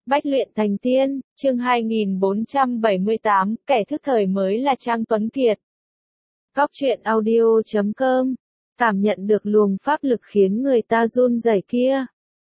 Bách luyện thành tiên, chương 2478, kẻ thức thời mới là Trang Tuấn Kiệt. Góc truyện audio.com, cảm nhận được luồng pháp lực khiến người ta run rẩy kia.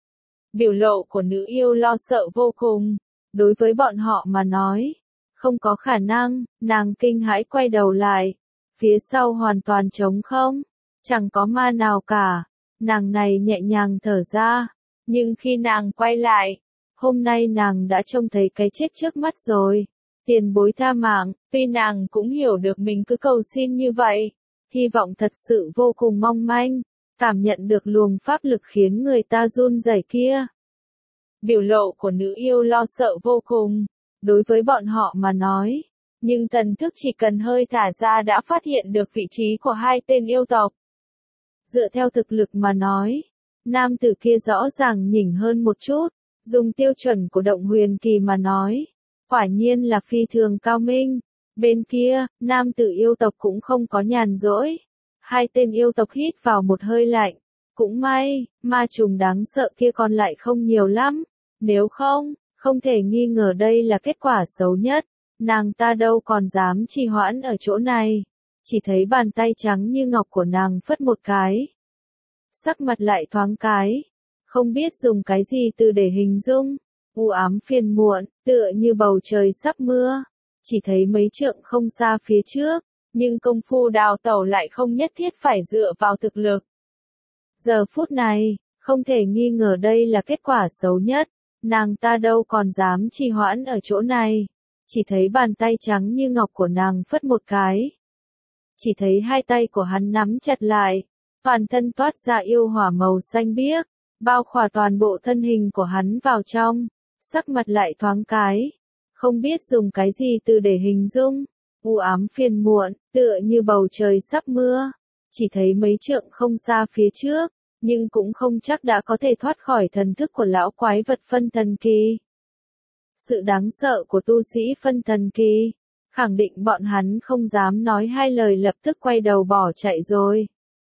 Biểu lộ của nữ yêu lo sợ vô cùng, đối với bọn họ mà nói, không có khả năng, nàng kinh hãi quay đầu lại, phía sau hoàn toàn trống không, chẳng có ma nào cả, nàng này nhẹ nhàng thở ra, nhưng khi nàng quay lại, hôm nay nàng đã trông thấy cái chết trước mắt rồi. Tiền bối tha mạng, tuy nàng cũng hiểu được mình cứ cầu xin như vậy, hy vọng thật sự vô cùng mong manh, cảm nhận được luồng pháp lực khiến người ta run rẩy kia. Biểu lộ của nữ yêu lo sợ vô cùng, đối với bọn họ mà nói, nhưng thần thức chỉ cần hơi thả ra đã phát hiện được vị trí của hai tên yêu tộc. Dựa theo thực lực mà nói, nam tử kia rõ ràng nhỉnh hơn một chút. Dùng tiêu chuẩn của động huyền kỳ mà nói, quả nhiên là phi thường cao minh. Bên kia, nam tử yêu tộc cũng không có nhàn rỗi. Hai tên yêu tộc hít vào một hơi lạnh. Cũng may, ma trùng đáng sợ kia còn lại không nhiều lắm. Nếu không, không thể nghi ngờ đây là kết quả xấu nhất. Nàng ta đâu còn dám trì hoãn ở chỗ này. Chỉ thấy bàn tay trắng như ngọc của nàng phất một cái. Sắc mặt lại thoáng cái. Không biết dùng cái gì từ để hình dung, u ám phiền muộn, tựa như bầu trời sắp mưa, chỉ thấy mấy trượng không xa phía trước, nhưng công phu đào tẩu lại không nhất thiết phải dựa vào thực lực. Giờ phút này, không thể nghi ngờ đây là kết quả xấu nhất, nàng ta đâu còn dám trì hoãn ở chỗ này, chỉ thấy bàn tay trắng như ngọc của nàng phất một cái. Chỉ thấy hai tay của hắn nắm chặt lại, toàn thân toát ra yêu hỏa màu xanh biếc. Bao khỏa toàn bộ thân hình của hắn vào trong, sắc mặt lại thoáng cái, không biết dùng cái gì từ để hình dung, u ám phiền muộn, tựa như bầu trời sắp mưa, chỉ thấy mấy trượng không xa phía trước, nhưng cũng không chắc đã có thể thoát khỏi thần thức của lão quái vật phân thần kỳ. Sự đáng sợ của tu sĩ phân thần kỳ, khẳng định bọn hắn không dám nói hai lời lập tức quay đầu bỏ chạy rồi.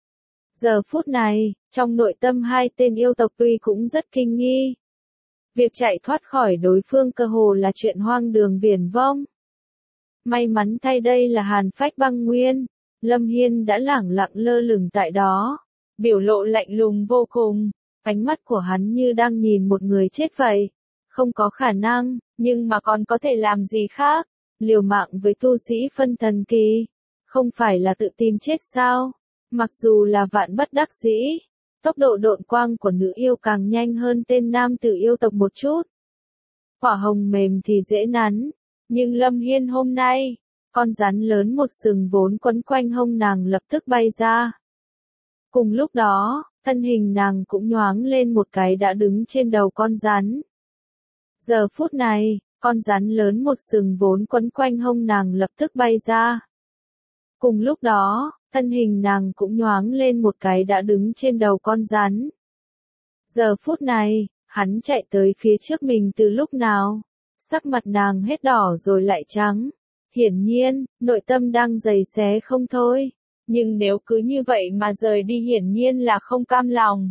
Giờ phút này, trong nội tâm hai tên yêu tộc tuy cũng rất kinh nghi. Việc chạy thoát khỏi đối phương cơ hồ là chuyện hoang đường viển vông. May mắn thay đây là Hàn Phách Băng Nguyên, Lâm Hiên đã lẳng lặng lơ lửng tại đó, biểu lộ lạnh lùng vô cùng, ánh mắt của hắn như đang nhìn một người chết vậy. Không có khả năng, nhưng mà còn có thể làm gì khác, liều mạng với tu sĩ phân thần kỳ, không phải là tự tìm chết sao? Mặc dù là vạn bất đắc dĩ, tốc độ độn quang của nữ yêu càng nhanh hơn tên nam tử yêu tộc một chút. Quả hồng mềm thì dễ nắn, nhưng Lâm Hiên hôm nay, con rắn lớn một sừng vốn quấn quanh hông nàng lập tức bay ra. Cùng lúc đó, thân hình nàng cũng nhoáng lên một cái đã đứng trên đầu con rắn. Giờ phút này, con rắn lớn một sừng vốn quấn quanh hông nàng lập tức bay ra. Cùng lúc đó, thân hình nàng cũng nhoáng lên một cái đã đứng trên đầu con rắn. Giờ phút này, hắn chạy tới phía trước mình từ lúc nào? Sắc mặt nàng hết đỏ rồi lại trắng. Hiển nhiên, nội tâm đang giày xé không thôi. Nhưng nếu cứ như vậy mà rời đi hiển nhiên là không cam lòng.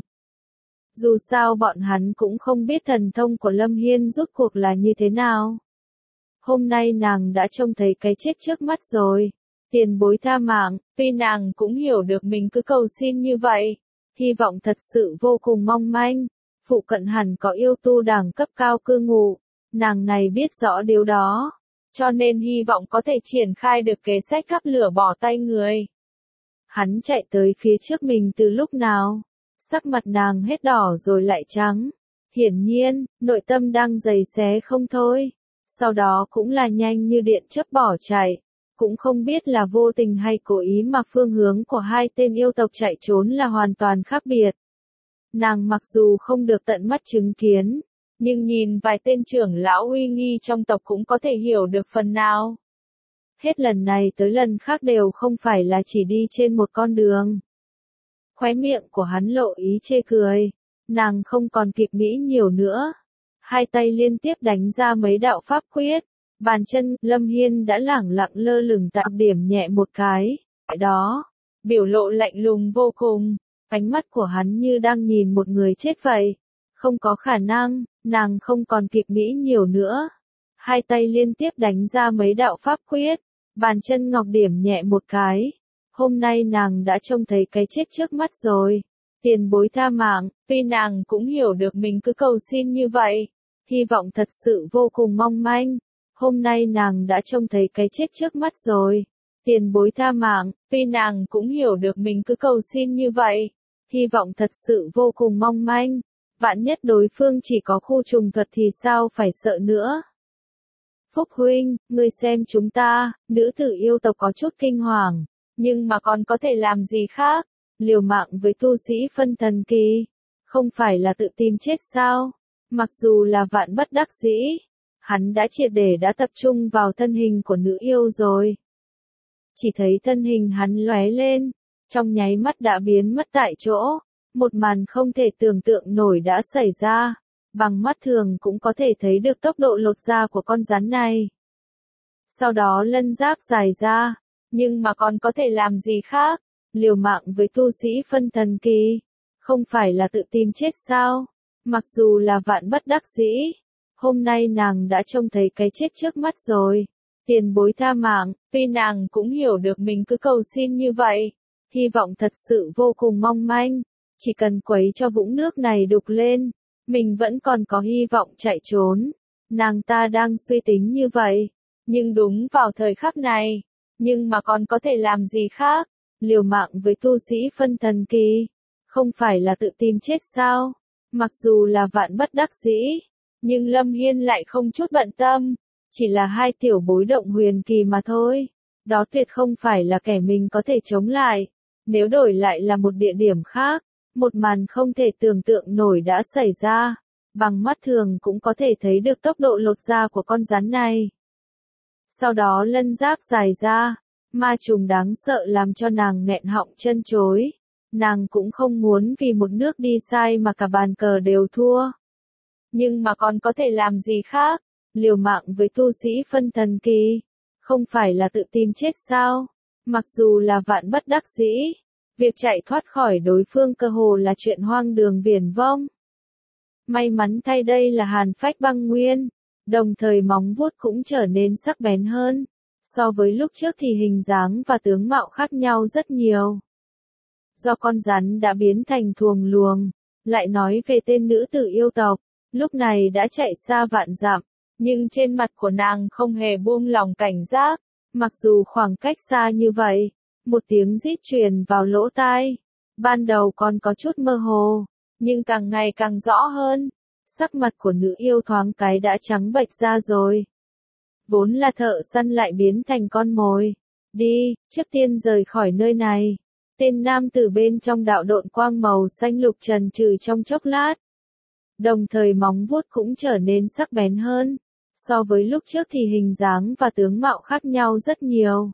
Dù sao bọn hắn cũng không biết thần thông của Lâm Hiên rốt cuộc là như thế nào. Hôm nay nàng đã trông thấy cái chết trước mắt rồi. Tiền bối tha mạng, tuy nàng cũng hiểu được mình cứ cầu xin như vậy, hy vọng thật sự vô cùng mong manh, phụ cận hẳn có yêu tu đẳng cấp cao cư ngụ, nàng này biết rõ điều đó, cho nên hy vọng có thể triển khai được kế sách cắp lửa bỏ tay người. Hắn chạy tới phía trước mình từ lúc nào, sắc mặt nàng hết đỏ rồi lại trắng, hiển nhiên, nội tâm đang giày xé không thôi, sau đó cũng là nhanh như điện chớp bỏ chạy. Cũng không biết là vô tình hay cố ý mà phương hướng của hai tên yêu tộc chạy trốn là hoàn toàn khác biệt. Nàng mặc dù không được tận mắt chứng kiến, nhưng nhìn vài tên trưởng lão uy nghi trong tộc cũng có thể hiểu được phần nào. Hết lần này tới lần khác đều không phải là chỉ đi trên một con đường. Khóe miệng của hắn lộ ý chê cười, nàng không còn kịp nghĩ nhiều nữa. Hai tay liên tiếp đánh ra mấy đạo pháp quyết. Bàn chân, Lâm Hiên đã lẳng lặng lơ lửng tại điểm nhẹ một cái. Tại đó, biểu lộ lạnh lùng vô cùng, ánh mắt của hắn như đang nhìn một người chết vậy. Không có khả năng, nàng không còn kịp nghĩ nhiều nữa. Hai tay liên tiếp đánh ra mấy đạo pháp quyết, bàn chân ngọc điểm nhẹ một cái. Hôm nay nàng đã trông thấy cái chết trước mắt rồi. Tiền bối tha mạng, tuy nàng cũng hiểu được mình cứ cầu xin như vậy. Hy vọng thật sự vô cùng mong manh. Hôm nay nàng đã trông thấy cái chết trước mắt rồi. Tiền bối tha mạng, tuy nàng cũng hiểu được mình cứ cầu xin như vậy. Hy vọng thật sự vô cùng mong manh. Vạn nhất đối phương chỉ có khu trùng thuật thì sao phải sợ nữa. Phúc huynh, ngươi xem chúng ta, nữ tử yêu tộc có chút kinh hoàng, nhưng mà còn có thể làm gì khác, liều mạng với tu sĩ phân thần kỳ, không phải là tự tìm chết sao, mặc dù là vạn bất đắc dĩ, hắn đã triệt để đã tập trung vào thân hình của nữ yêu rồi. Chỉ thấy thân hình hắn lóe lên, trong nháy mắt đã biến mất tại chỗ, một màn không thể tưởng tượng nổi đã xảy ra. Bằng mắt thường cũng có thể thấy được tốc độ lột da của con rắn này. Sau đó lân giáp dài ra, nhưng mà còn có thể làm gì khác, liều mạng với tu sĩ phân thần kỳ, không phải là tự tìm chết sao, mặc dù là vạn bất đắc dĩ, hôm nay nàng đã trông thấy cái chết trước mắt rồi, tiền bối tha mạng, tuy nàng cũng hiểu được mình cứ cầu xin như vậy, hy vọng thật sự vô cùng mong manh, chỉ cần quấy cho vũng nước này đục lên. Mình vẫn còn có hy vọng chạy trốn. Nàng ta đang suy tính như vậy. Nhưng đúng vào thời khắc này. Nhưng mà còn có thể làm gì khác. Liều mạng với tu sĩ phân thần kỳ. Không phải là tự tìm chết sao. Mặc dù là vạn bất đắc dĩ. Nhưng Lâm Hiên lại không chút bận tâm. Chỉ là hai tiểu bối động huyền kỳ mà thôi. Đó tuyệt không phải là kẻ mình có thể chống lại. Nếu đổi lại là một địa điểm khác. Một màn không thể tưởng tượng nổi đã xảy ra, bằng mắt thường cũng có thể thấy được tốc độ lột da của con rắn này. Sau đó lân giáp dài ra, ma trùng đáng sợ làm cho nàng nghẹn họng chân chối. Nàng cũng không muốn vì một nước đi sai mà cả bàn cờ đều thua. Nhưng mà còn có thể làm gì khác, liều mạng với tu sĩ phân thần kỳ, không phải là tự tìm chết sao, mặc dù là vạn bất đắc dĩ. Việc chạy thoát khỏi đối phương cơ hồ là chuyện hoang đường viển vông. May mắn thay đây là hàn phách băng nguyên, đồng thời móng vuốt cũng trở nên sắc bén hơn. So với lúc trước thì hình dáng và tướng mạo khác nhau rất nhiều. Do con rắn đã biến thành thuồng luồng, lại nói về tên nữ tử yêu tộc, lúc này đã chạy xa vạn dặm, nhưng trên mặt của nàng không hề buông lòng cảnh giác, mặc dù khoảng cách xa như vậy. Một tiếng rít truyền vào lỗ tai. Ban đầu còn có chút mơ hồ, nhưng càng ngày càng rõ hơn. Sắc mặt của nữ yêu thoáng cái đã trắng bệch ra rồi. Vốn là thợ săn lại biến thành con mồi. Đi, trước tiên rời khỏi nơi này. Tên nam tử bên trong đạo độn quang màu xanh lục trần trừ trong chốc lát. Đồng thời móng vuốt cũng trở nên sắc bén hơn. So với lúc trước thì hình dáng và tướng mạo khác nhau rất nhiều.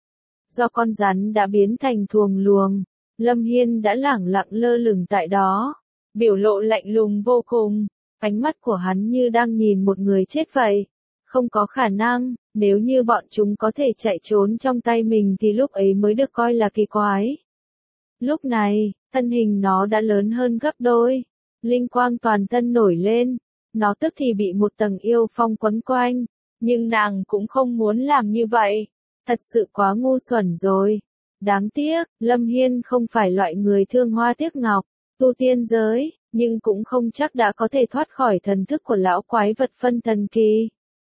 Do con rắn đã biến thành thuồng luồng, Lâm Hiên đã lẳng lặng lơ lửng tại đó, biểu lộ lạnh lùng vô cùng, ánh mắt của hắn như đang nhìn một người chết vậy. Không có khả năng, nếu như bọn chúng có thể chạy trốn trong tay mình thì lúc ấy mới được coi là kỳ quái. Lúc này, thân hình nó đã lớn hơn gấp đôi, linh quang toàn thân nổi lên, nó tức thì bị một tầng yêu phong quấn quanh, nhưng nàng cũng không muốn làm như vậy. Thật sự quá ngu xuẩn rồi. Đáng tiếc, Lâm Hiên không phải loại người thương hoa tiếc ngọc, tu tiên giới, nhưng cũng không chắc đã có thể thoát khỏi thần thức của lão quái vật phân thần kỳ.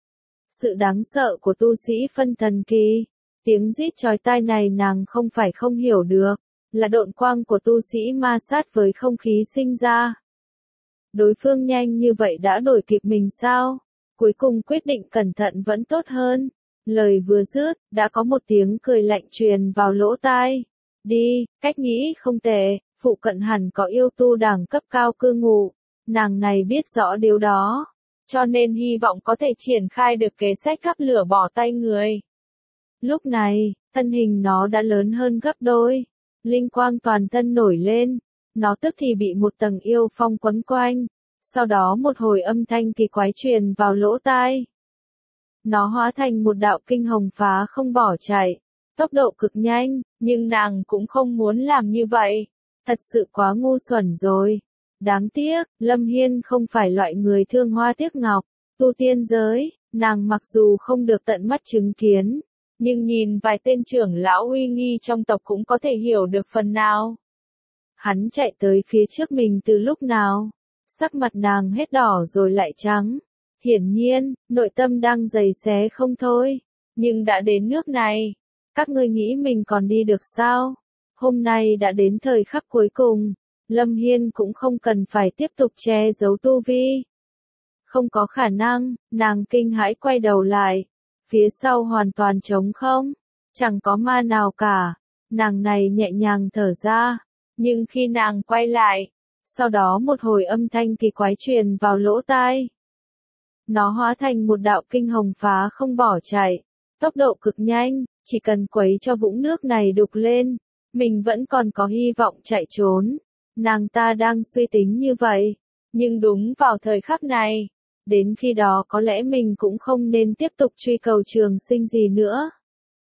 Sự đáng sợ của tu sĩ phân thần kỳ, tiếng rít chói tai này nàng không phải không hiểu được, là độn quang của tu sĩ ma sát với không khí sinh ra. Đối phương nhanh như vậy đã đuổi kịp mình sao? Cuối cùng quyết định cẩn thận vẫn tốt hơn. Lời vừa dứt, đã có một tiếng cười lạnh truyền vào lỗ tai. Đi, cách nghĩ không tệ, phụ cận hẳn có yêu tu đẳng cấp cao cư ngụ. Nàng này biết rõ điều đó, cho nên hy vọng có thể triển khai được kế sách gắp lửa bỏ tay người. Lúc này, thân hình nó đã lớn hơn gấp đôi, linh quang toàn thân nổi lên, nó tức thì bị một tầng yêu phong quấn quanh, sau đó một hồi âm thanh kỳ quái truyền vào lỗ tai. Nó hóa thành một đạo kinh hồng phá không bỏ chạy, tốc độ cực nhanh, nhưng nàng cũng không muốn làm như vậy, thật sự quá ngu xuẩn rồi. Đáng tiếc, Lâm Hiên không phải loại người thương hoa tiếc ngọc, tu tiên giới, nàng mặc dù không được tận mắt chứng kiến, nhưng nhìn vài tên trưởng lão uy nghi trong tộc cũng có thể hiểu được phần nào. Hắn chạy tới phía trước mình từ lúc nào? Sắc mặt nàng hết đỏ rồi lại trắng. Hiển nhiên, nội tâm đang giày xé không thôi. Nhưng đã đến nước này, các ngươi nghĩ mình còn đi được sao? Hôm nay đã đến thời khắc cuối cùng, Lâm Hiên cũng không cần phải tiếp tục che giấu tu vi. Không có khả năng, nàng kinh hãi quay đầu lại. Phía sau hoàn toàn trống không, chẳng có ma nào cả. Nàng này nhẹ nhàng thở ra, nhưng khi nàng quay lại, sau đó một hồi âm thanh kỳ quái truyền vào lỗ tai. Nó hóa thành một đạo kinh hồng phá không bỏ chạy, tốc độ cực nhanh, chỉ cần quấy cho vũng nước này đục lên, mình vẫn còn có hy vọng chạy trốn. Nàng ta đang suy tính như vậy, nhưng đúng vào thời khắc này, đến khi đó có lẽ mình cũng không nên tiếp tục truy cầu trường sinh gì nữa,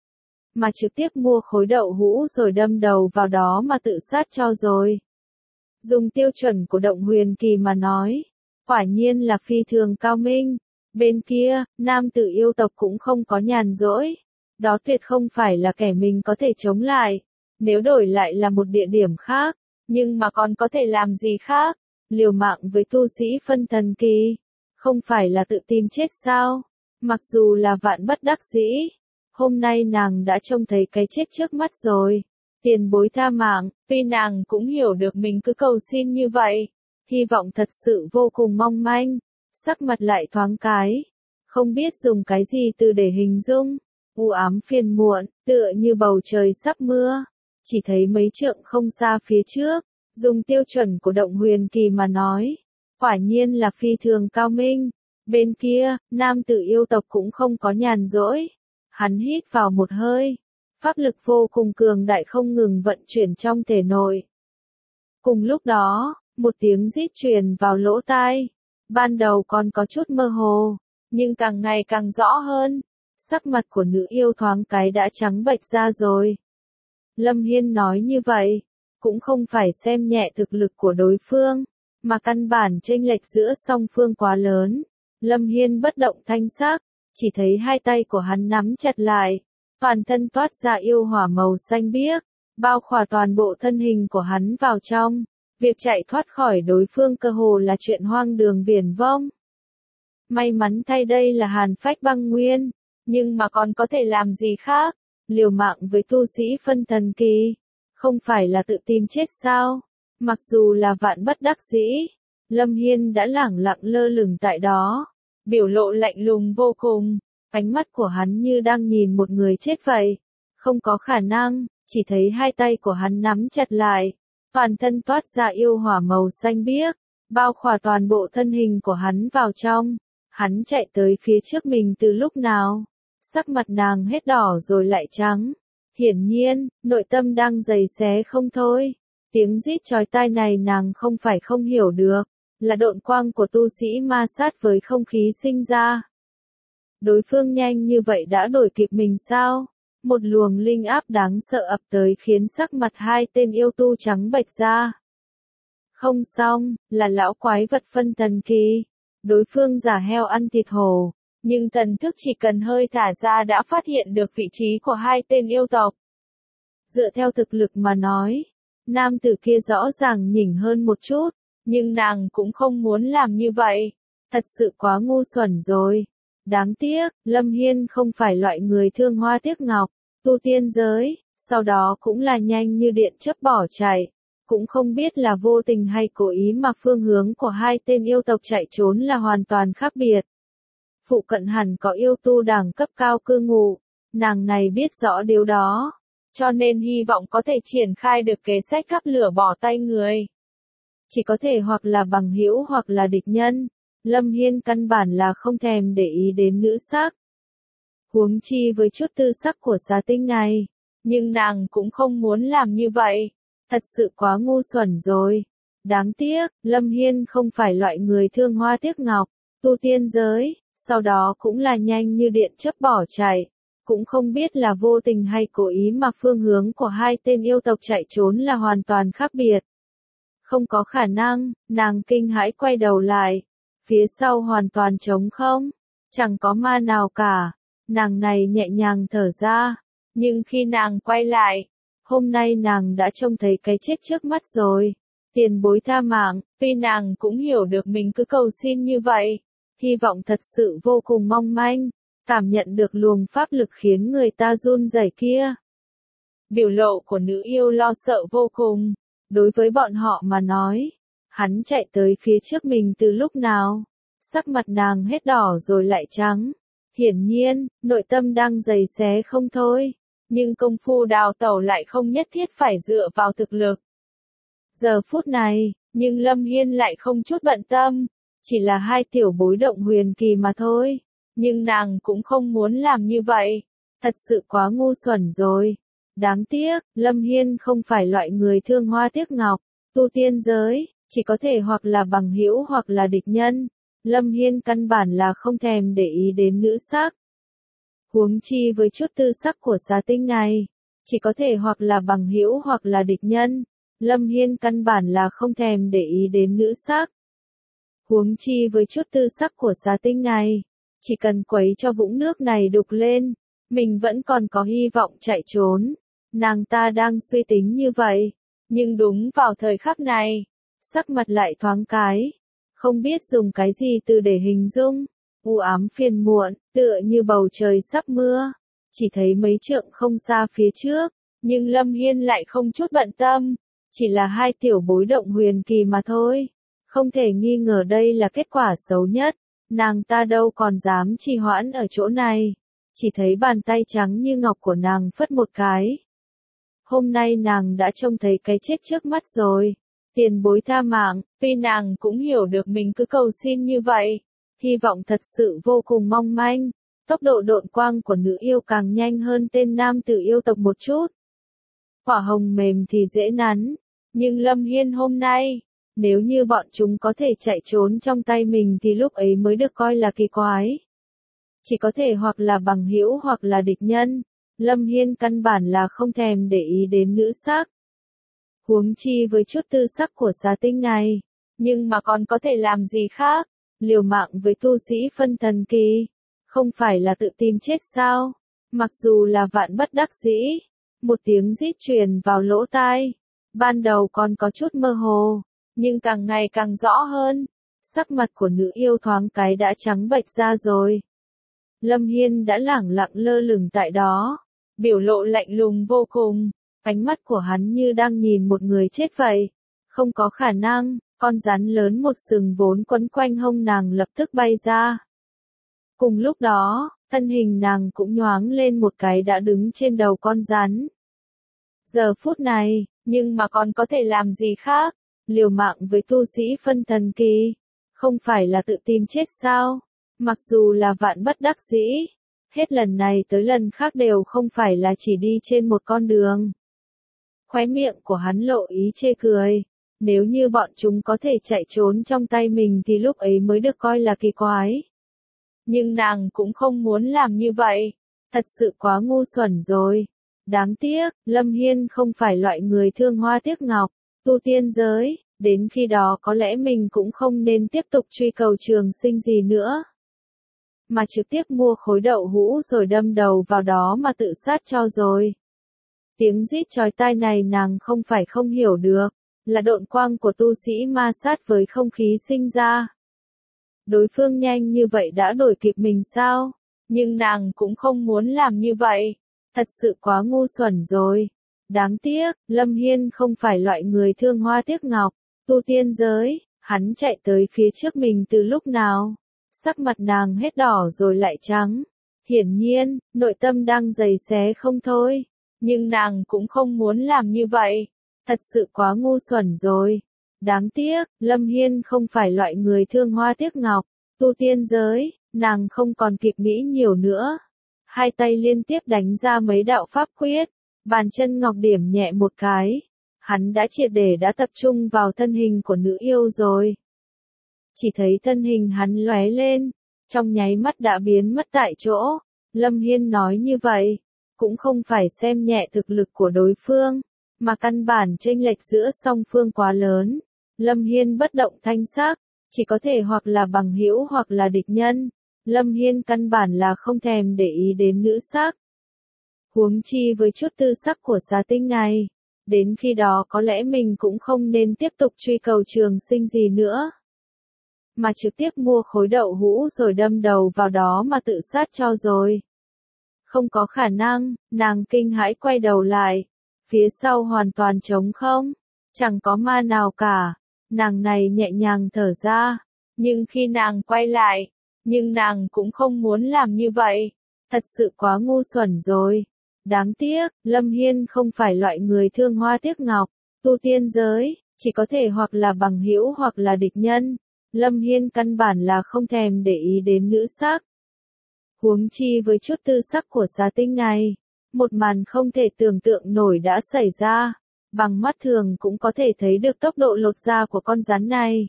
mà trực tiếp mua khối đậu hũ rồi đâm đầu vào đó mà tự sát cho rồi. Dùng tiêu chuẩn của Động Huyền Kỳ mà nói, quả nhiên là phi thường cao minh. Bên kia, nam tử yêu tộc cũng không có nhàn rỗi. Đó tuyệt không phải là kẻ mình có thể chống lại. Nếu đổi lại là một địa điểm khác, nhưng mà còn có thể làm gì khác? Liều mạng với tu sĩ phân thần kỳ, không phải là tự tìm chết sao? Mặc dù là vạn bất đắc dĩ, hôm nay nàng đã trông thấy cái chết trước mắt rồi. Tiền bối tha mạng, tuy nàng cũng hiểu được mình cứ cầu xin như vậy, hy vọng thật sự vô cùng mong manh, sắc mặt lại thoáng cái, không biết dùng cái gì từ để hình dung, u ám phiền muộn, tựa như bầu trời sắp mưa, chỉ thấy mấy trượng không xa phía trước, dùng tiêu chuẩn của Động Huyền Kỳ mà nói, quả nhiên là phi thường cao minh. Bên kia, nam tử yêu tộc cũng không có nhàn rỗi, hắn hít vào một hơi. Pháp lực vô cùng cường đại không ngừng vận chuyển trong thể nội. Cùng lúc đó, một tiếng rít truyền vào lỗ tai. Ban đầu còn có chút mơ hồ, nhưng càng ngày càng rõ hơn. Sắc mặt của nữ yêu thoáng cái đã trắng bệch ra rồi. Lâm Hiên nói như vậy, cũng không phải xem nhẹ thực lực của đối phương, mà căn bản chênh lệch giữa song phương quá lớn. Lâm Hiên bất động thanh sắc, chỉ thấy hai tay của hắn nắm chặt lại. Toàn thân toát ra yêu hỏa màu xanh biếc, bao khỏa toàn bộ thân hình của hắn vào trong. Việc chạy thoát khỏi đối phương cơ hồ là chuyện hoang đường viển vông. May mắn thay đây là hàn phách băng nguyên, nhưng mà còn có thể làm gì khác? Liều mạng với tu sĩ phân thần kỳ, không phải là tự tìm chết sao? Mặc dù là vạn bất đắc dĩ, Lâm Hiên đã lẳng lặng lơ lửng tại đó, biểu lộ lạnh lùng vô cùng. Ánh mắt của hắn như đang nhìn một người chết vậy. Không có khả năng, chỉ thấy hai tay của hắn nắm chặt lại. Toàn thân toát ra yêu hỏa màu xanh biếc, bao khỏa toàn bộ thân hình của hắn vào trong. Hắn chạy tới phía trước mình từ lúc nào? Sắc mặt nàng hết đỏ rồi lại trắng. Hiển nhiên, nội tâm đang giày xé không thôi. Tiếng rít chói tai này nàng không phải không hiểu được, là độn quang của tu sĩ ma sát với không khí sinh ra. Đối phương nhanh như vậy đã đuổi kịp mình sao? Một luồng linh áp đáng sợ ập tới khiến sắc mặt hai tên yêu tu trắng bệch ra. Không xong, là lão quái vật phân thần kỳ. Đối phương giả heo ăn thịt hổ, nhưng thần thức chỉ cần hơi thả ra đã phát hiện được vị trí của hai tên yêu tộc. Dựa theo thực lực mà nói, nam tử kia rõ ràng nhỉnh hơn một chút, nhưng nàng cũng không muốn làm như vậy. Thật sự quá ngu xuẩn rồi. Đáng tiếc, Lâm Hiên không phải loại người thương hoa tiếc ngọc, tu tiên giới, sau đó cũng là nhanh như điện chớp bỏ chạy. Cũng không biết là vô tình hay cố ý mà phương hướng của hai tên yêu tộc chạy trốn là hoàn toàn khác biệt. Phụ cận hẳn có yêu tu đẳng cấp cao cư ngụ, nàng này biết rõ điều đó, cho nên hy vọng có thể triển khai được kế sách cắp lửa bỏ tay người. Chỉ có thể hoặc là bằng hữu hoặc là địch nhân. Lâm Hiên căn bản là không thèm để ý đến nữ sắc. Huống chi với chút tư sắc của xà tinh này, nhưng nàng cũng không muốn làm như vậy. Thật sự quá ngu xuẩn rồi. Đáng tiếc, Lâm Hiên không phải loại người thương hoa tiếc ngọc, tu tiên giới, sau đó cũng là nhanh như điện chớp bỏ chạy. Cũng không biết là vô tình hay cố ý mà phương hướng của hai tên yêu tộc chạy trốn là hoàn toàn khác biệt. Không có khả năng, nàng kinh hãi quay đầu lại. Phía sau hoàn toàn trống không, chẳng có ma nào cả. Nàng này nhẹ nhàng thở ra, nhưng khi nàng quay lại, hôm nay nàng đã trông thấy cái chết trước mắt rồi. Tiền bối tha mạng, tuy nàng cũng hiểu được mình cứ cầu xin như vậy, hy vọng thật sự vô cùng mong manh, cảm nhận được luồng pháp lực khiến người ta run rẩy kia. Biểu lộ của nữ yêu lo sợ vô cùng, đối với bọn họ mà nói, hắn chạy tới phía trước mình từ lúc nào, sắc mặt nàng hết đỏ rồi lại trắng, hiển nhiên, nội tâm đang giày xé không thôi, nhưng công phu đào tẩu lại không nhất thiết phải dựa vào thực lực. Giờ phút này, nhưng Lâm Hiên lại không chút bận tâm, chỉ là hai tiểu bối động huyền kỳ mà thôi, nhưng nàng cũng không muốn làm như vậy, thật sự quá ngu xuẩn rồi. Đáng tiếc, Lâm Hiên không phải loại người thương hoa tiếc ngọc, tu tiên giới, chỉ có thể hoặc là bằng hữu hoặc là địch nhân. Lâm Hiên căn bản là không thèm để ý đến nữ sắc. Huống chi với chút tư sắc của xà tinh này, chỉ có thể hoặc là bằng hữu hoặc là địch nhân. Lâm Hiên căn bản là không thèm để ý đến nữ sắc. Huống chi với chút tư sắc của xà tinh này, chỉ cần quấy cho vũng nước này đục lên, mình vẫn còn có hy vọng chạy trốn. Nàng ta đang suy tính như vậy, nhưng đúng vào thời khắc này, sắc mặt lại thoáng cái, không biết dùng cái gì từ để hình dung, u ám phiền muộn, tựa như bầu trời sắp mưa, chỉ thấy mấy trượng không xa phía trước, nhưng Lâm Hiên lại không chút bận tâm, chỉ là hai tiểu bối động huyền kỳ mà thôi, không thể nghi ngờ đây là kết quả xấu nhất, nàng ta đâu còn dám trì hoãn ở chỗ này, chỉ thấy bàn tay trắng như ngọc của nàng phất một cái. Hôm nay nàng đã trông thấy cái chết trước mắt rồi. Tiền bối tha mạng, tuy nàng cũng hiểu được mình cứ cầu xin như vậy, hy vọng thật sự vô cùng mong manh, tốc độ độn quang của nữ yêu càng nhanh hơn tên nam tử yêu tộc một chút. Quả hồng mềm thì dễ nắn, nhưng Lâm Hiên hôm nay, nếu như bọn chúng có thể chạy trốn trong tay mình thì lúc ấy mới được coi là kỳ quái. Chỉ có thể hoặc là bằng hữu hoặc là địch nhân. Lâm Hiên căn bản là không thèm để ý đến nữ sắc. Huống chi với chút tư sắc của xà tinh này, nhưng mà còn có thể làm gì khác, liều mạng với tu sĩ phân thần kỳ, không phải là tự tìm chết sao, mặc dù là vạn bất đắc dĩ, một tiếng rít truyền vào lỗ tai, ban đầu còn có chút mơ hồ, nhưng càng ngày càng rõ hơn, sắc mặt của nữ yêu thoáng cái đã trắng bệch ra rồi. Lâm Hiên đã lẳng lặng lơ lửng tại đó, biểu lộ lạnh lùng vô cùng, ánh mắt của hắn như đang nhìn một người chết vậy. Không có khả năng, con rắn lớn một sừng vốn quấn quanh hông nàng lập tức bay ra. Cùng lúc đó, thân hình nàng cũng nhoáng lên một cái đã đứng trên đầu con rắn. Giờ phút này, nhưng mà còn có thể làm gì khác, liều mạng với tu sĩ phân thần kỳ, không phải là tự tìm chết sao, mặc dù là vạn bất đắc dĩ. Hết lần này tới lần khác đều không phải là chỉ đi trên một con đường. Khóe miệng của hắn lộ ý chê cười, nếu như bọn chúng có thể chạy trốn trong tay mình thì lúc ấy mới được coi là kỳ quái. Nhưng nàng cũng không muốn làm như vậy, thật sự quá ngu xuẩn rồi. Đáng tiếc, Lâm Hiên không phải loại người thương hoa tiếc ngọc, tu tiên giới, đến khi đó có lẽ mình cũng không nên tiếp tục truy cầu trường sinh gì nữa, mà trực tiếp mua khối đậu hũ rồi đâm đầu vào đó mà tự sát cho rồi. Tiếng rít chói tai này nàng không phải không hiểu được, là độn quang của tu sĩ ma sát với không khí sinh ra. Đối phương nhanh như vậy đã đuổi kịp mình sao? Nhưng nàng cũng không muốn làm như vậy, thật sự quá ngu xuẩn rồi. Đáng tiếc, Lâm Hiên không phải loại người thương hoa tiếc ngọc, tu tiên giới, hắn chạy tới phía trước mình từ lúc nào? Sắc mặt nàng hết đỏ rồi lại trắng. Hiển nhiên, nội tâm đang giày xé không thôi. Nhưng nàng cũng không muốn làm như vậy. Thật sự quá ngu xuẩn rồi. Đáng tiếc, Lâm Hiên không phải loại người thương hoa tiếc ngọc. Tu tiên giới, nàng không còn kịp nghĩ nhiều nữa. Hai tay liên tiếp đánh ra mấy đạo pháp quyết. Bàn chân ngọc điểm nhẹ một cái. Hắn đã triệt để đã tập trung vào thân hình của nữ yêu rồi. Chỉ thấy thân hình hắn lóe lên, trong nháy mắt đã biến mất tại chỗ. Lâm Hiên nói như vậy, cũng không phải xem nhẹ thực lực của đối phương, mà căn bản chênh lệch giữa song phương quá lớn. Lâm Hiên bất động thanh sắc, chỉ có thể hoặc là bằng hữu hoặc là địch nhân. Lâm Hiên căn bản là không thèm để ý đến nữ sắc. Huống chi với chút tư sắc của xà tinh này, đến khi đó có lẽ mình cũng không nên tiếp tục truy cầu trường sinh gì nữa, mà trực tiếp mua khối đậu hũ rồi đâm đầu vào đó mà tự sát cho rồi. Không có khả năng, nàng kinh hãi quay đầu lại, phía sau hoàn toàn trống không, chẳng có ma nào cả. Nàng này nhẹ nhàng thở ra, nhưng khi nàng quay lại, nhưng nàng cũng không muốn làm như vậy, thật sự quá ngu xuẩn rồi. Đáng tiếc, Lâm Hiên không phải loại người thương hoa tiếc ngọc, tu tiên giới, chỉ có thể hoặc là bằng hữu hoặc là địch nhân. Lâm Hiên căn bản là không thèm để ý đến nữ sắc. Huống chi với chút tư sắc của xà tinh này, một màn không thể tưởng tượng nổi đã xảy ra, bằng mắt thường cũng có thể thấy được tốc độ lột da của con rắn này.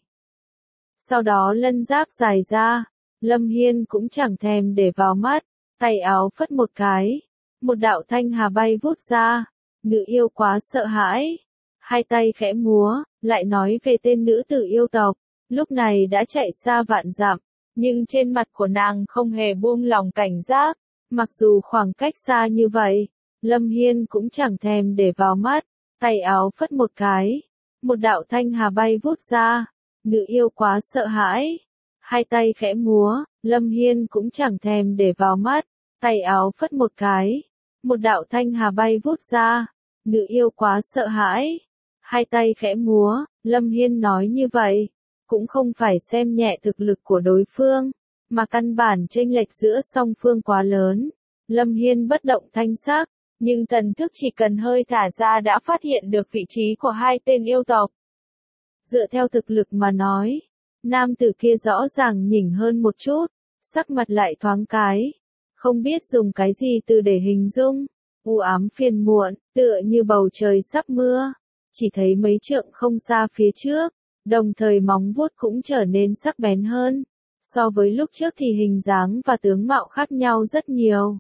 Sau đó lân giáp dài ra, Lâm Hiên cũng chẳng thèm để vào mắt, tay áo phất một cái, một đạo thanh hà bay vút ra, nữ yêu quá sợ hãi, hai tay khẽ múa, lại nói về tên nữ tử yêu tộc, lúc này đã chạy xa vạn dặm, nhưng trên mặt của nàng không hề buông lòng cảnh giác, mặc dù khoảng cách xa như vậy, Lâm Hiên cũng chẳng thèm để vào mắt, tay áo phất một cái, một đạo thanh hà bay vút ra, nữ yêu quá sợ hãi, hai tay khẽ múa, Lâm Hiên cũng chẳng thèm để vào mắt, tay áo phất một cái, một đạo thanh hà bay vút ra, nữ yêu quá sợ hãi, hai tay khẽ múa, Lâm Hiên nói như vậy, cũng không phải xem nhẹ thực lực của đối phương, mà căn bản chênh lệch giữa song phương quá lớn. Lâm Hiên bất động thanh sắc, nhưng thần thức chỉ cần hơi thả ra đã phát hiện được vị trí của hai tên yêu tộc. Dựa theo thực lực mà nói, nam tử kia rõ ràng nhỉnh hơn một chút, sắc mặt lại thoáng cái, không biết dùng cái gì từ để hình dung, u ám phiền muộn, tựa như bầu trời sắp mưa, chỉ thấy mấy trượng không xa phía trước, đồng thời móng vuốt cũng trở nên sắc bén hơn, so với lúc trước thì hình dáng và tướng mạo khác nhau rất nhiều.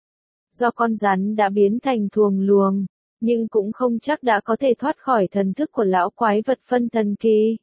Do con rắn đã biến thành thuồng luồng, nhưng cũng không chắc đã có thể thoát khỏi thần thức của lão quái vật phân thần kỳ.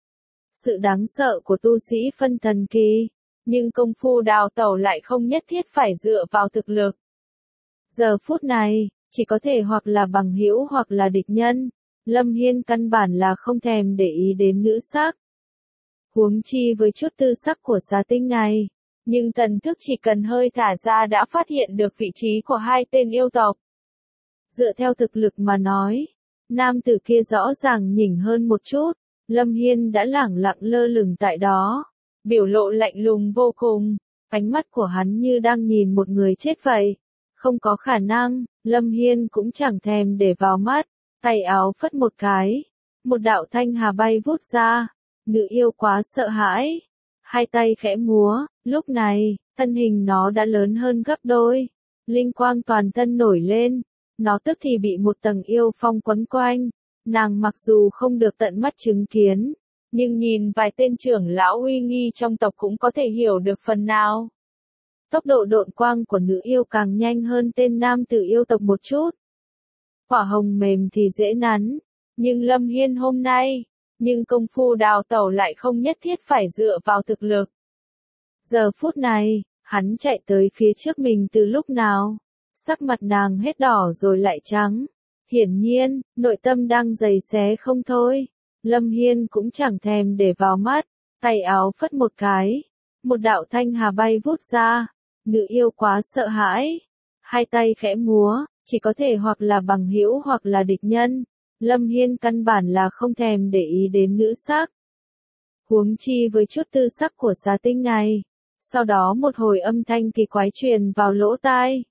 Sự đáng sợ của tu sĩ phân thần kỳ, nhưng công phu đào tẩu lại không nhất thiết phải dựa vào thực lực. Giờ phút này, chỉ có thể hoặc là bằng hữu hoặc là địch nhân, Lâm Hiên căn bản là không thèm để ý đến nữ sắc. Huống chi với chút tư sắc của xà tinh này, nhưng thần thức chỉ cần hơi thả ra đã phát hiện được vị trí của hai tên yêu tộc. Dựa theo thực lực mà nói, nam tử kia rõ ràng nhỉnh hơn một chút, Lâm Hiên đã lẳng lặng lơ lửng tại đó, biểu lộ lạnh lùng vô cùng, ánh mắt của hắn như đang nhìn một người chết vậy. Không có khả năng, Lâm Hiên cũng chẳng thèm để vào mắt, tay áo phất một cái, một đạo thanh hà bay vút ra, nữ yêu quá sợ hãi, hai tay khẽ múa, lúc này, thân hình nó đã lớn hơn gấp đôi, linh quang toàn thân nổi lên, nó tức thì bị một tầng yêu phong quấn quanh, nàng mặc dù không được tận mắt chứng kiến, nhưng nhìn vài tên trưởng lão uy nghi trong tộc cũng có thể hiểu được phần nào. Tốc độ độn quang của nữ yêu càng nhanh hơn tên nam tử yêu tộc một chút. Quả hồng mềm thì dễ nắn, nhưng Lâm Hiên hôm nay, nhưng công phu đào tẩu lại không nhất thiết phải dựa vào thực lực. Giờ phút này, hắn chạy tới phía trước mình từ lúc nào, sắc mặt nàng hết đỏ rồi lại trắng. Hiển nhiên, nội tâm đang giày xé không thôi. Lâm Hiên cũng chẳng thèm để vào mắt, tay áo phất một cái, một đạo thanh hà bay vút ra, nữ yêu quá sợ hãi, hai tay khẽ múa, chỉ có thể hoặc là bằng hữu hoặc là địch nhân. Lâm Hiên căn bản là không thèm để ý đến nữ sắc. Huống chi với chút tư sắc của xà tinh này, sau đó một hồi âm thanh kỳ quái truyền vào lỗ tai.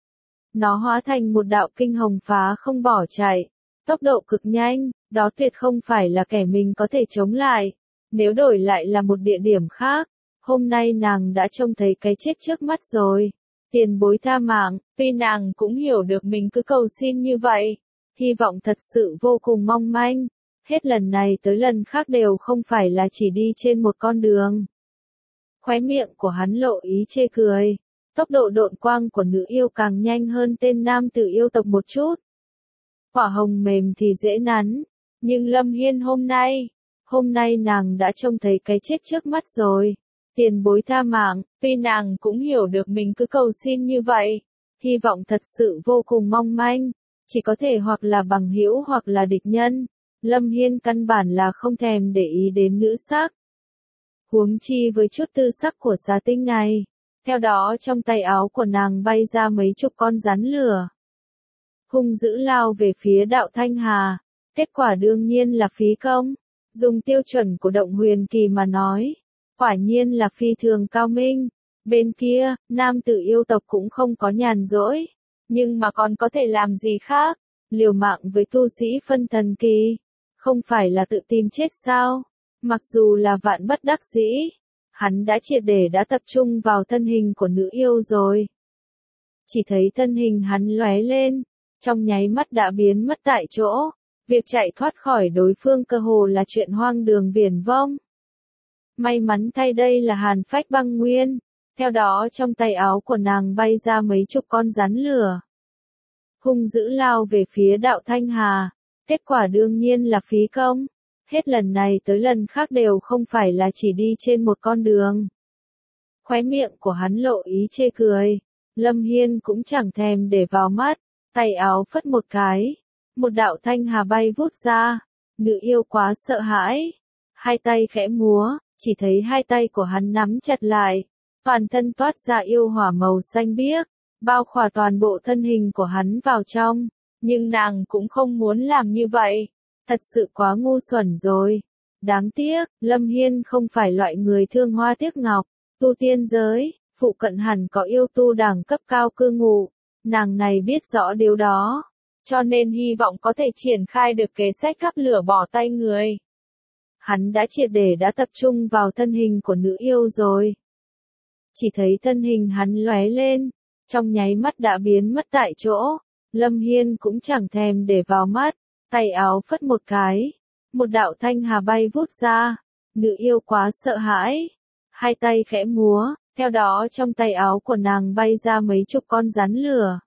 Nó hóa thành một đạo kinh hồng phá không bỏ chạy, tốc độ cực nhanh, đó tuyệt không phải là kẻ mình có thể chống lại. Nếu đổi lại là một địa điểm khác, hôm nay nàng đã trông thấy cái chết trước mắt rồi. Tiền bối tha mạng, tuy nàng cũng hiểu được mình cứ cầu xin như vậy, hy vọng thật sự vô cùng mong manh, hết lần này tới lần khác đều không phải là chỉ đi trên một con đường. Khóe miệng của hắn lộ ý chê cười. Tốc độ độn quang của nữ yêu càng nhanh hơn tên nam tử yêu tộc một chút. Quả hồng mềm thì dễ nắn, nhưng Lâm Hiên hôm nay, Hôm nay nàng đã trông thấy cái chết trước mắt rồi. Tiền bối tha mạng, tuy nàng cũng hiểu được mình cứ cầu xin như vậy. Hy vọng thật sự vô cùng mong manh. Chỉ có thể hoặc là bằng hữu hoặc là địch nhân. Lâm Hiên căn bản là không thèm để ý đến nữ sắc. Huống chi với chút tư sắc của xà tinh này. Theo đó trong tay áo của nàng bay ra mấy chục con rắn lửa. Hung dữ lao về phía đạo Thanh Hà. Kết quả đương nhiên là phí công. Dùng tiêu chuẩn của động huyền kỳ mà nói. Quả nhiên là phi thường cao minh. Bên kia, nam tử yêu tộc cũng không có nhàn rỗi. Nhưng mà còn có thể làm gì khác? Liều mạng với tu sĩ phân thần kỳ. Không phải là tự tìm chết sao? Mặc dù là vạn bất đắc dĩ. Hắn đã triệt để đã tập trung vào thân hình của nữ yêu rồi. Chỉ thấy thân hình hắn lóe lên. Trong nháy mắt đã biến mất tại chỗ. Việc chạy thoát khỏi đối phương cơ hồ là chuyện hoang đường viển vông. May mắn thay đây là hàn phách băng nguyên. Theo đó trong tay áo của nàng bay ra mấy chục con rắn lửa. Hung dữ lao về phía đạo Thanh Hà. Kết quả đương nhiên là phí công. Hết lần này tới lần khác đều không phải là chỉ đi trên một con đường. Khóe miệng của hắn lộ ý chê cười. Lâm Hiên cũng chẳng thèm để vào mắt. Tay áo phất một cái. Một đạo thanh hà bay vút ra. Nữ yêu quá sợ hãi. Hai tay khẽ múa. Chỉ thấy hai tay của hắn nắm chặt lại. Toàn thân toát ra yêu hỏa màu xanh biếc. Bao khỏa toàn bộ thân hình của hắn vào trong. Nhưng nàng cũng không muốn làm như vậy. Thật sự quá ngu xuẩn rồi. Đáng tiếc, Lâm Hiên không phải loại người thương hoa tiếc ngọc. Tu tiên giới, phụ cận hẳn có yêu tu đẳng cấp cao cư ngụ. Nàng này biết rõ điều đó. Cho nên hy vọng có thể triển khai được kế sách cắp lửa bỏ tay người. Hắn đã triệt để đã tập trung vào thân hình của nữ yêu rồi. Chỉ thấy thân hình hắn lóe lên. Trong nháy mắt đã biến mất tại chỗ. Lâm Hiên cũng chẳng thèm để vào mắt. Tay áo phất một cái. Một đạo thanh hà bay vút ra. Nữ yêu quá sợ hãi. Hai tay khẽ múa. Theo đó trong tay áo của nàng bay ra mấy chục con rắn lửa.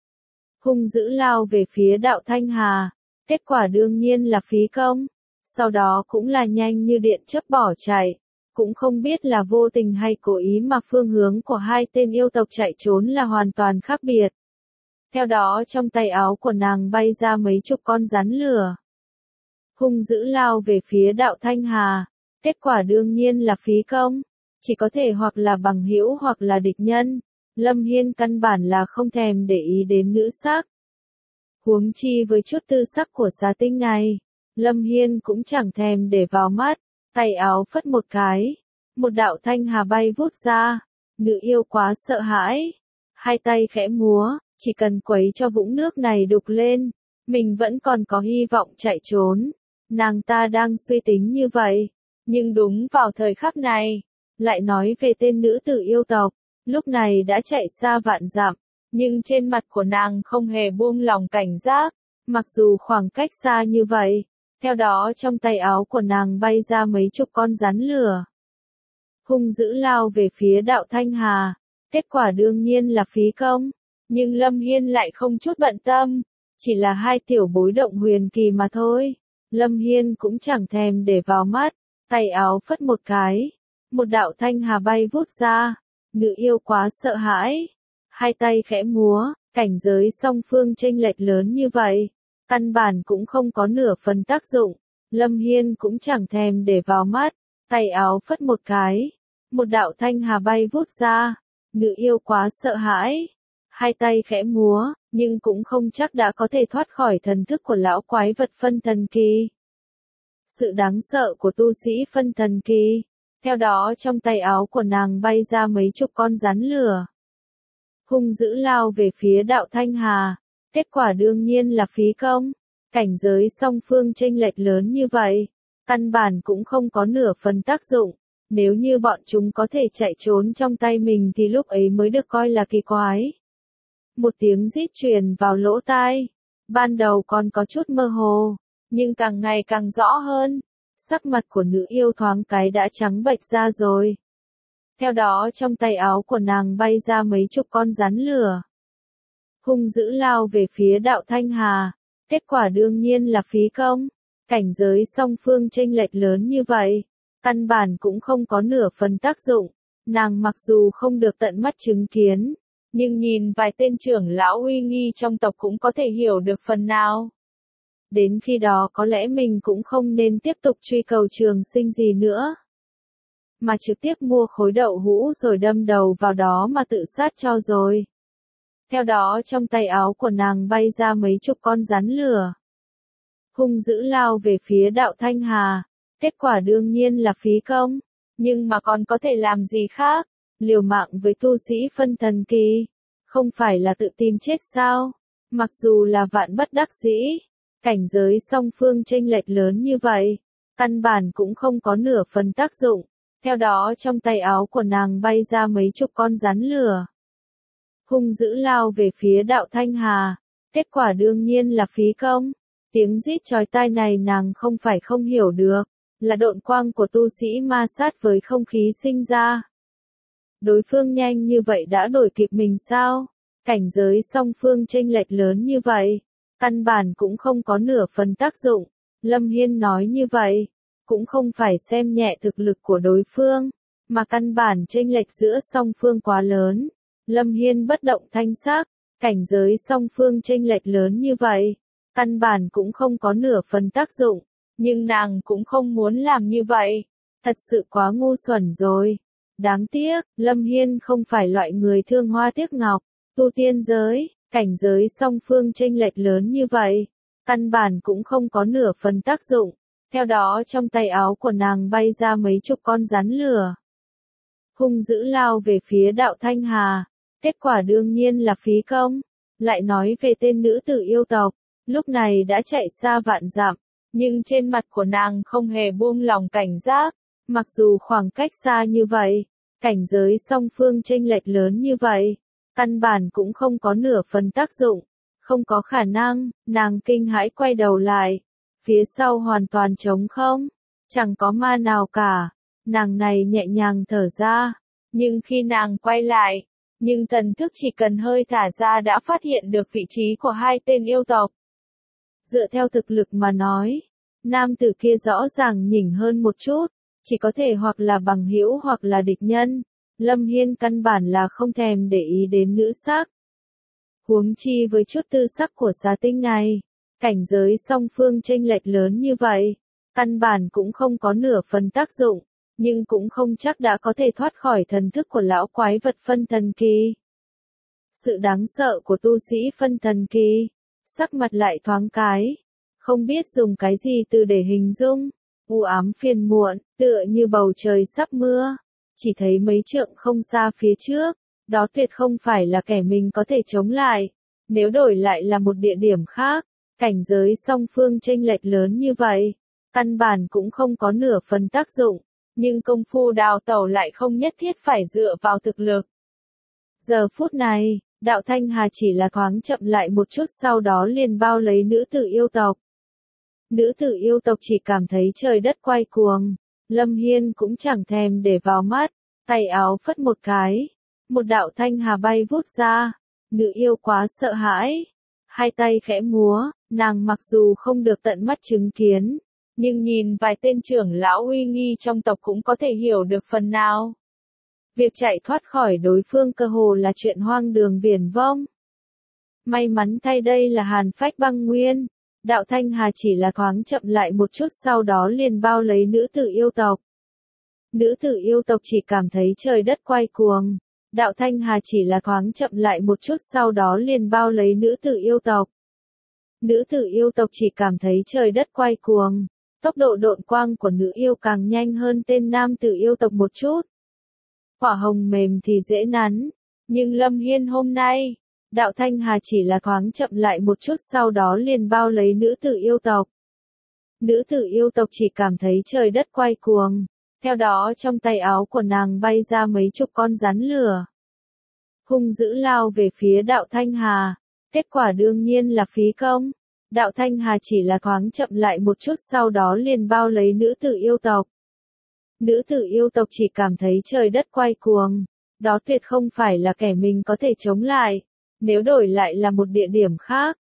Hung dữ lao về phía đạo Thanh Hà. Kết quả đương nhiên là phí công. Sau đó cũng là nhanh như điện chớp bỏ chạy. Cũng không biết là vô tình hay cố ý mà phương hướng của hai tên yêu tộc chạy trốn là hoàn toàn khác biệt. Theo đó trong tay áo của nàng bay ra mấy chục con rắn lửa. Hung dữ lao về phía đạo Thanh Hà. Kết quả đương nhiên là phí công. Chỉ có thể hoặc là bằng hữu hoặc là địch nhân. Lâm Hiên căn bản là không thèm để ý đến nữ sắc. Huống chi với chút tư sắc của xà tinh này. Lâm Hiên cũng chẳng thèm để vào mắt. Tay áo phất một cái. Một đạo thanh hà bay vút ra. Nữ yêu quá sợ hãi. Hai tay khẽ múa. Chỉ cần quấy cho vũng nước này đục lên. Mình vẫn còn có hy vọng chạy trốn. Nàng ta đang suy tính như vậy. Nhưng đúng vào thời khắc này. Lại nói về tên nữ tử yêu tộc. Lúc này đã chạy xa vạn dặm. Nhưng trên mặt của nàng không hề buông lòng cảnh giác. Mặc dù khoảng cách xa như vậy. Theo đó trong tay áo của nàng bay ra mấy chục con rắn lửa. Hung dữ lao về phía đạo Thanh Hà. Kết quả đương nhiên là phí công. Nhưng Lâm Hiên lại không chút bận tâm. Chỉ là hai tiểu bối động huyền kỳ mà thôi. Lâm Hiên cũng chẳng thèm để vào mắt. Tay áo phất một cái. Một đạo thanh hà bay vút ra. Nữ yêu quá sợ hãi. Hai tay khẽ múa. Cảnh giới song phương chênh lệch lớn như vậy. Căn bản cũng không có nửa phần tác dụng. Lâm Hiên cũng chẳng thèm để vào mắt. Tay áo phất một cái. Một đạo thanh hà bay vút ra. Nữ yêu quá sợ hãi. Hai tay khẽ múa, nhưng cũng không chắc đã có thể thoát khỏi thần thức của lão quái vật phân thần kỳ. Sự đáng sợ của tu sĩ phân thần kỳ. Theo đó trong tay áo của nàng bay ra mấy chục con rắn lửa. Hung dữ lao về phía đạo Thanh Hà. Kết quả đương nhiên là phí công. Cảnh giới song phương chênh lệch lớn như vậy. Căn bản cũng không có nửa phần tác dụng. Nếu như bọn chúng có thể chạy trốn trong tay mình thì lúc ấy mới được coi là kỳ quái. Một tiếng rít truyền vào lỗ tai. Ban đầu còn có chút mơ hồ. Nhưng càng ngày càng rõ hơn. Sắc mặt của nữ yêu thoáng cái đã trắng bệch ra rồi. Theo đó trong tay áo của nàng bay ra mấy chục con rắn lửa. Hung dữ lao về phía đạo Thanh Hà. Kết quả đương nhiên là phí công. Cảnh giới song phương chênh lệch lớn như vậy, căn bản cũng không có nửa phần tác dụng. Nàng mặc dù không được tận mắt chứng kiến, nhưng nhìn vài tên trưởng lão uy nghi trong tộc cũng có thể hiểu được phần nào. Đến khi đó có lẽ mình cũng không nên tiếp tục truy cầu trường sinh gì nữa, mà trực tiếp mua khối đậu hũ rồi đâm đầu vào đó mà tự sát cho rồi. Theo đó trong tay áo của nàng bay ra mấy chục con rắn lửa, hung dữ lao về phía Đạo Thanh Hà. Kết quả đương nhiên là phí công, nhưng mà còn có thể làm gì khác, liều mạng với tu sĩ phân thần kỳ, không phải là tự tìm chết sao? Mặc dù là vạn bất đắc dĩ, cảnh giới song phương chênh lệch lớn như vậy, căn bản cũng không có nửa phần tác dụng. Theo đó trong tay áo của nàng bay ra mấy chục con rắn lửa, hung dữ lao về phía Đạo Thanh Hà. Kết quả đương nhiên là phí công. Tiếng rít chói tai này nàng không phải không hiểu được, là độn quang của tu sĩ ma sát với không khí sinh ra. Đối phương nhanh như vậy đã đuổi kịp mình sao? Cảnh giới song phương chênh lệch lớn như vậy, căn bản cũng không có nửa phần tác dụng. Lâm Hiên nói như vậy, cũng không phải xem nhẹ thực lực của đối phương, mà căn bản chênh lệch giữa song phương quá lớn. Lâm Hiên bất động thanh sắc, cảnh giới song phương chênh lệch lớn như vậy, căn bản cũng không có nửa phần tác dụng, nhưng nàng cũng không muốn làm như vậy. Thật sự quá ngu xuẩn rồi. Đáng tiếc, Lâm Hiên không phải loại người thương hoa tiếc ngọc, tu tiên giới, cảnh giới song phương chênh lệch lớn như vậy, căn bản cũng không có nửa phần tác dụng. Theo đó trong tay áo của nàng bay ra mấy chục con rắn lửa, hung dữ lao về phía Đạo Thanh Hà. Kết quả đương nhiên là phí công. Lại nói về tên nữ tử yêu tộc, lúc này đã chạy xa vạn dặm, nhưng trên mặt của nàng không hề buông lòng cảnh giác. Mặc dù khoảng cách xa như vậy, cảnh giới song phương chênh lệch lớn như vậy, căn bản cũng không có nửa phần tác dụng. Không có khả năng. Nàng kinh hãi quay đầu lại, phía sau hoàn toàn trống không, chẳng có ma nào cả. Nàng này nhẹ nhàng thở ra, nhưng khi nàng quay lại, nhưng thần thức chỉ cần hơi thả ra đã phát hiện được vị trí của hai tên yêu tộc. Dựa theo thực lực mà nói, nam tử kia rõ ràng nhỉnh hơn một chút, chỉ có thể hoặc là bằng hữu hoặc là địch nhân. Lâm Hiên căn bản là không thèm để ý đến nữ sắc. Huống chi với chút tư sắc của xà tinh này, cảnh giới song phương chênh lệch lớn như vậy, căn bản cũng không có nửa phần tác dụng, nhưng cũng không chắc đã có thể thoát khỏi thần thức của lão quái vật phân thần kỳ. Sự đáng sợ của tu sĩ phân thần kỳ, sắc mặt lại thoáng cái, không biết dùng cái gì từ để hình dung, u ám phiền muộn, tựa như bầu trời sắp mưa, chỉ thấy mấy trượng không xa phía trước, đó tuyệt không phải là kẻ mình có thể chống lại. Nếu đổi lại là một địa điểm khác, cảnh giới song phương chênh lệch lớn như vậy, căn bản cũng không có nửa phần tác dụng, nhưng công phu đào tẩu lại không nhất thiết phải dựa vào thực lực. Giờ phút này, Đạo Thanh Hà chỉ là thoáng chậm lại một chút, sau đó liền bao lấy nữ tử yêu tộc. Nữ tử yêu tộc chỉ cảm thấy trời đất quay cuồng. Lâm Hiên cũng chẳng thèm để vào mắt, tay áo phất một cái, một đạo thanh hà bay vút ra. Nữ yêu quá sợ hãi, hai tay khẽ múa. Nàng mặc dù không được tận mắt chứng kiến, nhưng nhìn vài tên trưởng lão uy nghi trong tộc cũng có thể hiểu được phần nào. Việc chạy thoát khỏi đối phương cơ hồ là chuyện hoang đường viển vông. May mắn thay đây là Hàn Phách Băng Nguyên. Đạo Thanh Hà chỉ là thoáng chậm lại một chút, sau đó liền bao lấy nữ tử yêu tộc. Nữ tử yêu tộc chỉ cảm thấy trời đất quay cuồng. Đạo Thanh Hà chỉ là thoáng chậm lại một chút, sau đó liền bao lấy nữ tử yêu tộc. Nữ tử yêu tộc chỉ cảm thấy trời đất quay cuồng. Tốc độ độn quang của nữ yêu càng nhanh hơn tên nam tử yêu tộc một chút. Quả hồng mềm thì dễ nắn, nhưng Lâm Hiên hôm nay, Đạo Thanh Hà chỉ là thoáng chậm lại một chút, sau đó liền bao lấy nữ tử yêu tộc. Nữ tử yêu tộc chỉ cảm thấy trời đất quay cuồng. Theo đó trong tay áo của nàng bay ra mấy chục con rắn lửa, hung dữ lao về phía Đạo Thanh Hà. Kết quả đương nhiên là phí công. Đạo Thanh Hà chỉ là thoáng chậm lại một chút, sau đó liền bao lấy nữ tử yêu tộc. Nữ tử yêu tộc chỉ cảm thấy trời đất quay cuồng. Đó tuyệt không phải là kẻ mình có thể chống lại. Nếu đổi lại là một địa điểm khác,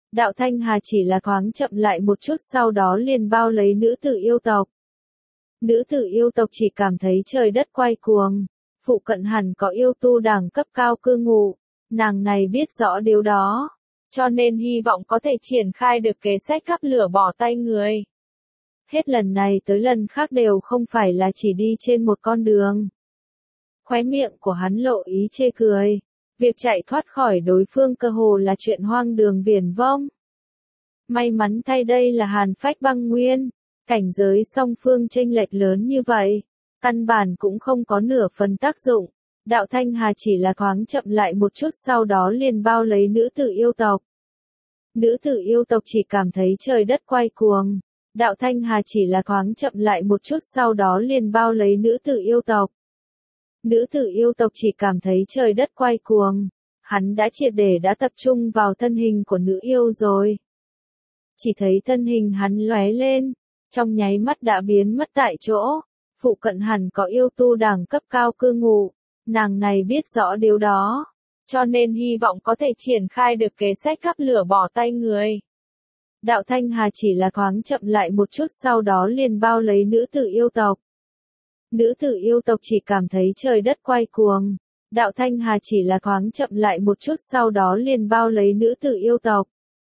Đạo Thanh Hà chỉ là thoáng chậm lại một chút sau đó liền bao lấy nữ tử yêu tộc. Nữ tử yêu tộc chỉ cảm thấy trời đất quay cuồng, phụ cận hẳn có yêu tu đẳng cấp cao cư ngụ, nàng này biết rõ điều đó, cho nên hy vọng có thể triển khai được kế sách cắp lửa bỏ tay người. Hết lần này tới lần khác đều không phải là chỉ đi trên một con đường. Khóe miệng của hắn lộ ý chê cười, việc chạy thoát khỏi đối phương cơ hồ là chuyện hoang đường viển vông. May mắn thay đây là Hàn Phách Băng Nguyên, cảnh giới song phương chênh lệch lớn như vậy, căn bản cũng không có nửa phần tác dụng. Đạo Thanh Hà chỉ là thoáng chậm lại một chút sau đó liền bao lấy nữ tử yêu tộc. Nữ tử yêu tộc chỉ cảm thấy trời đất quay cuồng. Đạo Thanh Hà chỉ là thoáng chậm lại một chút sau đó liền bao lấy nữ tử yêu tộc. Nữ tử yêu tộc chỉ cảm thấy trời đất quay cuồng. Hắn đã triệt để đã tập trung vào thân hình của nữ yêu rồi. Chỉ thấy thân hình hắn lóe lên, trong nháy mắt đã biến mất tại chỗ. Phụ cận hẳn có yêu tu đẳng cấp cao cư ngụ. Nàng này biết rõ điều đó, cho nên hy vọng có thể triển khai được kế sách cắp lửa bỏ tay người. Đạo Thanh Hà chỉ là thoáng chậm lại một chút sau đó liền bao lấy nữ tử yêu tộc. Nữ tử yêu tộc chỉ cảm thấy trời đất quay cuồng. Đạo Thanh Hà chỉ là thoáng chậm lại một chút sau đó liền bao lấy nữ tử yêu tộc.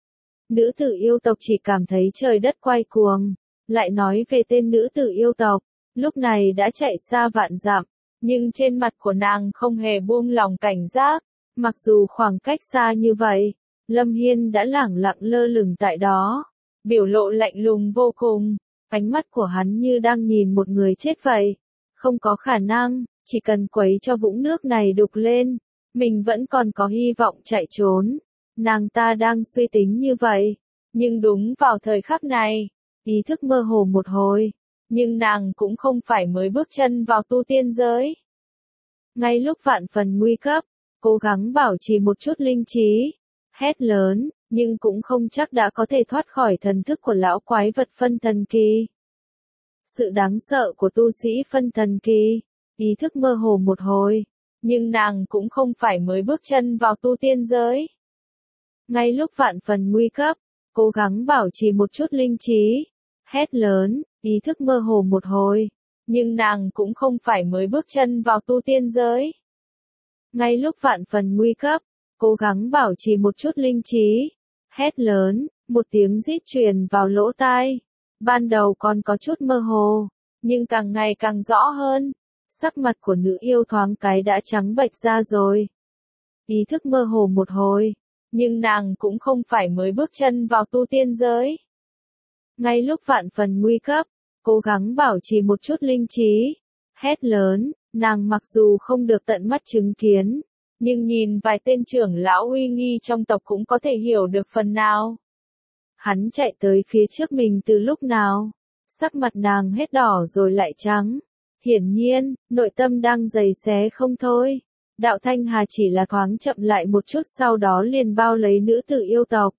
Nữ tử yêu tộc chỉ cảm thấy trời đất quay cuồng. Lại nói về tên nữ tử yêu tộc, lúc này đã chạy xa vạn dặm, nhưng trên mặt của nàng không hề buông lòng cảnh giác. Mặc dù khoảng cách xa như vậy, Lâm Hiên đã lẳng lặng lơ lửng tại đó, biểu lộ lạnh lùng vô cùng, ánh mắt của hắn như đang nhìn một người chết vậy. Không có khả năng, chỉ cần quấy cho vũng nước này đục lên, mình vẫn còn có hy vọng chạy trốn. Nàng ta đang suy tính như vậy, nhưng đúng vào thời khắc này, ý thức mơ hồ một hồi, nhưng nàng cũng không phải mới bước chân vào tu tiên giới. Ngay lúc vạn phần nguy cấp, cố gắng bảo trì một chút linh trí, hét lớn, nhưng cũng không chắc đã có thể thoát khỏi thần thức của lão quái vật phân thần kỳ. Sự đáng sợ của tu sĩ phân thần kỳ, ý thức mơ hồ một hồi, nhưng nàng cũng không phải mới bước chân vào tu tiên giới. Ngay lúc vạn phần nguy cấp, cố gắng bảo trì một chút linh trí, hét lớn, ý thức mơ hồ một hồi, nhưng nàng cũng không phải mới bước chân vào tu tiên giới. Ngay lúc vạn phần nguy cấp, cố gắng bảo trì một chút linh trí, hét lớn, một tiếng rít truyền vào lỗ tai. Ban đầu còn có chút mơ hồ, nhưng càng ngày càng rõ hơn. Sắc mặt của nữ yêu thoáng cái đã trắng bệch ra rồi. Ý thức mơ hồ một hồi, nhưng nàng cũng không phải mới bước chân vào tu tiên giới. Ngay lúc vạn phần nguy cấp, cố gắng bảo trì một chút linh trí, hét lớn, nàng mặc dù không được tận mắt chứng kiến, nhưng nhìn vài tên trưởng lão uy nghi trong tộc cũng có thể hiểu được phần nào. Hắn chạy tới phía trước mình từ lúc nào? Sắc mặt nàng hết đỏ rồi lại trắng. Hiển nhiên, nội tâm đang giày xé không thôi. Đạo Thanh Hà chỉ là thoáng chậm lại một chút sau đó liền bao lấy nữ tử yêu tộc.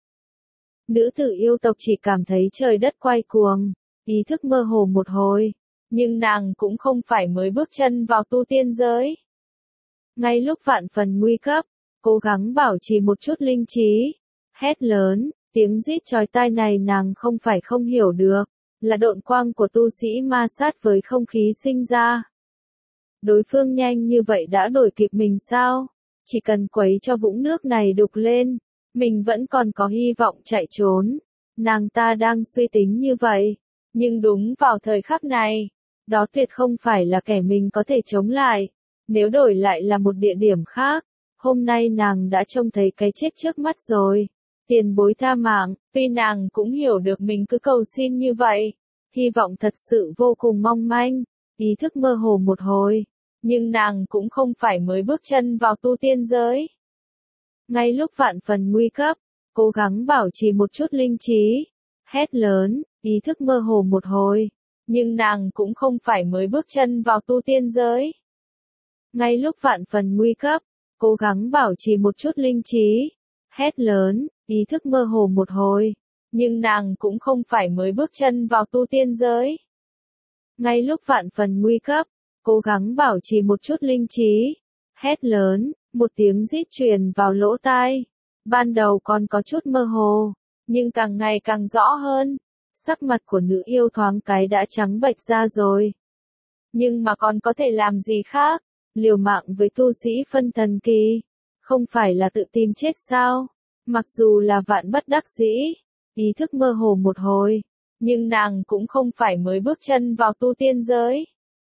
Nữ tử yêu tộc chỉ cảm thấy trời đất quay cuồng, ý thức mơ hồ một hồi, nhưng nàng cũng không phải mới bước chân vào tu tiên giới. Ngay lúc vạn phần nguy cấp, cố gắng bảo trì một chút linh trí, hét lớn, tiếng rít chói tai này nàng không phải không hiểu được, là độn quang của tu sĩ ma sát với không khí sinh ra. Đối phương nhanh như vậy đã đuổi kịp mình sao? Chỉ cần quấy cho vũng nước này đục lên, mình vẫn còn có hy vọng chạy trốn. Nàng ta đang suy tính như vậy, nhưng đúng vào thời khắc này, đó tuyệt không phải là kẻ mình có thể chống lại. Nếu đổi lại là một địa điểm khác, hôm nay nàng đã trông thấy cái chết trước mắt rồi. Tiền bối tha mạng, tuy nàng cũng hiểu được mình cứ cầu xin như vậy, hy vọng thật sự vô cùng mong manh, ý thức mơ hồ một hồi, nhưng nàng cũng không phải mới bước chân vào tu tiên giới. Ngay lúc vạn phần nguy cấp, cố gắng bảo trì một chút linh trí, hét lớn, ý thức mơ hồ một hồi, nhưng nàng cũng không phải mới bước chân vào tu tiên giới. Ngay lúc vạn phần nguy cấp, cố gắng bảo trì một chút linh trí, hét lớn, ý thức mơ hồ một hồi, nhưng nàng cũng không phải mới bước chân vào tu tiên giới. Ngay lúc vạn phần nguy cấp, cố gắng bảo trì một chút linh trí, hét lớn, một tiếng rít truyền vào lỗ tai. Ban đầu còn có chút mơ hồ, nhưng càng ngày càng rõ hơn. Sắc mặt của nữ yêu thoáng cái đã trắng bệch ra rồi. Nhưng mà còn có thể làm gì khác? Liều mạng với tu sĩ phân thần kỳ, không phải là tự tìm chết sao? Mặc dù là vạn bất đắc dĩ, ý thức mơ hồ một hồi, nhưng nàng cũng không phải mới bước chân vào tu tiên giới.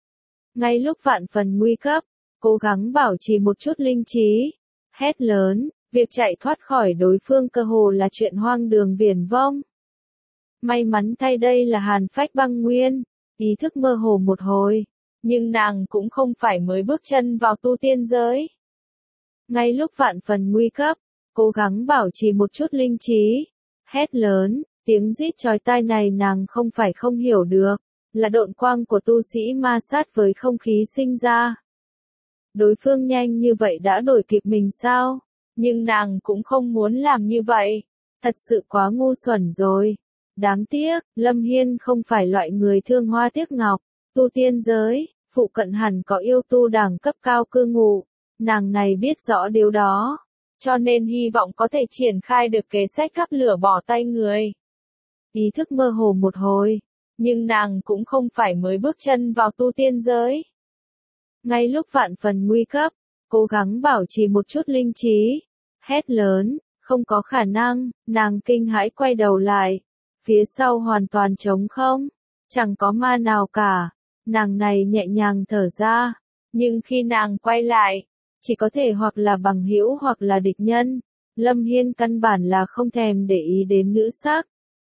Ngay lúc vạn phần nguy cấp, cố gắng bảo trì một chút linh trí, hét lớn, việc chạy thoát khỏi đối phương cơ hồ là chuyện hoang đường viển vông. May mắn thay đây là Hàn Phách Băng Nguyên, ý thức mơ hồ một hồi, nhưng nàng cũng không phải mới bước chân vào tu tiên giới. Ngay lúc vạn phần nguy cấp, cố gắng bảo trì một chút linh trí, hét lớn, tiếng rít chói tai này nàng không phải không hiểu được, là độn quang của tu sĩ ma sát với không khí sinh ra. Đối phương nhanh như vậy đã đuổi kịp mình sao? Nhưng nàng cũng không muốn làm như vậy. Thật sự quá ngu xuẩn rồi. Đáng tiếc, Lâm Hiên không phải loại người thương hoa tiếc ngọc. Tu tiên giới, phụ cận hẳn có yêu tu đẳng cấp cao cư ngụ. Nàng này biết rõ điều đó. Cho nên hy vọng có thể triển khai được kế sách cắp lửa bỏ tay người. Ý thức mơ hồ một hồi. Nhưng nàng cũng không phải mới bước chân vào tu tiên giới. Ngay lúc vạn phần nguy cấp, cố gắng bảo trì một chút linh trí. Hét lớn, không có khả năng, nàng kinh hãi quay đầu lại. Phía sau hoàn toàn trống không, chẳng có ma nào cả. Nàng này nhẹ nhàng thở ra, nhưng khi nàng quay lại, chỉ có thể hoặc là bằng hữu hoặc là địch nhân. Lâm Hiên căn bản là không thèm để ý đến nữ sắc.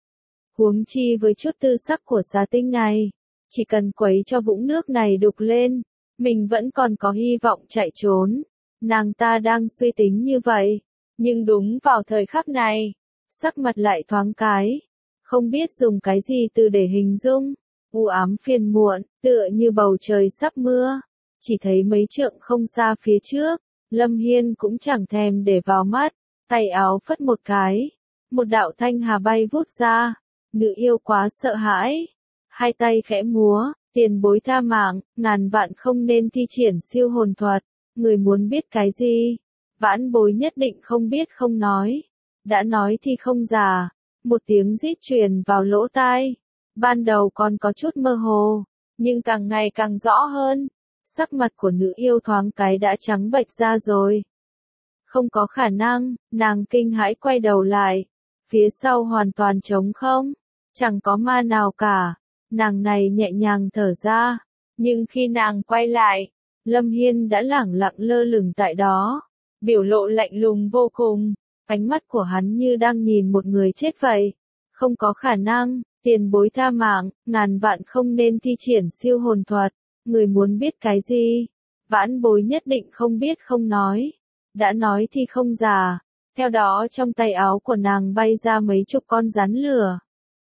Huống chi với chút tư sắc của xá tinh này, chỉ cần quấy cho vũng nước này đục lên, mình vẫn còn có hy vọng chạy trốn. Nàng ta đang suy tính như vậy, nhưng đúng vào thời khắc này, sắc mặt lại thoáng cái, không biết dùng cái gì từ để hình dung, u ám phiền muộn, tựa như bầu trời sắp mưa, chỉ thấy mấy trượng không xa phía trước, Lâm Hiên cũng chẳng thèm để vào mắt, tay áo phất một cái, một đạo thanh hà bay vút ra, nữ yêu quá sợ hãi, hai tay khẽ múa, tiền bối tha mạng, ngàn vạn không nên thi triển siêu hồn thuật, người muốn biết cái gì, vãn bối nhất định không biết không nói, đã nói thì không già. Một tiếng rít truyền vào lỗ tai, ban đầu còn có chút mơ hồ, nhưng càng ngày càng rõ hơn, sắc mặt của nữ yêu thoáng cái đã trắng bệch ra rồi. Không có khả năng, nàng kinh hãi quay đầu lại, phía sau hoàn toàn trống không, chẳng có ma nào cả, nàng này nhẹ nhàng thở ra, nhưng khi nàng quay lại, Lâm Hiên đã lẳng lặng lơ lửng tại đó, biểu lộ lạnh lùng vô cùng. Ánh mắt của hắn như đang nhìn một người chết vậy. Không có khả năng, tiền bối tha mạng, ngàn vạn không nên thi triển siêu hồn thuật. Người muốn biết cái gì? Vãn bối nhất định không biết không nói. Đã nói thì không già. Theo đó trong tay áo của nàng bay ra mấy chục con rắn lửa.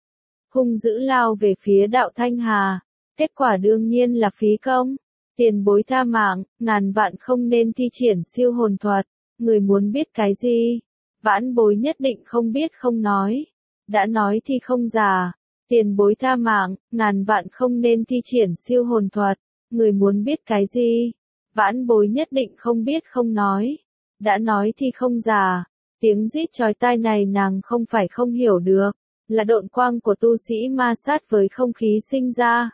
Hung dữ lao về phía đạo Thanh Hà. Kết quả đương nhiên là phí công. Tiền bối tha mạng, ngàn vạn không nên thi triển siêu hồn thuật. Người muốn biết cái gì? Vãn bối nhất định không biết không nói. Đã nói thì không già. Tiền bối tha mạng, ngàn vạn không nên thi triển siêu hồn thuật. Người muốn biết cái gì? Vãn bối nhất định không biết không nói. Đã nói thì không già. Tiếng rít chói tai này nàng không phải không hiểu được. Là độn quang của tu sĩ ma sát với không khí sinh ra.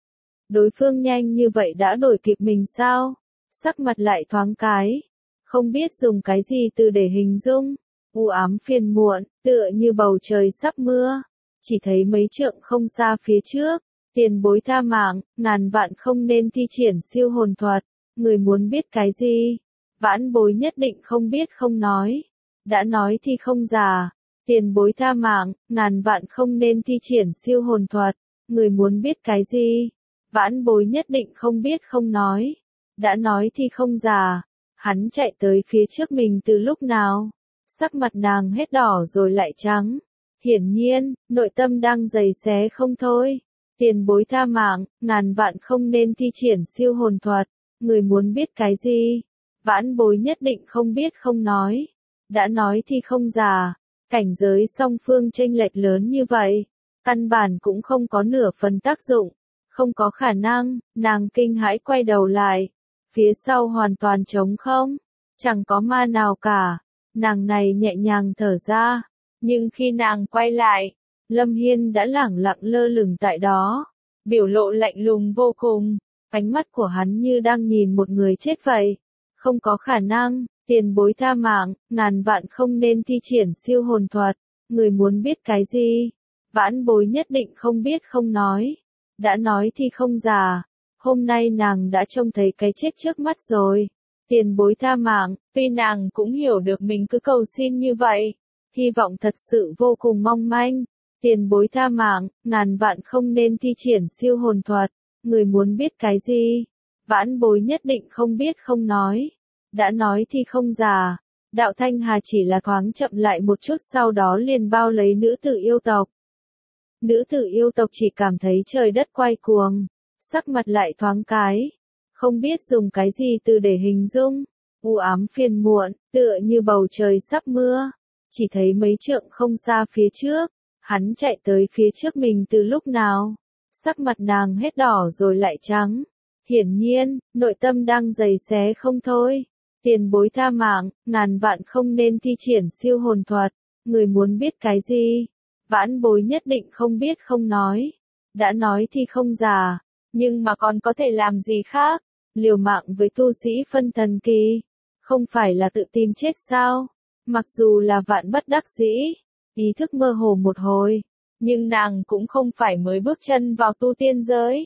Đối phương nhanh như vậy đã đuổi kịp mình sao? Sắc mặt lại thoáng cái. Không biết dùng cái gì từ để hình dung. U ám phiền muộn, tựa như bầu trời sắp mưa. Chỉ thấy mấy trượng không xa phía trước. Tiền bối tha mạng, ngàn vạn không nên thi triển siêu hồn thuật. Người muốn biết cái gì? Vãn bối nhất định không biết không nói. Đã nói thì không già. Tiền bối tha mạng, ngàn vạn không nên thi triển siêu hồn thuật. Người muốn biết cái gì? Vãn bối nhất định không biết không nói. Đã nói thì không già. Hắn chạy tới phía trước mình từ lúc nào? Sắc mặt nàng hết đỏ rồi lại trắng. Hiển nhiên, nội tâm đang giày xé không thôi. Tiền bối tha mạng, ngàn vạn không nên thi triển siêu hồn thuật. Người muốn biết cái gì? Vãn bối nhất định không biết không nói. Đã nói thì không già. Cảnh giới song phương chênh lệch lớn như vậy. Căn bản cũng không có nửa phần tác dụng. Không có khả năng, nàng kinh hãi quay đầu lại. Phía sau hoàn toàn trống không. Chẳng có ma nào cả. Nàng này nhẹ nhàng thở ra. Nhưng khi nàng quay lại, Lâm Hiên đã lẳng lặng lơ lửng tại đó, biểu lộ lạnh lùng vô cùng, ánh mắt của hắn như đang nhìn một người chết vậy. Không có khả năng, tiền bối tha mạng, ngàn vạn không nên thi triển siêu hồn thuật, người muốn biết cái gì? Vãn bối nhất định không biết không nói, đã nói thì không già, hôm nay nàng đã trông thấy cái chết trước mắt rồi. Tiền bối tha mạng, tuy nàng cũng hiểu được mình cứ cầu xin như vậy, hy vọng thật sự vô cùng mong manh. Tiền bối tha mạng, ngàn vạn không nên thi triển siêu hồn thuật, người muốn biết cái gì? Vãn bối nhất định không biết không nói, đã nói thì không già. Đạo Thanh Hà chỉ là thoáng chậm lại một chút sau đó liền bao lấy nữ tử yêu tộc. Nữ tử yêu tộc chỉ cảm thấy trời đất quay cuồng, sắc mặt lại thoáng cái, không biết dùng cái gì từ để hình dung, u ám phiền muộn, tựa như bầu trời sắp mưa, chỉ thấy mấy trượng không xa phía trước, hắn chạy tới phía trước mình từ lúc nào, sắc mặt nàng hết đỏ rồi lại trắng, hiển nhiên, nội tâm đang giày xé không thôi. Tiền bối tha mạng, ngàn vạn không nên thi triển siêu hồn thuật, người muốn biết cái gì? Vãn bối nhất định không biết không nói, đã nói thì không già, nhưng mà còn có thể làm gì khác, liều mạng với tu sĩ phân thần kỳ, không phải là tự tìm chết sao? Mặc dù là vạn bất đắc dĩ, ý thức mơ hồ một hồi, nhưng nàng cũng không phải mới bước chân vào tu tiên giới.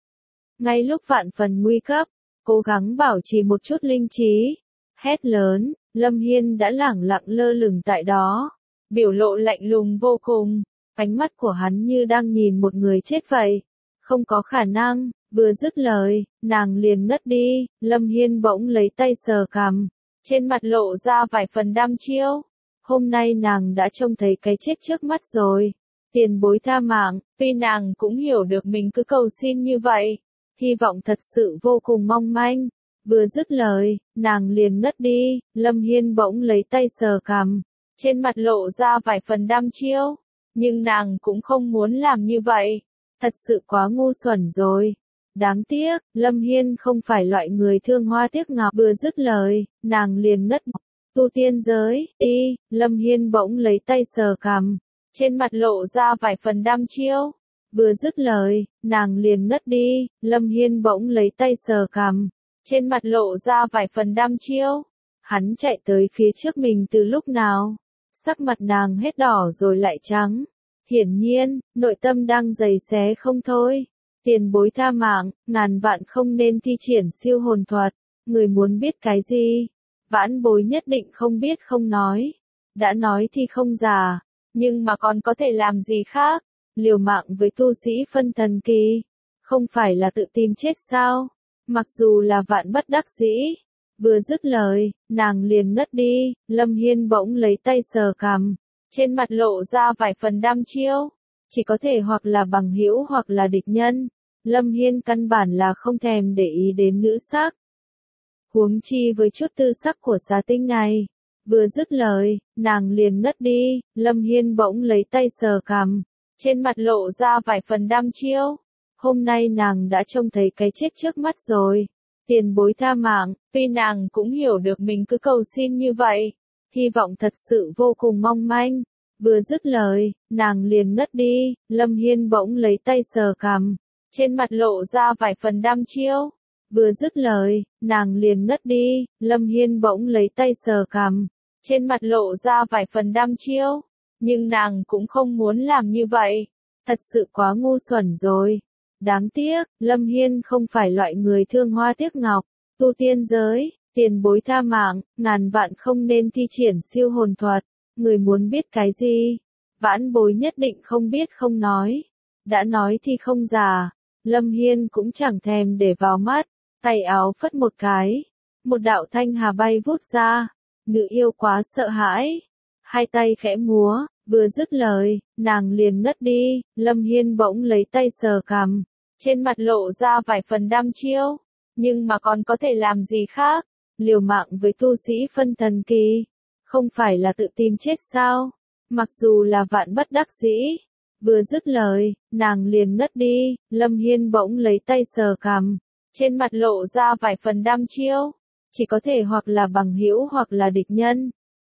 Ngay lúc vạn phần nguy cấp, cố gắng bảo trì một chút linh trí, hét lớn, Lâm Hiên đã lẳng lặng lơ lửng tại đó, biểu lộ lạnh lùng vô cùng, ánh mắt của hắn như đang nhìn một người chết vậy. Không có khả năng, vừa dứt lời, nàng liền ngất đi, Lâm Hiên bỗng lấy tay sờ cằm, trên mặt lộ ra vài phần đăm chiêu. Hôm nay nàng đã trông thấy cái chết trước mắt rồi. Tiền bối tha mạng, tuy nàng cũng hiểu được mình cứ cầu xin như vậy, hy vọng thật sự vô cùng mong manh. Vừa dứt lời, nàng liền ngất đi, Lâm Hiên bỗng lấy tay sờ cằm, trên mặt lộ ra vài phần đăm chiêu, nhưng nàng cũng không muốn làm như vậy, thật sự quá ngu xuẩn rồi. Đáng tiếc, Lâm Hiên không phải loại người thương hoa tiếc ngọc. Vừa dứt lời, nàng liền ngất. Tu tiên giới, đi, Lâm Hiên bỗng lấy tay sờ cằm, trên mặt lộ ra vài phần đăm chiêu. Vừa dứt lời, nàng liền ngất đi, Lâm Hiên bỗng lấy tay sờ cằm, trên mặt lộ ra vài phần đăm chiêu. Hắn chạy tới phía trước mình từ lúc nào? Sắc mặt nàng hết đỏ rồi lại trắng. Hiển nhiên, nội tâm đang giày xé không thôi. Tiền bối tha mạng, ngàn vạn không nên thi triển siêu hồn thuật. Người muốn biết cái gì? Vãn bối nhất định không biết không nói. Đã nói thì không già, nhưng mà còn có thể làm gì khác? Liều mạng với tu sĩ phân thần kỳ, không phải là tự tìm chết sao? Mặc dù là vạn bất đắc dĩ. Vừa dứt lời, nàng liền ngất đi, Lâm Hiên bỗng lấy tay sờ cằm, trên mặt lộ ra vài phần đăm chiêu, chỉ có thể hoặc là bằng hữu hoặc là địch nhân. Lâm Hiên căn bản là không thèm để ý đến nữ sắc. Huống chi với chút tư sắc của xá tinh này. Vừa dứt lời, nàng liền ngất đi, Lâm Hiên bỗng lấy tay sờ cằm, trên mặt lộ ra vài phần đăm chiêu. Hôm nay nàng đã trông thấy cái chết trước mắt rồi. Tiền bối tha mạng, tuy nàng cũng hiểu được mình cứ cầu xin như vậy, hy vọng thật sự vô cùng mong manh. Vừa dứt lời, nàng liền ngất đi, Lâm Hiên bỗng lấy tay sờ cằm, trên mặt lộ ra vài phần đăm chiêu. Vừa dứt lời, nàng liền ngất đi, Lâm Hiên bỗng lấy tay sờ cằm, trên mặt lộ ra vài phần đăm chiêu, nhưng nàng cũng không muốn làm như vậy, thật sự quá ngu xuẩn rồi. Đáng tiếc, Lâm Hiên không phải loại người thương hoa tiếc ngọc. Tu tiên giới, tiền bối tha mạng, ngàn vạn không nên thi triển siêu hồn thuật. Người muốn biết cái gì? Vãn bối nhất định không biết không nói. Đã nói thì không già. Lâm Hiên cũng chẳng thèm để vào mắt, tay áo phất một cái, một đạo thanh hà bay vút ra. Nữ yêu quá sợ hãi, hai tay khẽ múa, vừa dứt lời, nàng liền ngất đi. Lâm Hiên bỗng lấy tay sờ cằm, trên mặt lộ ra vài phần đăm chiêu, nhưng mà còn có thể làm gì khác? Liều mạng với tu sĩ phân thần kỳ, không phải là tự tìm chết sao? Mặc dù là vạn bất đắc dĩ. Vừa dứt lời, nàng liền ngất đi, Lâm Hiên bỗng lấy tay sờ cằm, trên mặt lộ ra vài phần đăm chiêu, chỉ có thể hoặc là bằng hữu hoặc là địch nhân.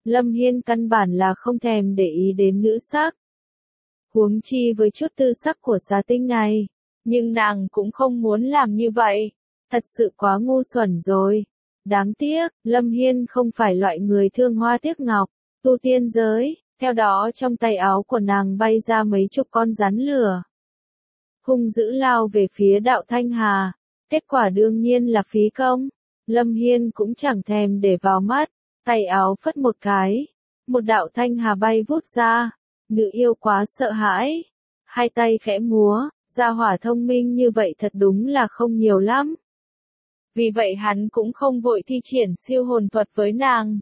Lâm Hiên căn bản là không thèm để ý đến nữ sắc. Huống chi với chút tư sắc của xà tinh này. Nhưng nàng cũng không muốn làm như vậy. Thật sự quá ngu xuẩn rồi. Đáng tiếc, Lâm Hiên không phải loại người thương hoa tiếc ngọc, tu tiên giới. Theo đó trong tay áo của nàng bay ra mấy chục con rắn lửa. Hung dữ lao về phía đạo Thanh Hà. Kết quả đương nhiên là phí công. Lâm Hiên cũng chẳng thèm để vào mắt. Tay áo phất một cái. Một đạo Thanh Hà bay vút ra. Nữ yêu quá sợ hãi. Hai tay khẽ múa. Gia hỏa thông minh như vậy thật đúng là không nhiều lắm. Vì vậy hắn cũng không vội thi triển siêu hồn thuật với nàng.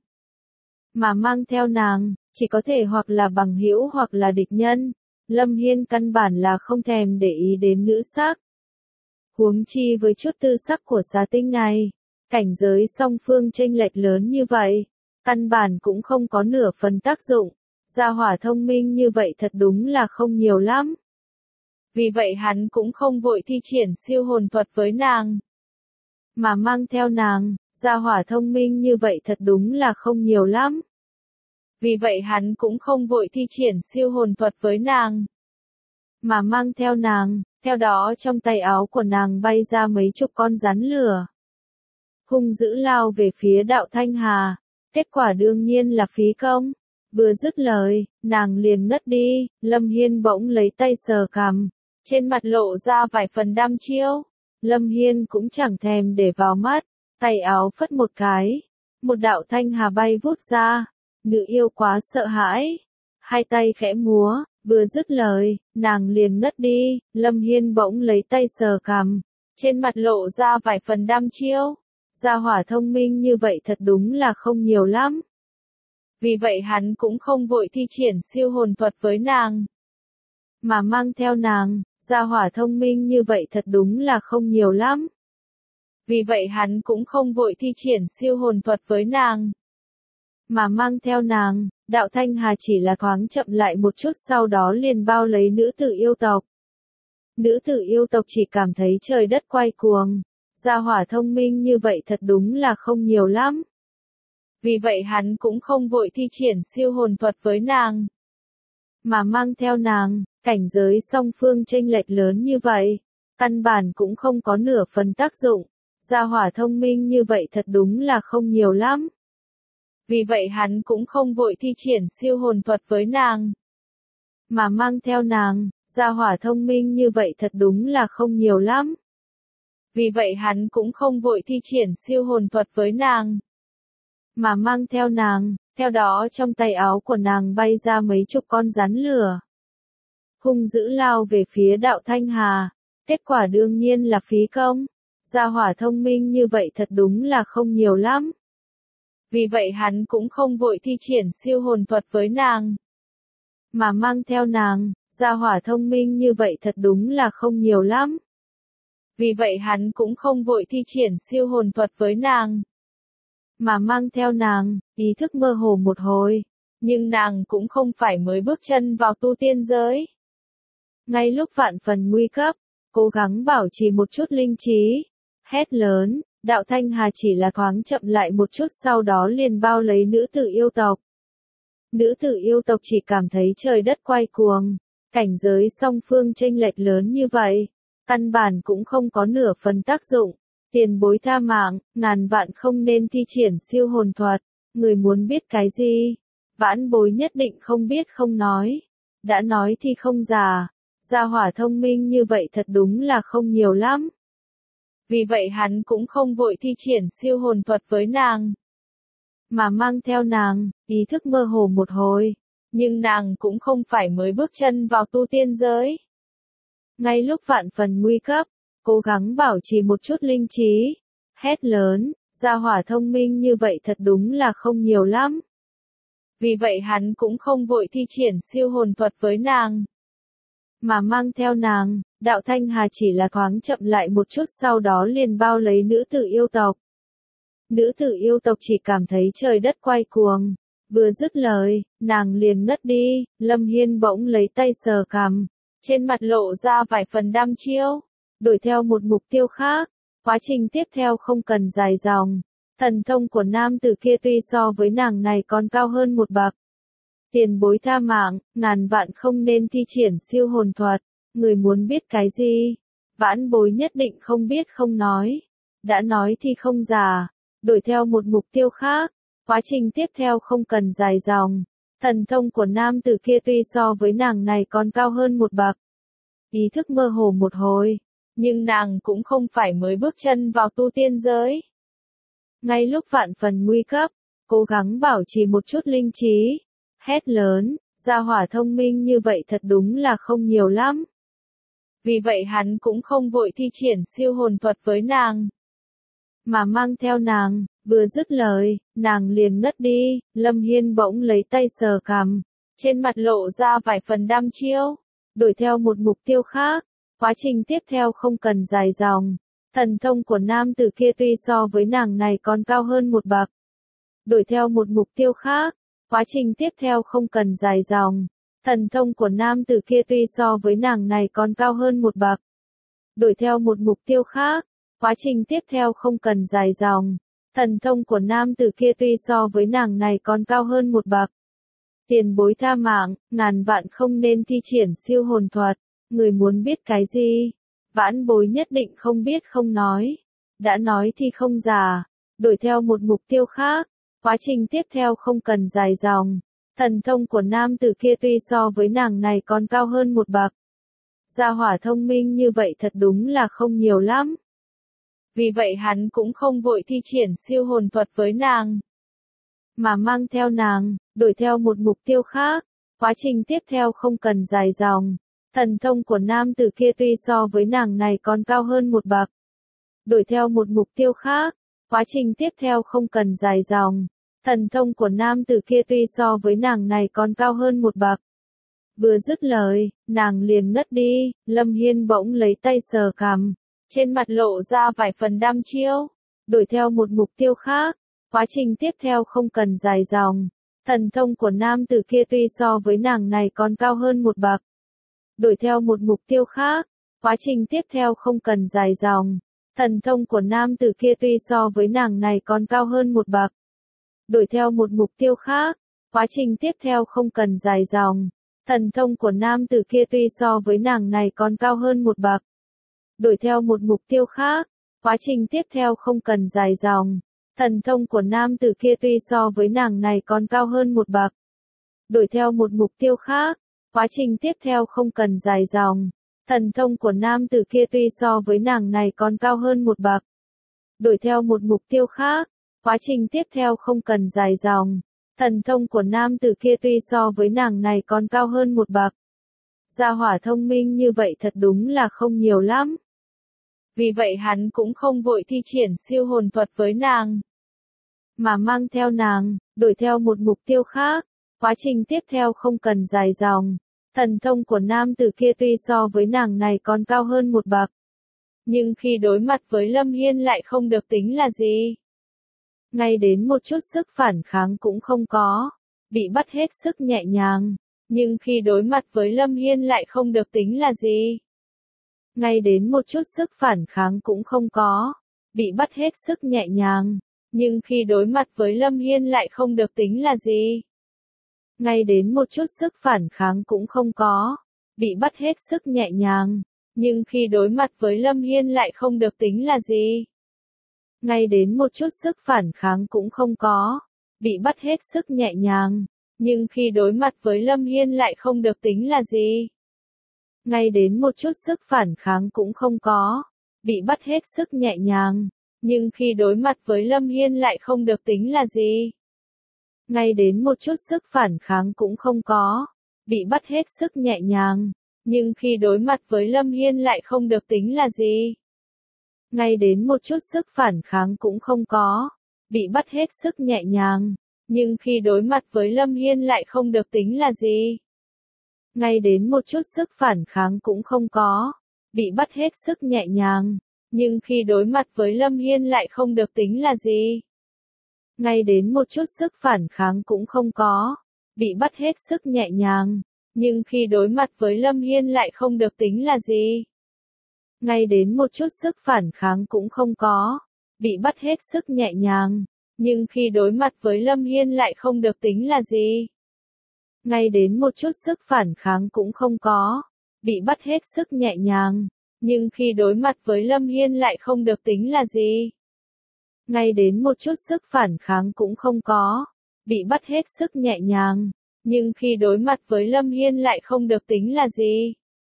Mà mang theo nàng, chỉ có thể hoặc là bằng hữu hoặc là địch nhân. Lâm Hiên căn bản là không thèm để ý đến nữ sắc. Huống chi với chút tư sắc của xà tinh này. Cảnh giới song phương chênh lệch lớn như vậy. Căn bản cũng không có nửa phần tác dụng. Gia hỏa thông minh như vậy thật đúng là không nhiều lắm. Vì vậy hắn cũng không vội thi triển siêu hồn thuật với nàng. Mà mang theo nàng, gia hỏa thông minh như vậy thật đúng là không nhiều lắm. Vì vậy hắn cũng không vội thi triển siêu hồn thuật với nàng. Mà mang theo nàng, theo đó trong tay áo của nàng bay ra mấy chục con rắn lửa. Hung dữ lao về phía đạo Thanh Hà. Kết quả đương nhiên là phí công. Vừa dứt lời, nàng liền ngất đi. Lâm Hiên bỗng lấy tay sờ cằm. Trên mặt lộ ra vài phần đăm chiêu. Lâm Hiên cũng chẳng thèm để vào mắt. Tay áo phất một cái. Một đạo Thanh Hà bay vút ra. Nữ yêu quá sợ hãi. Hai tay khẽ múa. Vừa dứt lời, nàng liền ngất đi. Lâm Hiên bỗng lấy tay sờ cằm. Trên mặt lộ ra vài phần đăm chiêu. Gia hỏa thông minh như vậy thật đúng là không nhiều lắm. Vì vậy hắn cũng không vội thi triển siêu hồn thuật với nàng. Mà mang theo nàng, gia hỏa thông minh như vậy thật đúng là không nhiều lắm. Vì vậy hắn cũng không vội thi triển siêu hồn thuật với nàng. Mà mang theo nàng, đạo Thanh Hà chỉ là thoáng chậm lại một chút sau đó liền bao lấy nữ tử yêu tộc. Nữ tử yêu tộc chỉ cảm thấy trời đất quay cuồng. Gia hỏa thông minh như vậy thật đúng là không nhiều lắm. Vì vậy hắn cũng không vội thi triển siêu hồn thuật với nàng. Mà mang theo nàng, cảnh giới song phương chênh lệch lớn như vậy. Căn bản cũng không có nửa phần tác dụng. Gia hỏa thông minh như vậy thật đúng là không nhiều lắm. Vì vậy hắn cũng không vội thi triển siêu hồn thuật với nàng. Mà mang theo nàng, gia hỏa thông minh như vậy thật đúng là không nhiều lắm. Vì vậy hắn cũng không vội thi triển siêu hồn thuật với nàng. Mà mang theo nàng, theo đó trong tay áo của nàng bay ra mấy chục con rắn lửa. Hung dữ lao về phía đạo Thanh Hà. Kết quả đương nhiên là phí công. Gia hỏa thông minh như vậy thật đúng là không nhiều lắm. Vì vậy hắn cũng không vội thi triển siêu hồn thuật với nàng. Mà mang theo nàng, gia hỏa thông minh như vậy thật đúng là không nhiều lắm. Vì vậy hắn cũng không vội thi triển siêu hồn thuật với nàng. Mà mang theo nàng, ý thức mơ hồ một hồi. Nhưng nàng cũng không phải mới bước chân vào tu tiên giới. Ngay lúc vạn phần nguy cấp, cố gắng bảo trì một chút linh trí. Hét lớn, đạo Thanh Hà chỉ là thoáng chậm lại một chút sau đó liền bao lấy nữ tử yêu tộc. Nữ tử yêu tộc chỉ cảm thấy trời đất quay cuồng. Cảnh giới song phương chênh lệch lớn như vậy. Căn bản cũng không có nửa phần tác dụng. Tiền bối tha mạng, ngàn vạn không nên thi triển siêu hồn thuật. Người muốn biết cái gì? Vãn bối nhất định không biết không nói. Đã nói thì không già. Gia hỏa thông minh như vậy thật đúng là không nhiều lắm. Vì vậy hắn cũng không vội thi triển siêu hồn thuật với nàng. Mà mang theo nàng, ý thức mơ hồ một hồi. Nhưng nàng cũng không phải mới bước chân vào tu tiên giới. Ngay lúc vạn phần nguy cấp, cố gắng bảo trì một chút linh trí. Hét lớn, gia hỏa thông minh như vậy thật đúng là không nhiều lắm. Vì vậy hắn cũng không vội thi triển siêu hồn thuật với nàng. Mà mang theo nàng, đạo Thanh Hà chỉ là thoáng chậm lại một chút sau đó liền bao lấy nữ tử yêu tộc. Nữ tử yêu tộc chỉ cảm thấy trời đất quay cuồng. Vừa dứt lời, nàng liền ngất đi. Lâm Hiên bỗng lấy tay sờ cằm. Trên mặt lộ ra vài phần đăm chiêu. Đổi theo một mục tiêu khác. Quá trình tiếp theo không cần dài dòng. Thần thông của nam tử kia tuy so với nàng này còn cao hơn một bậc. Tiền bối tha mạng, ngàn vạn không nên thi triển siêu hồn thuật. Người muốn biết cái gì? Vãn bối nhất định không biết không nói. Đã nói thì không giả. Đổi theo một mục tiêu khác. Quá trình tiếp theo không cần dài dòng. Thần thông của nam tử kia tuy so với nàng này còn cao hơn một bậc. Ý thức mơ hồ một hồi. Nhưng nàng cũng không phải mới bước chân vào tu tiên giới. Ngay lúc vạn phần nguy cấp, cố gắng bảo trì một chút linh trí. Hét lớn, gia hỏa thông minh như vậy thật đúng là không nhiều lắm. Vì vậy hắn cũng không vội thi triển siêu hồn thuật với nàng. Mà mang theo nàng, vừa dứt lời, nàng liền ngất đi, Lâm Hiên bỗng lấy tay sờ cằm. Trên mặt lộ ra vài phần đăm chiêu. Đổi theo một mục tiêu khác. Quá trình tiếp theo không cần dài dòng. Thần thông của nam tử kia tuy so với nàng này còn cao hơn một bậc. Đổi theo một mục tiêu khác. Quá trình tiếp theo không cần dài dòng. Thần thông của nam tử kia tuy so với nàng này còn cao hơn một bậc. Đổi theo một mục tiêu khác. Quá trình tiếp theo không cần dài dòng. Thần thông của nam tử kia tuy so với nàng này còn cao hơn một bậc. Tiền bối tha mạng, ngàn vạn không nên thi triển siêu hồn thuật. Người muốn biết cái gì? Vãn bối nhất định không biết không nói. Đã nói thì không giả. Đổi theo một mục tiêu khác. Quá trình tiếp theo không cần dài dòng. Thần thông của nam tử kia tuy so với nàng này còn cao hơn một bậc. Gia hỏa thông minh như vậy thật đúng là không nhiều lắm. Vì vậy hắn cũng không vội thi triển siêu hồn thuật với nàng. Mà mang theo nàng, đổi theo một mục tiêu khác. Quá trình tiếp theo không cần dài dòng. Thần thông của nam tử kia tuy so với nàng này còn cao hơn một bậc. Đổi theo một mục tiêu khác. Quá trình tiếp theo không cần dài dòng. Thần thông của nam tử kia tuy so với nàng này còn cao hơn một bậc. Vừa dứt lời, nàng liền ngất đi, Lâm Hiên bỗng lấy tay sờ cằm. Trên mặt lộ ra vài phần đăm chiêu. Đổi theo một mục tiêu khác. Quá trình tiếp theo không cần dài dòng. Thần thông của nam tử kia tuy so với nàng này còn cao hơn một bậc. Đổi theo một mục tiêu khác. Quá trình tiếp theo không cần dài dòng. Thần thông của nam tử kia tuy so với nàng này còn cao hơn một bậc. Đổi theo một mục tiêu khác. Quá trình tiếp theo không cần dài dòng. Thần thông của nam tử kia tuy so với nàng này còn cao hơn một bậc. Đổi theo một mục tiêu khác. Quá trình tiếp theo không cần dài dòng. Thần thông của nam tử kia tuy so với nàng này còn cao hơn một bậc. Đổi theo một mục tiêu khác. Quá trình tiếp theo không cần dài dòng. Thần thông của nam tử kia tuy so với nàng này còn cao hơn một bậc. Đổi theo một mục tiêu khác. Quá trình tiếp theo không cần dài dòng. Thần thông của nam tử kia tuy so với nàng này còn cao hơn một bậc. Gia hỏa thông minh như vậy thật đúng là không nhiều lắm. Vì vậy hắn cũng không vội thi triển siêu hồn thuật với nàng. Mà mang theo nàng, đổi theo một mục tiêu khác. Quá trình tiếp theo không cần dài dòng. Thần thông của nam tử kia tuy so với nàng này còn cao hơn một bậc. Nhưng khi đối mặt với Lâm Hiên lại không được tính là gì. Ngay đến một chút sức phản kháng cũng không có. Bị bắt hết sức nhẹ nhàng. Nhưng khi đối mặt với Lâm Hiên lại không được tính là gì. Ngay đến một chút sức phản kháng cũng không có. Bị bắt hết sức nhẹ nhàng. Nhưng khi đối mặt với Lâm Hiên lại không được tính là gì. Ngay đến một chút sức phản kháng cũng không có. Bị bắt hết sức nhẹ nhàng. Nhưng khi đối mặt với Lâm Hiên lại không được tính là gì. Ngay đến một chút sức phản kháng cũng không có. Bị bắt hết sức nhẹ nhàng. Nhưng khi đối mặt với Lâm Hiên lại không được tính là gì. Ngay đến một chút sức phản kháng cũng không có. Bị bắt hết sức nhẹ nhàng. Nhưng khi đối mặt với Lâm Hiên lại không được tính là gì. Ngay đến một chút sức phản kháng cũng không có. Bị bắt hết sức nhẹ nhàng. Nhưng khi đối mặt với Lâm Hiên lại không được tính là gì. Ngay đến một chút sức phản kháng cũng không có. Bị bắt hết sức nhẹ nhàng. Nhưng khi đối mặt với Lâm Hiên lại không được tính là gì. Ngay đến một chút sức phản kháng cũng không có. Bị bắt hết sức nhẹ nhàng. Nhưng khi đối mặt với Lâm Hiên lại không được tính là gì. Ngay đến một chút sức phản kháng cũng không có. Bị bắt hết sức nhẹ nhàng. Nhưng khi đối mặt với Lâm Hiên lại không được tính là gì. Ngay đến một chút sức phản kháng cũng không có. bị bắt hết sức nhẹ nhàng, nhưng khi đối mặt với Lâm Hiên lại không được tính là gì. Ngay đến một chút sức phản kháng cũng không có, bị bắt hết sức nhẹ nhàng, nhưng khi đối mặt với Lâm Hiên lại không được tính là gì. Ngay đến một chút sức phản kháng cũng không có, bị bắt hết sức nhẹ nhàng, nhưng khi đối mặt với Lâm Hiên lại không được tính là gì.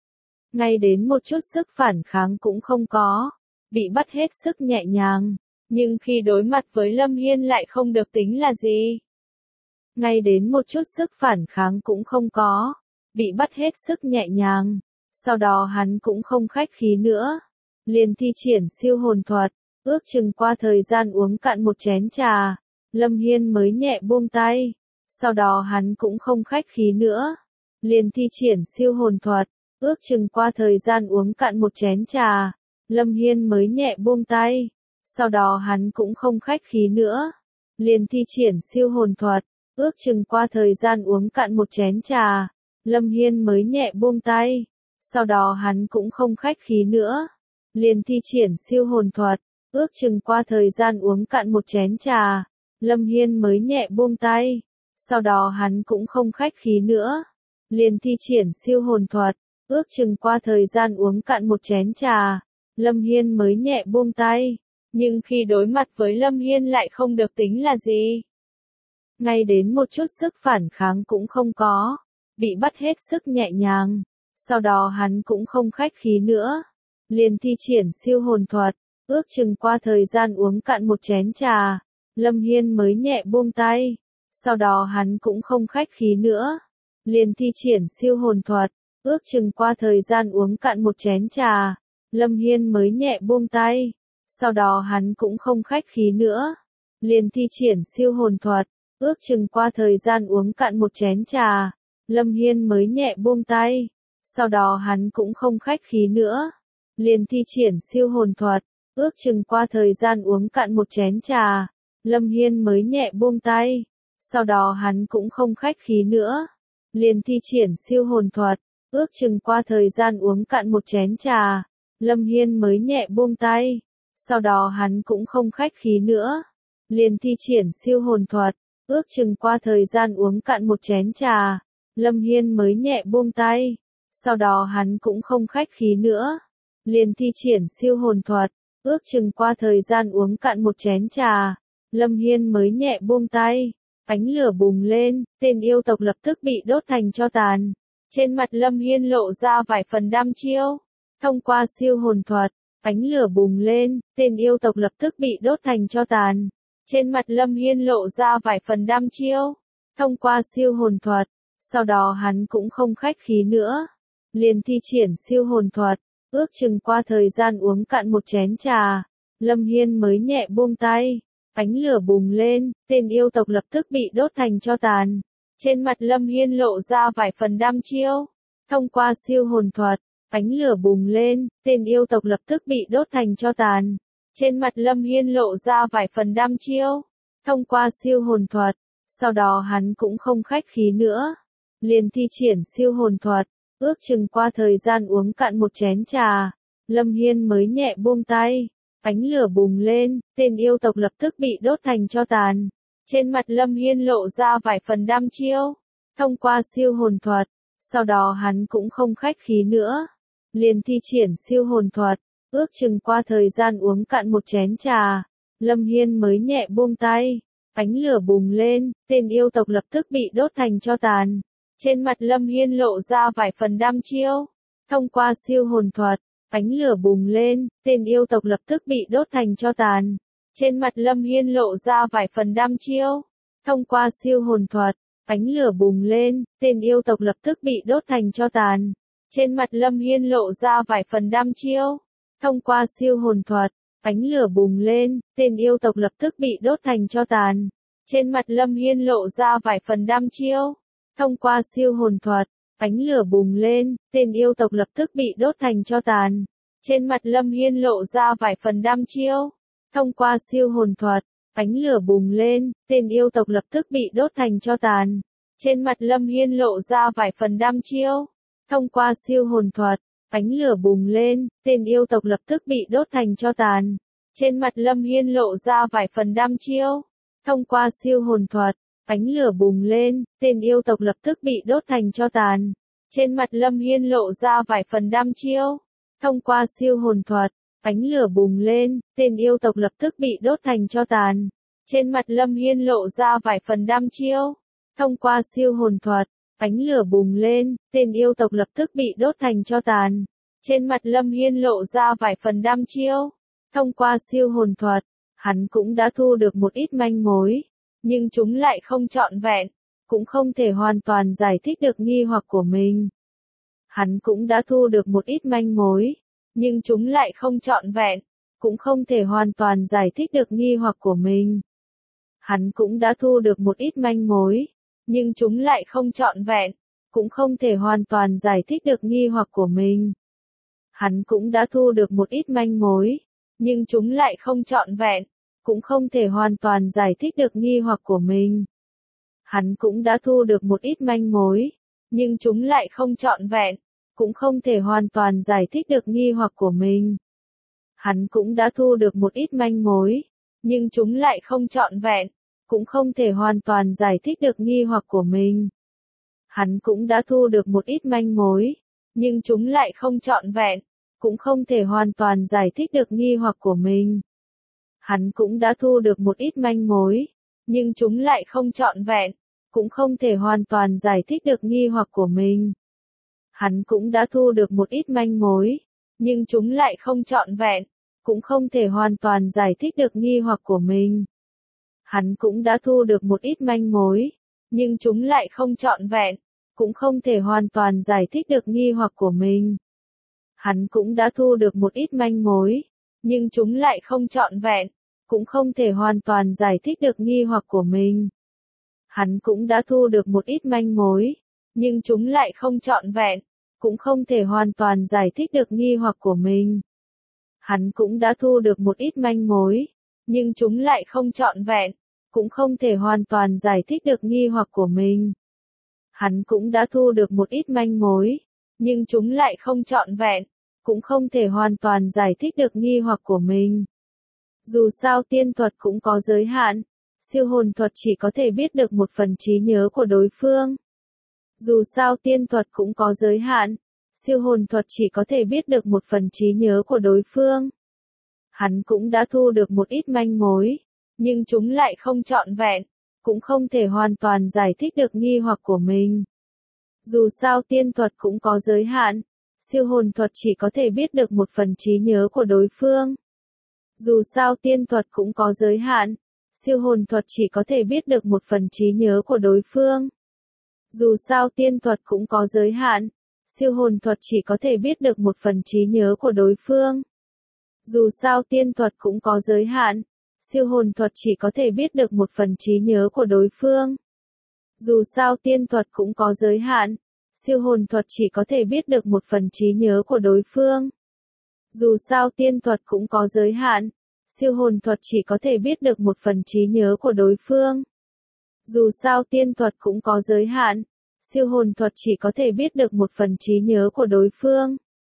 Ngay đến một chút sức phản kháng cũng không có, bị bắt hết sức nhẹ nhàng, nhưng khi đối mặt với Lâm Hiên lại không được tính là gì. Ngay đến một chút sức phản kháng cũng không có, bị bắt hết sức nhẹ nhàng, sau đó hắn cũng không khách khí nữa, liền thi triển siêu hồn thuật, ước chừng qua thời gian uống cạn một chén trà, Lâm Hiên mới nhẹ buông tay, sau đó hắn cũng không khách khí nữa, liền thi triển siêu hồn thuật, ước chừng qua thời gian uống cạn một chén trà, Lâm Hiên mới nhẹ buông tay, sau đó hắn cũng không khách khí nữa, liền thi triển siêu hồn thuật, ước chừng qua thời gian uống cạn một chén trà, Lâm Hiên mới nhẹ buông tay, sau đó hắn cũng không khách khí nữa, liền thi triển siêu hồn thuật, ước chừng qua thời gian uống cạn một chén trà, Lâm Hiên mới nhẹ buông tay, sau đó hắn cũng không khách khí nữa, liền thi triển siêu hồn thuật, ước chừng qua thời gian uống cạn một chén trà, Lâm Hiên mới nhẹ buông tay, nhưng khi đối mặt với Lâm Hiên lại không được tính là gì. Ngay đến một chút sức phản kháng cũng không có, bị bắt hết sức nhẹ nhàng, sau đó hắn cũng không khách khí nữa, liền thi triển siêu hồn thuật, ước chừng qua thời gian uống cạn một chén trà, Lâm Hiên mới nhẹ buông tay, sau đó hắn cũng không khách khí nữa, liền thi triển siêu hồn thuật, ước chừng qua thời gian uống cạn một chén trà, Lâm Hiên mới nhẹ buông tay, sau đó hắn cũng không khách khí nữa, liền thi triển siêu hồn thuật, ước chừng qua thời gian uống cạn một chén trà, Lâm Hiên mới nhẹ buông tay, sau đó hắn cũng không khách khí nữa, liền thi triển siêu hồn thuật, ước chừng qua thời gian uống cạn một chén trà, Lâm Hiên mới nhẹ buông tay, sau đó hắn cũng không khách khí nữa, liền thi triển siêu hồn thuật, ước chừng qua thời gian uống cạn một chén trà, Lâm Hiên mới nhẹ buông tay, sau đó hắn cũng không khách khí nữa, liền thi triển siêu hồn thuật, ước chừng qua thời gian uống cạn một chén trà, Lâm Hiên mới nhẹ buông tay, sau đó hắn cũng không khách khí nữa, liền thi triển siêu hồn thuật, ước chừng qua thời gian uống cạn một chén trà, Lâm Hiên mới nhẹ buông tay, ánh lửa bùng lên, tên yêu tộc lập tức bị đốt thành tro tàn, trên mặt Lâm Hiên lộ ra vài phần đăm chiêu, thông qua siêu hồn thuật, ánh lửa bùng lên, tên yêu tộc lập tức bị đốt thành tro tàn, trên mặt Lâm Hiên lộ ra vài phần đăm chiêu, thông qua siêu hồn thuật, sau đó hắn cũng không khách khí nữa, liền thi triển siêu hồn thuật, ước chừng qua thời gian uống cạn một chén trà, Lâm Hiên mới nhẹ buông tay, ánh lửa bùng lên, tên yêu tộc lập tức bị đốt thành tro tàn, trên mặt Lâm Hiên lộ ra vài phần đăm chiêu, thông qua siêu hồn thuật, ánh lửa bùng lên, tên yêu tộc lập tức bị đốt thành tro tàn, trên mặt Lâm Hiên lộ ra vài phần đăm chiêu, thông qua siêu hồn thuật, sau đó hắn cũng không khách khí nữa, liền thi triển siêu hồn thuật, ước chừng qua thời gian uống cạn một chén trà, Lâm Hiên mới nhẹ buông tay, ánh lửa bùng lên, tên yêu tộc lập tức bị đốt thành tro tàn, trên mặt Lâm Hiên lộ ra vài phần đăm chiêu, thông qua siêu hồn thuật, sau đó hắn cũng không khách khí nữa, liền thi triển siêu hồn thuật, ước chừng qua thời gian uống cạn một chén trà, Lâm Hiên mới nhẹ buông tay, ánh lửa bùng lên, tên yêu tộc lập tức bị đốt thành tro tàn, trên mặt Lâm Hiên lộ ra vài phần đăm chiêu, thông qua siêu hồn thuật, ánh lửa bùng lên, tên yêu tộc lập tức bị đốt thành tro tàn, trên mặt Lâm Hiên lộ ra vài phần đăm chiêu, thông qua siêu hồn thuật, ánh lửa bùng lên, tên yêu tộc lập tức bị đốt thành tro tàn, trên mặt Lâm Hiên lộ ra vài phần đăm chiêu, thông qua siêu hồn thuật, ánh lửa bùng lên, tên yêu tộc lập tức bị đốt thành tro tàn, trên mặt Lâm Hiên lộ ra vài phần đăm chiêu, thông qua siêu hồn thuật, ánh lửa bùng lên, tên yêu tộc lập tức bị đốt thành tro tàn, trên mặt Lâm Hiên lộ ra vài phần đăm chiêu, thông qua siêu hồn thuật, ánh lửa bùng lên, tên yêu tộc lập tức bị đốt thành tro tàn, trên mặt Lâm Hiên lộ ra vài phần đăm chiêu, thông qua siêu hồn thuật, ánh lửa bùng lên, tên yêu tộc lập tức bị đốt thành tro tàn, Trên mặt Lâm Hiên lộ ra vài phần đăm chiêu. Thông qua siêu hồn thuật, ánh lửa bùng lên, tên yêu tộc lập tức bị đốt thành tro tàn. Trên mặt Lâm Hiên lộ ra vài phần đăm chiêu. Thông qua siêu hồn thuật, ánh lửa bùng lên, tên yêu tộc lập tức bị đốt thành tro tàn. Trên mặt Lâm Hiên lộ ra vài phần đăm chiêu. Thông qua siêu hồn thuật, ánh lửa bùng lên, tên yêu tộc lập tức bị đốt thành tro tàn. Trên mặt Lâm Hiên lộ ra vài phần đăm chiêu. Thông qua siêu hồn thuật, hắn cũng đã thu được một ít manh mối, nhưng chúng lại không trọn vẹn, cũng không thể hoàn toàn giải thích được nghi hoặc của mình. Hắn cũng đã thu được một ít manh mối, nhưng chúng lại không trọn vẹn, cũng không thể hoàn toàn giải thích được nghi hoặc của mình. Hắn cũng đã thu được một ít manh mối, nhưng chúng lại không trọn vẹn, cũng không thể hoàn toàn giải thích được nghi hoặc của mình. Hắn cũng đã thu được một ít manh mối, nhưng chúng lại không trọn vẹn, cũng không thể hoàn toàn giải thích được nghi hoặc của mình. Hắn cũng đã thu được một ít manh mối, nhưng chúng lại không trọn vẹn, cũng không thể hoàn toàn giải thích được nghi hoặc của mình. Hắn cũng đã thu được một ít manh mối, nhưng chúng lại không trọn vẹn, cũng không thể hoàn toàn giải thích được nghi hoặc của mình. Hắn cũng đã thu được một ít manh mối, nhưng chúng lại không trọn vẹn, cũng không thể hoàn toàn giải thích được nghi hoặc của mình. Hắn cũng đã thu được một ít manh mối, nhưng chúng lại không trọn vẹn, cũng không thể hoàn toàn giải thích được nghi hoặc của mình. Hắn cũng đã thu được một ít manh mối, nhưng chúng lại không trọn vẹn, cũng không thể hoàn toàn giải thích được nghi hoặc của mình. Hắn cũng đã thu được một ít manh mối, nhưng chúng lại không trọn vẹn, cũng không thể hoàn toàn giải thích được nghi hoặc của mình. Hắn cũng đã thu được một ít manh mối, nhưng chúng lại không trọn vẹn, cũng không thể hoàn toàn giải thích được nghi hoặc của mình. Hắn cũng đã thu được một ít manh mối, nhưng chúng lại không trọn vẹn, cũng không thể hoàn toàn giải thích được nghi hoặc của mình. Hắn cũng đã thu được một ít manh mối, nhưng chúng lại không trọn vẹn, cũng không thể hoàn toàn giải thích được nghi hoặc của mình. Hắn cũng đã thu được một ít manh mối, nhưng chúng lại không trọn vẹn, cũng không thể hoàn toàn giải thích được nghi hoặc của mình. Dù sao tiên thuật cũng có giới hạn, siêu hồn thuật chỉ có thể biết được một phần trí nhớ của đối phương. Dù sao tiên thuật cũng có giới hạn, siêu hồn thuật chỉ có thể biết được một phần trí nhớ của đối phương. Hắn cũng đã thu được một ít manh mối, nhưng chúng lại không trọn vẹn, cũng không thể hoàn toàn giải thích được nghi hoặc của mình. Dù sao tiên thuật cũng có giới hạn, siêu hồn thuật chỉ có thể biết được một phần trí nhớ của đối phương. Dù sao tiên thuật cũng có giới hạn, siêu hồn thuật chỉ có thể biết được một phần trí nhớ của đối phương. Dù sao tiên thuật cũng có giới hạn, siêu hồn thuật chỉ có thể biết được một phần trí nhớ của đối phương. Dù sao tiên thuật cũng có giới hạn, siêu hồn thuật chỉ có thể biết được một phần trí nhớ của đối phương. Dù sao tiên thuật cũng có giới hạn, siêu hồn thuật chỉ có thể biết được một phần trí nhớ của đối phương. Dù sao tiên thuật cũng có giới hạn, siêu hồn thuật chỉ có thể biết được một phần trí nhớ của đối phương. Dù sao tiên thuật cũng có giới hạn, siêu hồn thuật chỉ có thể biết được một phần trí nhớ của đối phương.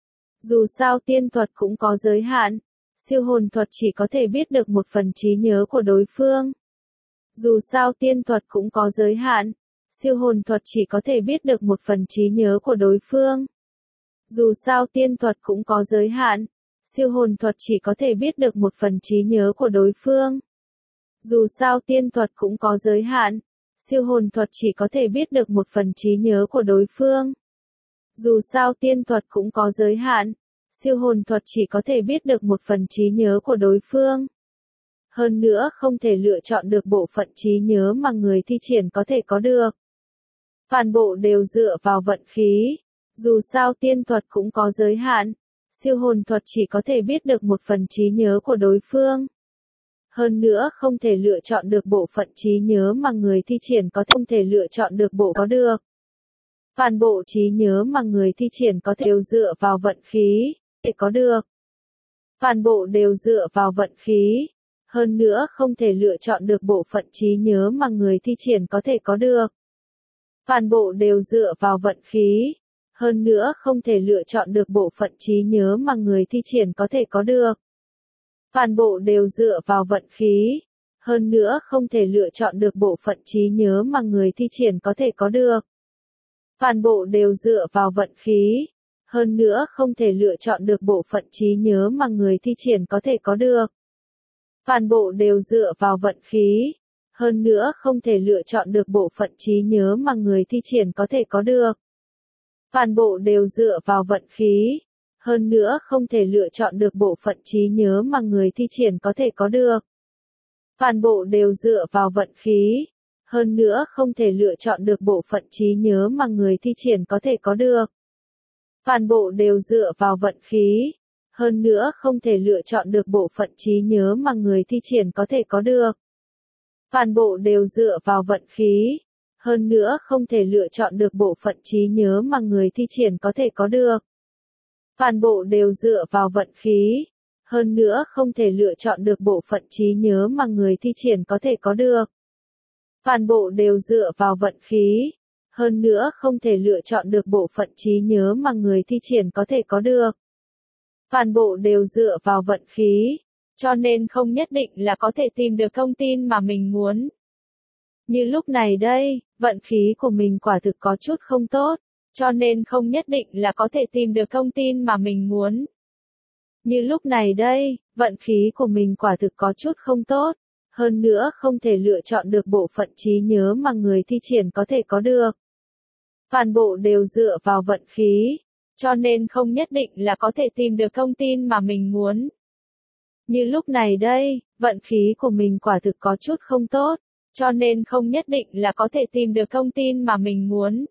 Dù sao tiên thuật cũng có giới hạn, siêu hồn thuật chỉ có thể biết được một phần trí nhớ của đối phương. Dù sao tiên thuật cũng có giới hạn, siêu hồn thuật chỉ có thể biết được một phần trí nhớ của đối phương. Dù sao tiên thuật cũng có giới hạn, siêu hồn thuật chỉ có thể biết được một phần trí nhớ của đối phương. Dù sao tiên thuật cũng có giới hạn, siêu hồn thuật chỉ có thể biết được một phần trí nhớ của đối phương. Dù sao tiên thuật cũng có giới hạn, siêu hồn thuật chỉ có thể biết được một phần trí nhớ của đối phương. Hơn nữa không thể lựa chọn được bộ phận trí nhớ mà người thi triển có thể có được. Toàn bộ đều dựa vào vận khí. Dù sao tiên thuật cũng có giới hạn, siêu hồn thuật chỉ có thể biết được một phần trí nhớ của đối phương. Hơn nữa không thể lựa chọn được bộ phận trí nhớ mà người thi triển không thể lựa chọn được bộ có được. Toàn bộ trí nhớ mà người thi triển có thể đều dựa vào vận khí để có được. Toàn bộ đều dựa vào vận khí. Hơn nữa không thể lựa chọn được bộ phận trí nhớ mà người thi triển có thể có được. Toàn bộ đều dựa vào vận khí. Hơn nữa không thể lựa chọn được bộ phận trí nhớ mà người thi triển có thể có được. Toàn bộ đều dựa vào vận khí. Hơn nữa không thể lựa chọn được bộ phận trí nhớ mà người thi triển có thể có được. Toàn bộ đều dựa vào vận khí. Hơn nữa không thể lựa chọn được bộ phận trí nhớ mà người thi triển có thể có được. Toàn bộ đều dựa vào vận khí. Hơn nữa không thể lựa chọn được bộ phận trí nhớ mà người thi triển có thể có được. Toàn bộ đều dựa vào vận khí. Hơn nữa không thể lựa chọn được bộ phận trí nhớ mà người thi triển có thể có được. Toàn bộ đều dựa vào vận khí. Hơn nữa không thể lựa chọn được bộ phận trí nhớ mà người thi triển có thể có được. Toàn bộ đều dựa vào vận khí. Hơn nữa không thể lựa chọn được bộ phận trí nhớ mà người thi triển có thể có được. Toàn bộ đều dựa vào vận khí. Hơn nữa không thể lựa chọn được bộ phận trí nhớ mà người thi triển có thể có được. Toàn bộ đều dựa vào vận khí. Hơn nữa không thể lựa chọn được bộ phận trí nhớ mà người thi triển có thể có được. Toàn bộ đều dựa vào vận khí. Hơn nữa không thể lựa chọn được bộ phận trí nhớ mà người thi triển có thể có được. Toàn bộ đều dựa vào vận khí. Cho nên không nhất định là có thể tìm được thông tin mà mình muốn. Như lúc này đây, vận khí của mình quả thực có chút không tốt. Cho nên không nhất định là có thể tìm được thông tin mà mình muốn. Như lúc này đây, vận khí của mình quả thực có chút không tốt. Hơn nữa không thể lựa chọn được bộ phận trí nhớ mà người thi triển có thể có được. Toàn bộ đều dựa vào vận khí. Cho nên không nhất định là có thể tìm được thông tin mà mình muốn. Như lúc này đây, vận khí của mình quả thực có chút không tốt. Cho nên không nhất định là có thể tìm được thông tin mà mình muốn.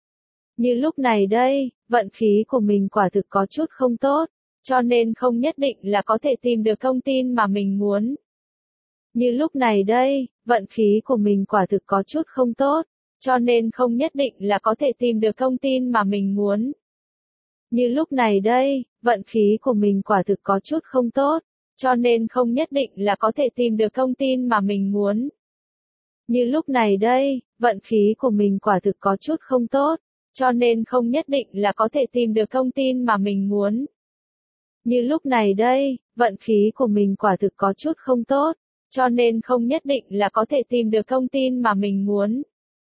Như lúc này đây, vận khí của mình quả thực có chút không tốt. Cho nên không nhất định là có thể tìm được thông tin mà mình muốn. Như lúc này đây, vận khí của mình quả thực có chút không tốt. Cho nên không nhất định là có thể tìm được thông tin mà mình muốn. Như lúc này đây, vận khí của mình quả thực có chút không tốt. Cho nên không nhất định là có thể tìm được thông tin mà mình muốn. Như lúc này đây, vận khí của mình quả thực có chút không tốt. Cho nên không nhất định là có thể tìm được thông tin mà mình muốn. Như lúc này đây, vận khí của mình quả thực có chút không tốt. Cho nên không nhất định là có thể tìm được thông tin mà mình muốn.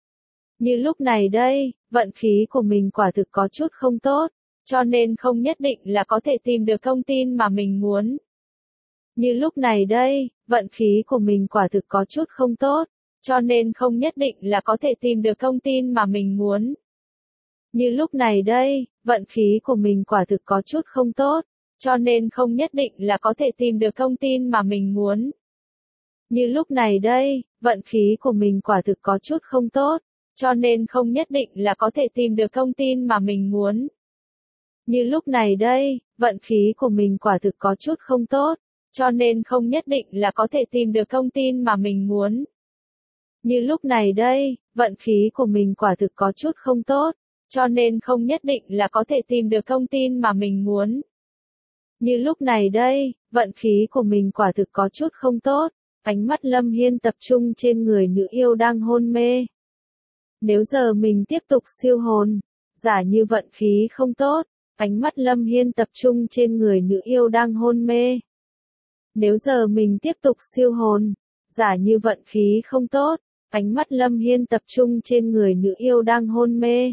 Như lúc này đây, vận khí của mình quả thực có chút không tốt. Cho nên không nhất định là có thể tìm được thông tin mà mình muốn. Như lúc này đây, vận khí của mình quả thực có chút không tốt. Cho nên không nhất định là có thể tìm được thông tin mà mình muốn. Như lúc này đây, vận khí của mình quả thực có chút không tốt. Cho nên không nhất định là có thể tìm được thông tin mà mình muốn. Như lúc này đây, vận khí của mình quả thực có chút không tốt. Cho nên không nhất định là có thể tìm được thông tin mà mình muốn. Như lúc này đây, vận khí của mình quả thực có chút không tốt. Cho nên không nhất định là có thể tìm được thông tin mà mình muốn. Như lúc này đây, vận khí của mình quả thực có chút không tốt. Cho nên không nhất định là có thể tìm được thông tin mà mình muốn. Như lúc này đây, vận khí của mình quả thực có chút không tốt. Ánh mắt Lâm Hiên tập trung trên người nữ yêu đang hôn mê. Nếu giờ mình tiếp tục siêu hồn, giả như vận khí không tốt. Ánh mắt Lâm Hiên tập trung trên người nữ yêu đang hôn mê. Nếu giờ mình tiếp tục siêu hồn, giả như vận khí không tốt. Ánh mắt Lâm Hiên tập trung trên người nữ yêu đang hôn mê.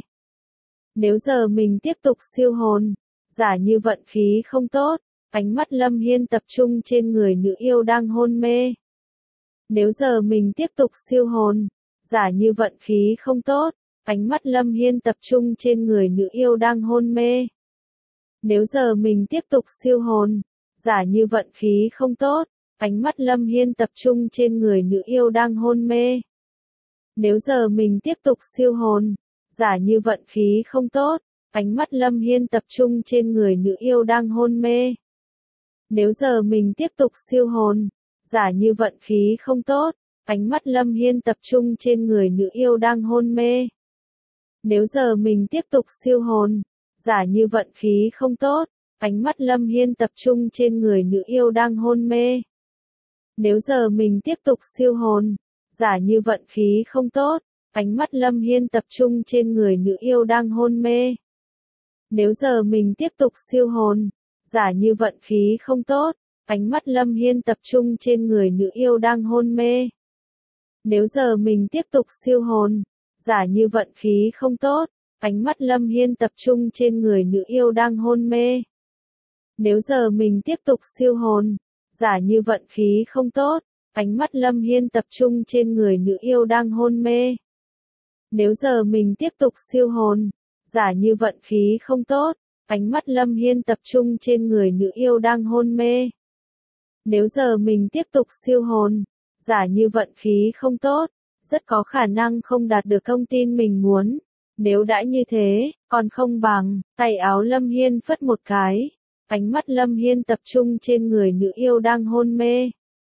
Nếu giờ mình tiếp tục siêu hồn, giả như vận khí không tốt. Ánh mắt Lâm Hiên tập trung trên người nữ yêu đang hôn mê. Nếu giờ mình tiếp tục siêu hồn, giả như vận khí không tốt. Ánh mắt Lâm Hiên tập trung trên người nữ yêu đang hôn mê. Nếu giờ mình tiếp tục siêu hồn, giả như vận khí không tốt. Ánh mắt Lâm Hiên tập trung trên người nữ yêu đang hôn mê. Nếu giờ mình tiếp tục siêu hồn, giả như vận khí không tốt. Ánh mắt Lâm Hiên tập trung trên người nữ yêu đang hôn mê. Nếu giờ mình tiếp tục siêu hồn, giả như vận khí không tốt. Ánh mắt Lâm Hiên tập trung trên người nữ yêu đang hôn mê. Nếu giờ mình tiếp tục siêu hồn, giả như vận khí không tốt. Ánh mắt Lâm Hiên tập trung trên người nữ yêu đang hôn mê. Nếu giờ mình tiếp tục siêu hồn, giả như vận khí không tốt. Ánh mắt Lâm Hiên tập trung trên người nữ yêu đang hôn mê. Nếu giờ mình tiếp tục siêu hồn, giả như vận khí không tốt. Ánh mắt Lâm Hiên tập trung trên người nữ yêu đang hôn mê. Nếu giờ mình tiếp tục siêu hồn, giả như vận khí không tốt. Ánh mắt Lâm Hiên tập trung trên người nữ yêu đang hôn mê. Nếu giờ mình tiếp tục siêu hồn, giả như vận khí không tốt. Ánh mắt Lâm Hiên tập trung trên người nữ yêu đang hôn mê. Nếu giờ mình tiếp tục siêu hồn, giả như vận khí không tốt. Ánh mắt Lâm Hiên tập trung trên người nữ yêu đang hôn mê. Nếu giờ mình tiếp tục siêu hồn, giả như vận khí không tốt, rất có khả năng không đạt được thông tin mình muốn. Nếu đã như thế, còn không bằng, tay áo Lâm Hiên phất một cái. Ánh mắt Lâm Hiên tập trung trên người nữ yêu đang hôn mê.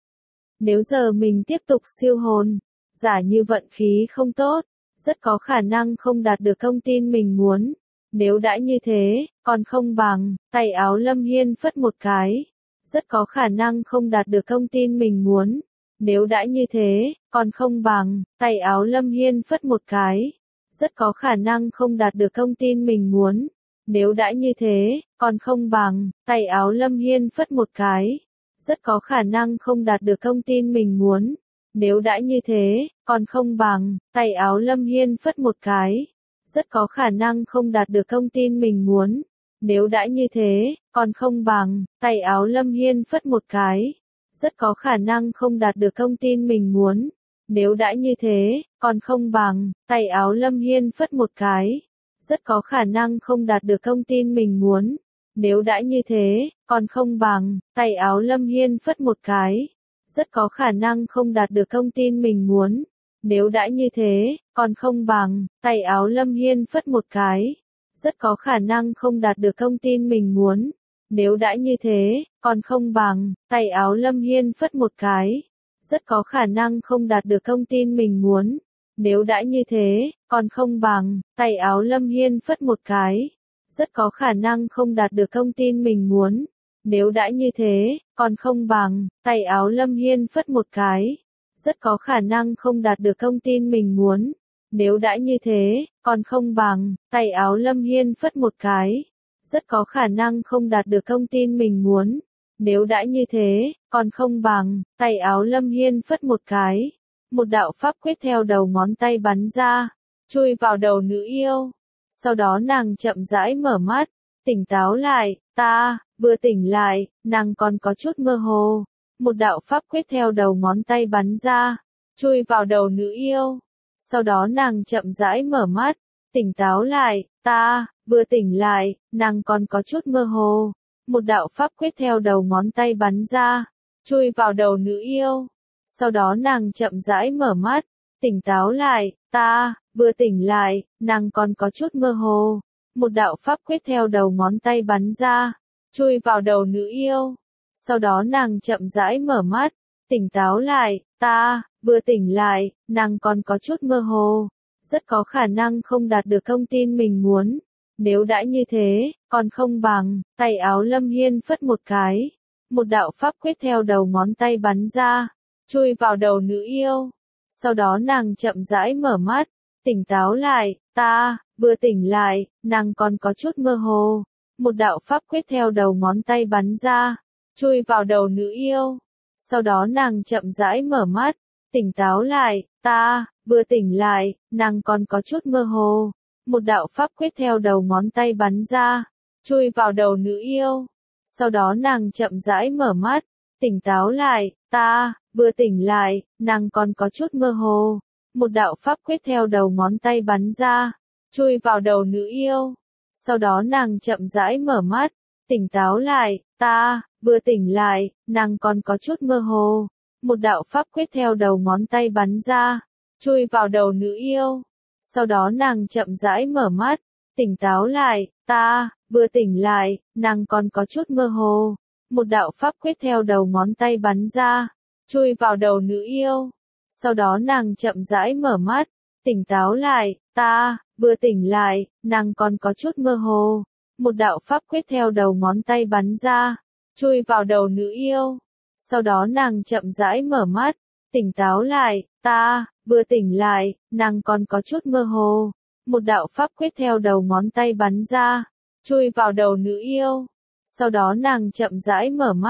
Nếu giờ mình tiếp tục siêu hồn, giả như vận khí không tốt, rất có khả năng không đạt được thông tin mình muốn. Nếu đã như thế, còn không bằng, tay áo Lâm Hiên phất một cái. Rất có khả năng không đạt được thông tin mình muốn. Nếu đã như thế, còn không bằng, tay áo Lâm Hiên phất một cái. Rất có khả năng không đạt được thông tin mình muốn. Nếu đã như thế, còn không bằng, tay áo Lâm Hiên phất một cái. Rất có khả năng không đạt được thông tin mình muốn. Nếu đã như thế, còn không bằng, tay áo Lâm Hiên phất một cái. Rất có khả năng không đạt được thông tin mình muốn. Nếu đã như thế, còn không bằng, tay áo Lâm Hiên phất một cái. Rất có khả năng không đạt được thông tin mình muốn. Nếu đã như thế, còn không bằng, tay áo Lâm Hiên phất một cái. Rất có khả năng không đạt được thông tin mình muốn. Nếu đã như thế, còn không bằng, tay áo Lâm Hiên phất một cái. Rất có khả năng không đạt được thông tin mình muốn. Nếu đã như thế, còn không bằng, tay áo Lâm Hiên phất một cái. Rất có khả năng không đạt được thông tin mình muốn. Nếu đã như thế, còn không bằng, tay áo Lâm Hiên phất một cái. Rất có khả năng không đạt được thông tin mình muốn. Nếu đã như thế, còn không bằng, tay áo Lâm Hiên phất một cái. Rất có khả năng không đạt được thông tin mình muốn. Nếu đã như thế, còn không bằng, tay áo Lâm Hiên phất một cái. Rất có khả năng không đạt được thông tin mình muốn. Nếu đã như thế, còn không bằng, tay áo Lâm Hiên phất một cái. Rất có khả năng không đạt được thông tin mình muốn. Nếu đã như thế, còn không bằng, tay áo Lâm Hiên phất một cái. Một đạo pháp quyết theo đầu ngón tay bắn ra, chui vào đầu nữ yêu. Sau đó nàng chậm rãi mở mắt, tỉnh táo lại, vừa tỉnh lại, nàng còn có chút mơ hồ. Một đạo pháp quyết theo đầu ngón tay bắn ra, chui vào đầu nữ yêu. Sau đó nàng chậm rãi mở mắt, tỉnh táo lại, vừa tỉnh lại, nàng còn có chút mơ hồ. Một đạo pháp quyết theo đầu ngón tay bắn ra, chui vào đầu nữ yêu. Sau đó nàng chậm rãi mở mắt, tỉnh táo lại, vừa tỉnh lại, nàng còn có chút mơ hồ. Một đạo pháp quyết theo đầu ngón tay bắn ra, chui vào đầu nữ yêu. Sau đó nàng chậm rãi mở mắt, tỉnh táo lại, vừa tỉnh lại, nàng còn có chút mơ hồ. Rất có khả năng không đạt được thông tin mình muốn. Nếu đã như thế, còn không bằng, tay áo Lâm Hiên phất một cái. Một đạo pháp quyết theo đầu ngón tay bắn ra, chui vào đầu nữ yêu. Sau đó nàng chậm rãi mở mắt, tỉnh táo lại, vừa tỉnh lại, nàng còn có chút mơ hồ. Một đạo pháp quyết theo đầu ngón tay bắn ra, chui vào đầu nữ yêu. Sau đó nàng chậm rãi mở mắt, tỉnh táo lại, vừa tỉnh lại, nàng còn có chút mơ hồ. Một đạo pháp quyết theo đầu ngón tay bắn ra, chui vào đầu nữ yêu. Sau đó nàng chậm rãi mở mắt, tỉnh táo lại, vừa tỉnh lại, nàng còn có chút mơ hồ. Một đạo pháp quyết theo đầu ngón tay bắn ra, chui vào đầu nữ yêu. Sau đó nàng chậm rãi mở mắt, tỉnh táo lại, vừa tỉnh lại, nàng còn có chút mơ hồ. Một đạo pháp quyết theo đầu ngón tay bắn ra, chui vào đầu nữ yêu. Sau đó nàng chậm rãi mở mắt, tỉnh táo lại, vừa tỉnh lại, nàng còn có chút mơ hồ. Một đạo pháp quyết theo đầu ngón tay bắn ra, chui vào đầu nữ yêu. Sau đó nàng chậm rãi mở mắt, tỉnh táo lại, vừa tỉnh lại, nàng còn có chút mơ hồ. Một đạo pháp quyết theo đầu ngón tay bắn ra, chui vào đầu nữ yêu. Sau đó nàng chậm rãi mở mắt, tỉnh táo lại, vừa tỉnh lại, nàng còn có chút mơ hồ. Một đạo pháp quyết theo đầu ngón tay bắn ra, chui vào đầu nữ yêu. Sau đó nàng chậm rãi mở mắt,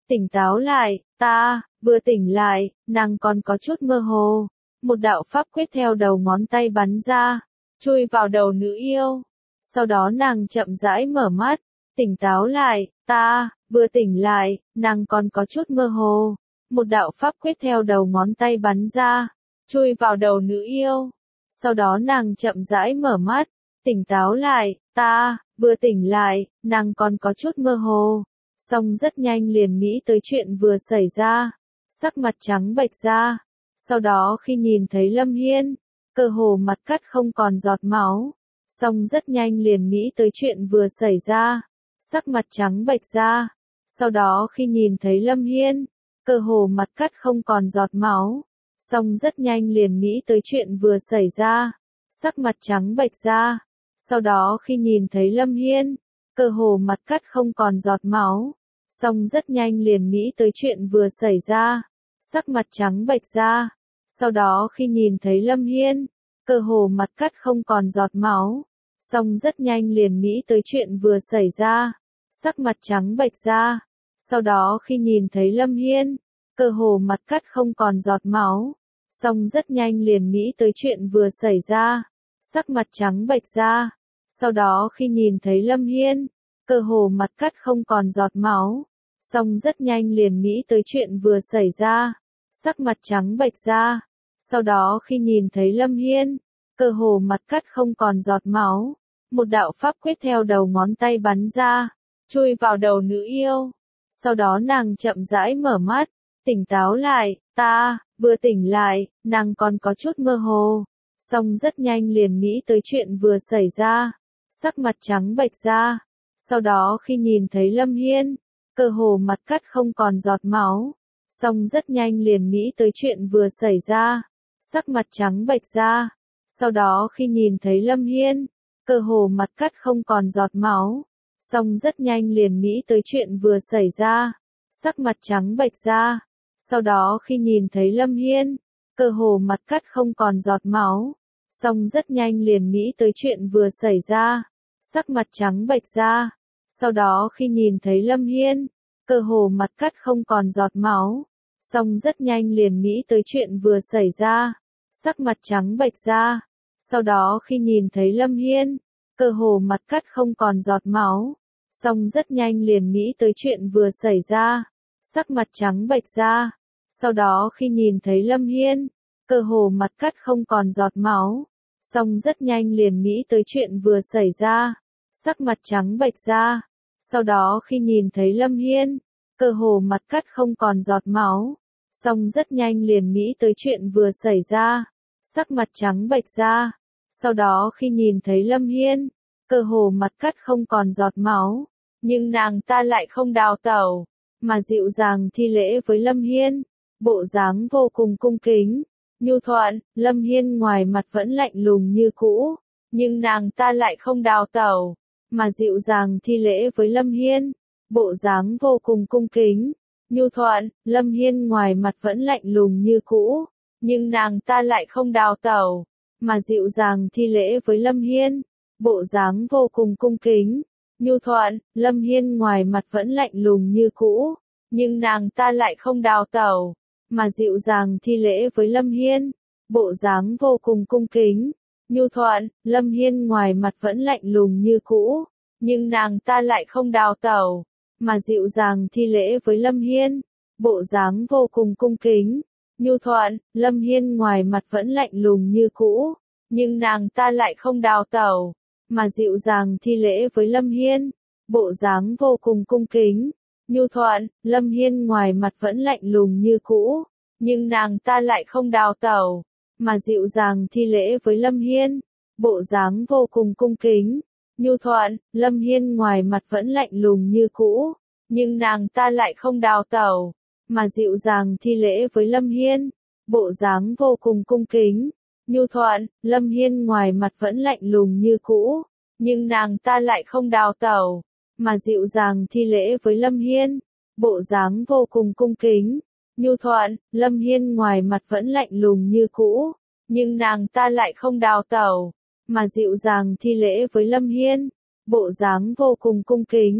tỉnh táo lại, ta, vừa tỉnh lại, nàng còn có chút mơ hồ. Một đạo pháp quyết theo đầu ngón tay bắn ra, chui vào đầu nữ yêu. Sau đó nàng chậm rãi mở mắt, tỉnh táo lại, ta, vừa tỉnh lại, nàng còn có chút mơ hồ. Một đạo pháp quyết theo đầu ngón tay bắn ra, chui vào đầu nữ yêu. Sau đó nàng chậm rãi mở mắt, tỉnh táo lại, ta, vừa tỉnh lại, nàng còn có chút mơ hồ. Xong rất nhanh liền nghĩ tới chuyện vừa xảy ra, sắc mặt trắng bệch ra. Sau đó khi nhìn thấy Lâm Hiên, cơ hồ mặt cắt không còn giọt máu. Xong rất nhanh liền nghĩ tới chuyện vừa xảy ra, sắc mặt trắng bệch ra. Sau đó khi nhìn thấy Lâm Hiên, cơ hồ mặt cắt không còn giọt máu. Xong rất nhanh liền nghĩ tới chuyện vừa xảy ra, sắc mặt trắng bệch ra. Sau đó khi nhìn thấy Lâm Hiên, cơ hồ mặt cắt không còn giọt máu. Xong rất nhanh liền nghĩ tới chuyện vừa xảy ra, sắc mặt trắng bệch ra. Sau đó khi nhìn thấy Lâm Hiên, cơ hồ mặt cắt không còn giọt máu. Xong rất nhanh liền nghĩ tới chuyện vừa xảy ra, sắc mặt trắng bệch ra. Sau đó khi nhìn thấy Lâm Hiên, cơ hồ mặt cắt không còn giọt máu. Xong rất nhanh liền nghĩ tới chuyện vừa xảy ra, sắc mặt trắng bệch ra. Sau đó khi nhìn thấy Lâm Hiên, cơ hồ mặt cắt không còn giọt máu. Xong rất nhanh liền nghĩ tới chuyện vừa xảy ra, sắc mặt trắng bệch ra. Sau đó khi nhìn thấy Lâm Hiên, cơ hồ mặt cắt không còn giọt máu. Một đạo pháp quyết theo đầu ngón tay bắn ra, chui vào đầu nữ yêu. Sau đó nàng chậm rãi mở mắt, tỉnh táo lại, ta, vừa tỉnh lại, nàng còn có chút mơ hồ. Xong rất nhanh liền nghĩ tới chuyện vừa xảy ra, sắc mặt trắng bệch ra. Sau đó khi nhìn thấy Lâm Hiên, cơ hồ mặt cắt không còn giọt máu. Xong rất nhanh liền nghĩ tới chuyện vừa xảy ra, sắc mặt trắng bệch ra. Sau đó khi nhìn thấy Lâm Hiên, cơ hồ mặt cắt không còn giọt máu. Xong rất nhanh liền nghĩ tới chuyện vừa xảy ra, sắc mặt trắng bệch ra. Sau đó khi nhìn thấy Lâm Hiên, cơ hồ mặt cắt không còn giọt máu. Xong rất nhanh liền nghĩ tới chuyện vừa xảy ra, sắc mặt trắng bệch ra. Sau đó khi nhìn thấy Lâm Hiên, cơ hồ mặt cắt không còn giọt máu. Xong rất nhanh liền nghĩ tới chuyện vừa xảy ra, sắc mặt trắng bệch ra. Sau đó khi nhìn thấy Lâm Hiên, cơ hồ mặt cắt không còn giọt máu. Xong rất nhanh liền nghĩ tới chuyện vừa xảy ra, sắc mặt trắng bệch ra. Sau đó khi nhìn thấy Lâm Hiên, cơ hồ mặt cắt không còn giọt máu. Xong rất nhanh liền nghĩ tới chuyện vừa xảy ra, sắc mặt trắng bệch ra. Sau đó khi nhìn thấy Lâm Hiên, cơ hồ mặt cắt không còn giọt máu. Xong rất nhanh liền nghĩ tới chuyện vừa xảy ra, sắc mặt trắng bệch ra. Sau đó khi nhìn thấy Lâm Hiên, cơ hồ mặt cắt không còn giọt máu. Nhưng nàng ta lại không đào tẩu, mà dịu dàng thi lễ với Lâm Hiên, bộ dáng vô cùng cung kính, nhu thuận. Lâm Hiên ngoài mặt vẫn lạnh lùng như cũ, nhưng nàng ta lại không đào tẩu, mà dịu dàng thi lễ với Lâm Hiên, bộ dáng vô cùng cung kính, nhu thuận. Lâm Hiên ngoài mặt vẫn lạnh lùng như cũ, nhưng nàng ta lại không đào tẩu, mà dịu dàng thi lễ với Lâm Hiên, bộ dáng vô cùng cung kính, nhu thuận. Lâm Hiên ngoài mặt vẫn lạnh lùng như cũ, nhưng nàng ta lại không đào tẩu, mà dịu dàng thi lễ với Lâm Hiên, bộ dáng vô cùng cung kính, nhu thuận. Lâm Hiên ngoài mặt vẫn lạnh lùng như cũ, nhưng nàng ta lại không đào tẩu, mà dịu dàng thi lễ với Lâm Hiên, bộ dáng vô cùng cung kính, nhu thuận. Lâm Hiên ngoài mặt vẫn lạnh lùng như cũ, nhưng nàng ta lại không đào tẩu, mà dịu dàng thi lễ với Lâm Hiên, bộ dáng vô cùng cung kính, nhu thuận. Lâm Hiên ngoài mặt vẫn lạnh lùng như cũ, nhưng nàng ta lại không đào tẩu, mà dịu dàng thi lễ với Lâm Hiên, bộ dáng vô cùng cung kính, nhu thuận. Lâm Hiên ngoài mặt vẫn lạnh lùng như cũ, nhưng nàng ta lại không đào tẩu, mà dịu dàng thi lễ với Lâm Hiên, bộ dáng vô cùng cung kính, nhu thuận. Lâm Hiên ngoài mặt vẫn lạnh lùng như cũ, nhưng nàng ta lại không đào tẩu, mà dịu dàng thi lễ với Lâm Hiên, bộ dáng vô cùng cung kính, nhu thuận. Lâm Hiên ngoài mặt vẫn lạnh lùng như cũ, nhưng nàng ta lại không đào tẩu, mà dịu dàng thi lễ với Lâm Hiên, bộ dáng vô cùng cung kính,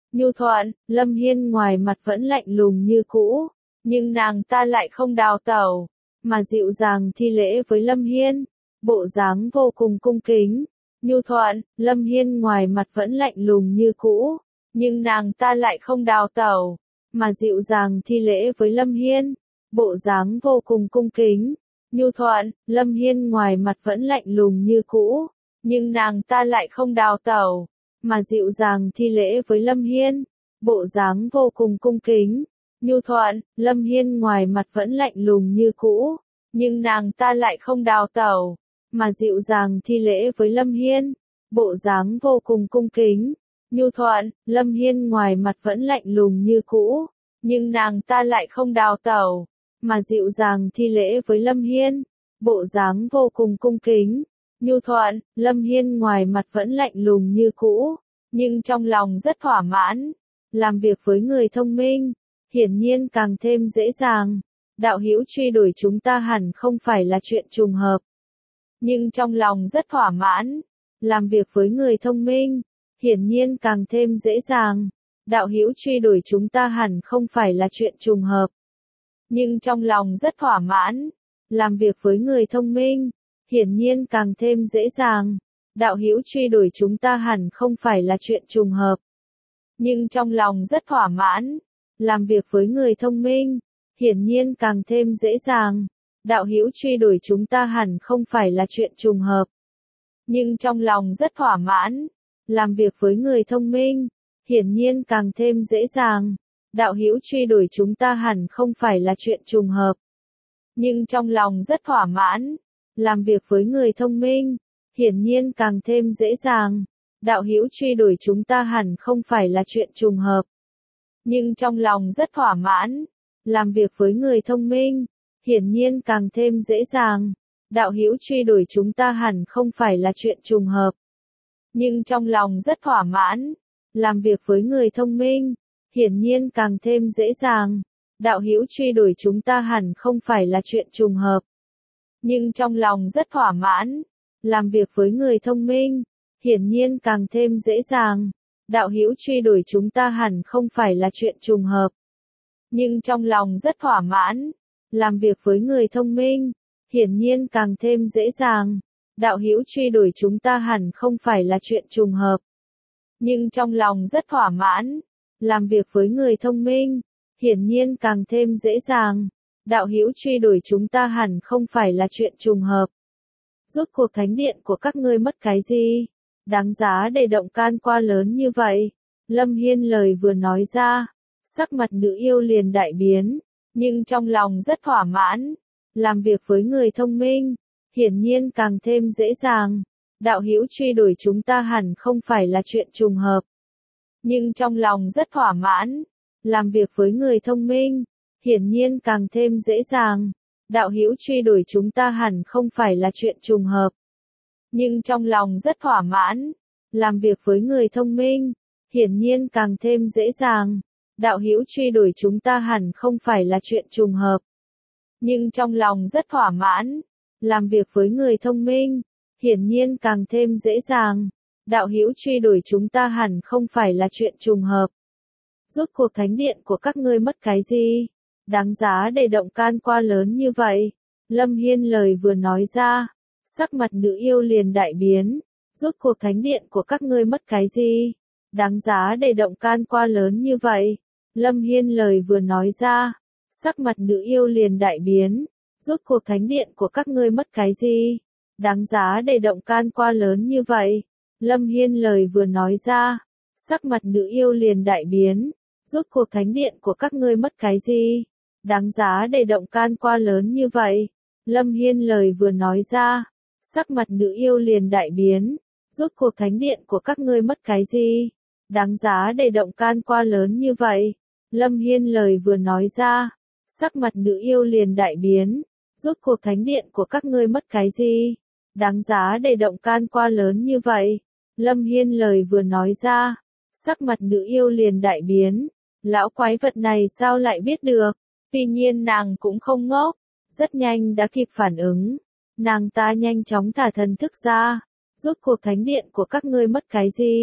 nhu thuận, Lâm Hiên ngoài mặt vẫn lạnh lùng như cũ, nhưng nàng ta lại không đào tẩu, mà dịu dàng thi lễ với Lâm Hiên, bộ dáng vô cùng cung kính. Nhu thuận, Lâm Hiên ngoài mặt vẫn lạnh lùng như cũ, nhưng nàng ta lại không đào tẩu, mà dịu dàng thi lễ với Lâm Hiên, bộ dáng vô cùng cung kính. Nhu thuận, Lâm Hiên ngoài mặt vẫn lạnh lùng như cũ, nhưng nàng ta lại không đào tẩu, mà dịu dàng thi lễ với Lâm Hiên, bộ dáng vô cùng cung kính. Nhu thuận, Lâm Hiên ngoài mặt vẫn lạnh lùng như cũ, nhưng nàng ta lại không đào tẩu, mà dịu dàng thi lễ với Lâm Hiên, bộ dáng vô cùng cung kính. Nhu thuận, Lâm Hiên ngoài mặt vẫn lạnh lùng như cũ, nhưng nàng ta lại không đào tẩu, mà dịu dàng thi lễ với Lâm Hiên, bộ dáng vô cùng cung kính. Nhu thuận, Lâm Hiên ngoài mặt vẫn lạnh lùng như cũ, nhưng trong lòng rất thỏa mãn. Làm việc với người thông minh, hiển nhiên càng thêm dễ dàng. Đạo hữu truy đuổi chúng ta hẳn không phải là chuyện trùng hợp. Nhưng trong lòng rất thỏa mãn. Làm việc với người thông minh, hiển nhiên càng thêm dễ dàng. Đạo hữu truy đuổi chúng ta hẳn không phải là chuyện trùng hợp. Nhưng trong lòng rất thỏa mãn. Làm việc với người thông minh, hiển nhiên càng thêm dễ dàng. Đạo hữu truy đuổi chúng ta hẳn không phải là chuyện trùng hợp. Nhưng trong lòng rất thỏa mãn. Làm việc với người thông minh, hiển nhiên càng thêm dễ dàng. Đạo hữu truy đuổi chúng ta hẳn không phải là chuyện trùng hợp. Nhưng trong lòng rất thỏa mãn. Làm việc với người thông minh, hiển nhiên càng thêm dễ dàng. Đạo hữu truy đuổi chúng ta hẳn không phải là chuyện trùng hợp. Nhưng trong lòng rất thỏa mãn. Làm việc với người thông minh, hiển nhiên càng thêm dễ dàng. Đạo hữu truy đuổi chúng ta hẳn không phải là chuyện trùng hợp. Nhưng trong lòng rất thỏa mãn. Làm việc với người thông minh, hiển nhiên càng thêm dễ dàng. Đạo hữu truy đuổi chúng ta hẳn không phải là chuyện trùng hợp. Nhưng trong lòng rất thỏa mãn. Làm việc với người thông minh, hiển nhiên càng thêm dễ dàng. Đạo hữu truy đuổi chúng ta hẳn không phải là chuyện trùng hợp. Nhưng trong lòng rất thỏa mãn. Làm việc với người thông minh, hiển nhiên càng thêm dễ dàng. Đạo hữu truy đuổi chúng ta hẳn không phải là chuyện trùng hợp. Nhưng trong lòng rất thỏa mãn. Làm việc với người thông minh, hiển nhiên càng thêm dễ dàng. Đạo hữu truy đuổi chúng ta hẳn không phải là chuyện trùng hợp. Nhưng trong lòng rất thỏa mãn. Làm việc với người thông minh, hiển nhiên càng thêm dễ dàng. Đạo hữu truy đuổi chúng ta hẳn không phải là chuyện trùng hợp. Rốt cuộc thánh điện của các ngươi mất cái gì? Đáng giá để động can qua lớn như vậy. Lâm Hiên lời vừa nói ra, sắc mặt nữ yêu liền đại biến, nhưng trong lòng rất thỏa mãn. Làm việc với người thông minh, hiển nhiên càng thêm dễ dàng. Đạo hữu truy đuổi chúng ta hẳn không phải là chuyện trùng hợp. Nhưng trong lòng rất thỏa mãn. Làm việc với người thông minh, hiển nhiên càng thêm dễ dàng. Đạo hữu truy đuổi chúng ta hẳn không phải là chuyện trùng hợp. Nhưng trong lòng rất thỏa mãn. Làm việc với người thông minh, hiển nhiên càng thêm dễ dàng. Đạo hữu truy đuổi chúng ta hẳn không phải là chuyện trùng hợp. Nhưng trong lòng rất thỏa mãn. Làm việc với người thông minh, hiển nhiên càng thêm dễ dàng. Đạo hữu truy đuổi chúng ta hẳn không phải là chuyện trùng hợp. Rốt cuộc thánh điện của các ngươi mất cái gì? Đáng giá để động can qua lớn như vậy. Lâm Hiên lời vừa nói ra, sắc mặt nữ yêu liền đại biến. Rốt cuộc thánh điện của các ngươi mất cái gì? Đáng giá để động can qua lớn như vậy. Lâm Hiên lời vừa nói ra, sắc mặt nữ yêu liền đại biến. Rốt cuộc thánh điện của các ngươi mất cái gì? Đáng giá để động can qua lớn như vậy. Lâm Hiên lời vừa nói ra, sắc mặt nữ yêu liền đại biến. Rốt cuộc thánh điện của các ngươi mất cái gì? Đáng giá để động can qua lớn như vậy. Lâm Hiên lời vừa nói ra, sắc mặt nữ yêu liền đại biến. Rốt cuộc thánh điện của các ngươi mất cái gì? Đáng giá để động can qua lớn như vậy. Lâm Hiên lời vừa nói ra, sắc mặt nữ yêu liền đại biến. Rốt cuộc thánh điện của các ngươi mất cái gì? Đáng giá để động can qua lớn như vậy. Lâm Hiên lời vừa nói ra, sắc mặt nữ yêu liền đại biến. Lão quái vật này sao lại biết được? Tuy nhiên nàng cũng không ngốc, rất nhanh đã kịp phản ứng. Nàng ta nhanh chóng thả thần thức ra. Rốt cuộc thánh điện của các ngươi mất cái gì?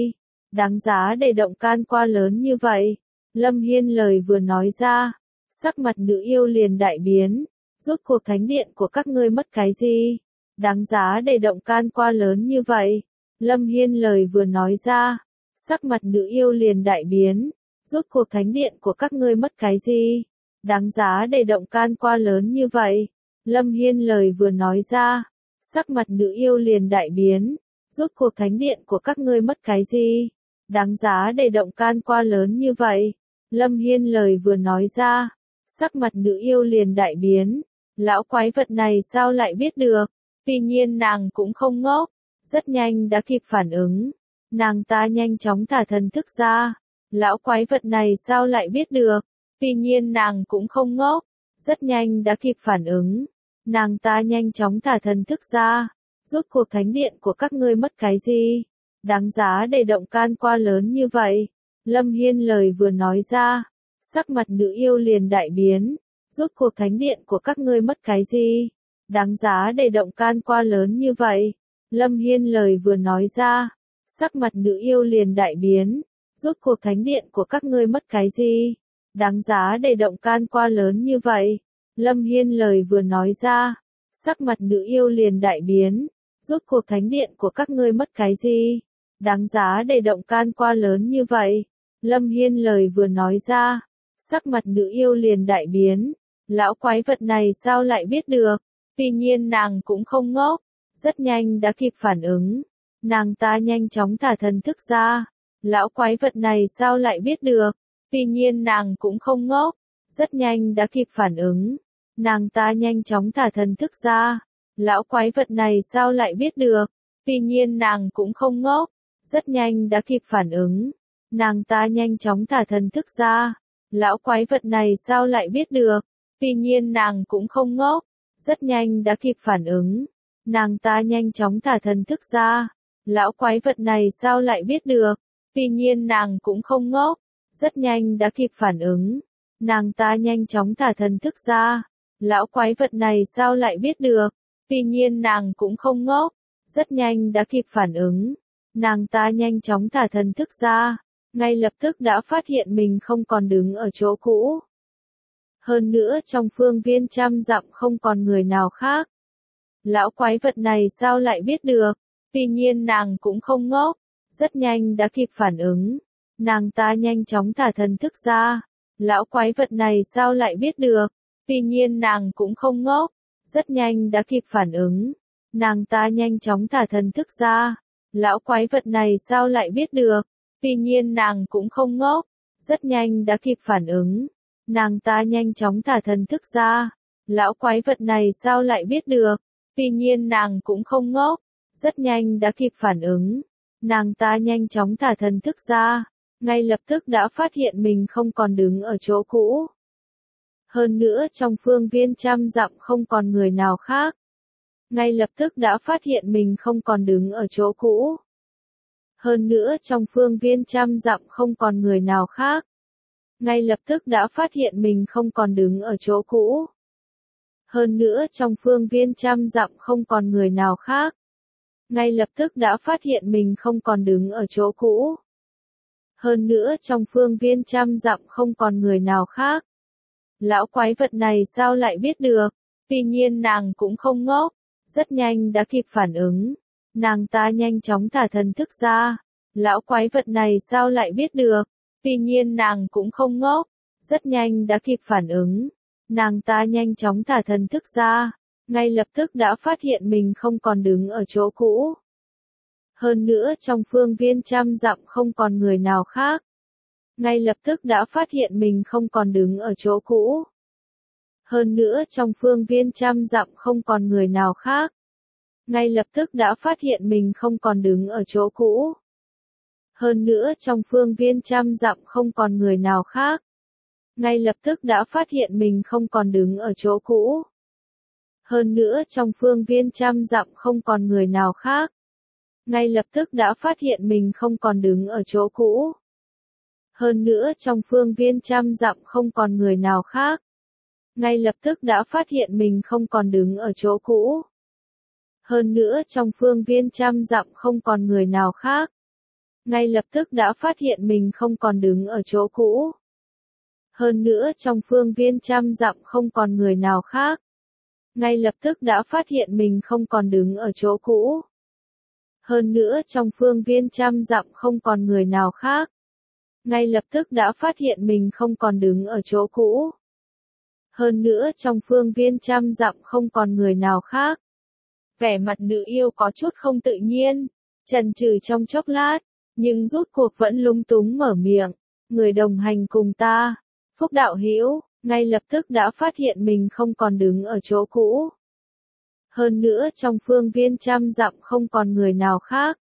Đáng giá để động can qua lớn như vậy. Lâm Hiên lời vừa nói ra, sắc mặt nữ yêu liền đại biến. Rốt cuộc thánh điện của các ngươi mất cái gì? Đáng giá để động can qua lớn như vậy. Lâm Hiên lời vừa nói ra, sắc mặt nữ yêu liền đại biến. Rốt cuộc thánh điện của các ngươi mất cái gì? Đáng giá để động can qua lớn như vậy. Lâm Hiên lời vừa nói ra, sắc mặt nữ yêu liền đại biến. Rốt cuộc thánh điện của các ngươi mất cái gì? Đáng giá để động can qua lớn như vậy. Lâm Hiên lời vừa nói ra, sắc mặt nữ yêu liền đại biến. Lão quái vật này sao lại biết được? Tuy nhiên nàng cũng không ngốc, rất nhanh đã kịp phản ứng. Nàng ta nhanh chóng thả thần thức ra. Lão quái vật này sao lại biết được? Tuy nhiên nàng cũng không ngốc, rất nhanh đã kịp phản ứng. Nàng ta nhanh chóng thả thần thức ra. Rốt cuộc thánh điện của các ngươi mất cái gì? Đáng giá để động can qua lớn như vậy. Lâm Hiên lời vừa nói ra, sắc mặt nữ yêu liền đại biến. Rốt cuộc thánh điện của các ngươi mất cái gì? Đáng giá để động can qua lớn như vậy. Lâm Hiên lời vừa nói ra, sắc mặt nữ yêu liền đại biến. Rốt cuộc thánh điện của các ngươi mất cái gì? Đáng giá để động can qua lớn như vậy. Lâm Hiên lời vừa nói ra, sắc mặt nữ yêu liền đại biến. Rốt cuộc thánh điện của các ngươi mất cái gì? Đáng giá để động can qua lớn như vậy. Lâm Hiên lời vừa nói ra, sắc mặt nữ yêu liền đại biến. Lão quái vật này sao lại biết được? Tuy nhiên nàng cũng không ngốc, rất nhanh đã kịp phản ứng. Nàng ta nhanh chóng thả thần thức ra. Lão quái vật này sao lại biết được? Tuy nhiên nàng cũng không ngốc, rất nhanh đã kịp phản ứng. Nàng ta nhanh chóng thả thần thức ra. Lão quái vật này sao lại biết được? Tuy nhiên nàng cũng không ngốc, rất nhanh đã kịp phản ứng. Nàng ta nhanh chóng thả thần thức ra. Lão quái vật này sao lại biết được? Tuy nhiên nàng cũng không ngốc, rất nhanh đã kịp phản ứng. Nàng ta nhanh chóng thả thần thức ra. Lão quái vật này sao lại biết được? Tuy nhiên nàng cũng không ngốc, rất nhanh đã kịp phản ứng. Nàng ta nhanh chóng thả thần thức ra. Lão quái vật này sao lại biết được? Tuy nhiên nàng cũng không ngốc, rất nhanh đã kịp phản ứng. Nàng ta nhanh chóng thả thần thức ra, ngay lập tức đã phát hiện mình không còn đứng ở chỗ cũ. Hơn nữa trong phương viên trăm dặm không còn người nào khác. Lão quái vật này sao lại biết được? Tuy nhiên nàng cũng không ngốc, rất nhanh đã kịp phản ứng. Nàng ta nhanh chóng thả thần thức ra. Lão quái vật này sao lại biết được? Tuy nhiên nàng cũng không ngốc, rất nhanh đã kịp phản ứng. Nàng ta nhanh chóng thả thần thức ra. Lão quái vật này sao lại biết được? Tuy nhiên nàng cũng không ngốc, rất nhanh đã kịp phản ứng. Nàng ta nhanh chóng thả thần thức ra. Lão quái vật này sao lại biết được? Tuy nhiên nàng cũng không ngốc, rất nhanh đã kịp phản ứng. Nàng ta nhanh chóng thả thần thức ra, ngay lập tức đã phát hiện mình không còn đứng ở chỗ cũ. Hơn nữa trong phương viên trăm dặm không còn người nào khác. Ngay lập tức đã phát hiện mình không còn đứng ở chỗ cũ. Hơn nữa trong phương viên trăm dặm không còn người nào khác. Ngay lập tức đã phát hiện mình không còn đứng ở chỗ cũ. Hơn nữa trong phương viên trăm dặm không còn người nào khác. Ngay lập tức đã phát hiện mình không còn đứng ở chỗ cũ. Hơn nữa trong phương viên trăm dặm không còn người nào khác. Lão quái vật này sao lại biết được? Tuy nhiên nàng cũng không ngốc, rất nhanh đã kịp phản ứng. Nàng ta nhanh chóng thả thần thức ra. Lão quái vật này sao lại biết được? Tuy nhiên nàng cũng không ngốc, rất nhanh đã kịp phản ứng. Nàng ta nhanh chóng thả thần thức ra, ngay lập tức đã phát hiện mình không còn đứng ở chỗ cũ. Hơn nữa trong phương viên trăm dặm không còn người nào khác. Ngay lập tức đã phát hiện mình không còn đứng ở chỗ cũ. Hơn nữa trong phương viên trăm dặm không còn người nào khác. Ngay lập tức đã phát hiện mình không còn đứng ở chỗ cũ. Hơn nữa trong phương viên trăm dặm không còn người nào khác. Ngay lập tức đã phát hiện mình không còn đứng ở chỗ cũ. Hơn nữa trong phương viên trăm dặm không còn người nào khác. Ngay lập tức đã phát hiện mình không còn đứng ở chỗ cũ. Hơn nữa trong phương viên trăm dặm không còn người nào khác. Ngay lập tức đã phát hiện mình không còn đứng ở chỗ cũ. Hơn nữa trong phương viên trăm dặm không còn người nào khác. ngay lập tức đã phát hiện mình không còn đứng ở chỗ cũ. Hơn nữa trong phương viên trăm dặm không còn người nào khác. Ngay lập tức đã phát hiện mình không còn đứng ở chỗ cũ. Hơn nữa trong phương viên trăm dặm không còn người nào khác. Ngay lập tức đã phát hiện mình không còn đứng ở chỗ cũ. Hơn nữa trong phương viên trăm dặm không còn người nào khác. Vẻ mặt nữ yêu có chút không tự nhiên, chần chừ trong chốc lát, nhưng rút cuộc vẫn lúng túng mở miệng. Người đồng hành cùng ta, Phúc đạo hữu, ngay lập tức đã phát hiện mình không còn đứng ở chỗ cũ. Hơn nữa trong phương viên trăm dặm không còn người nào khác.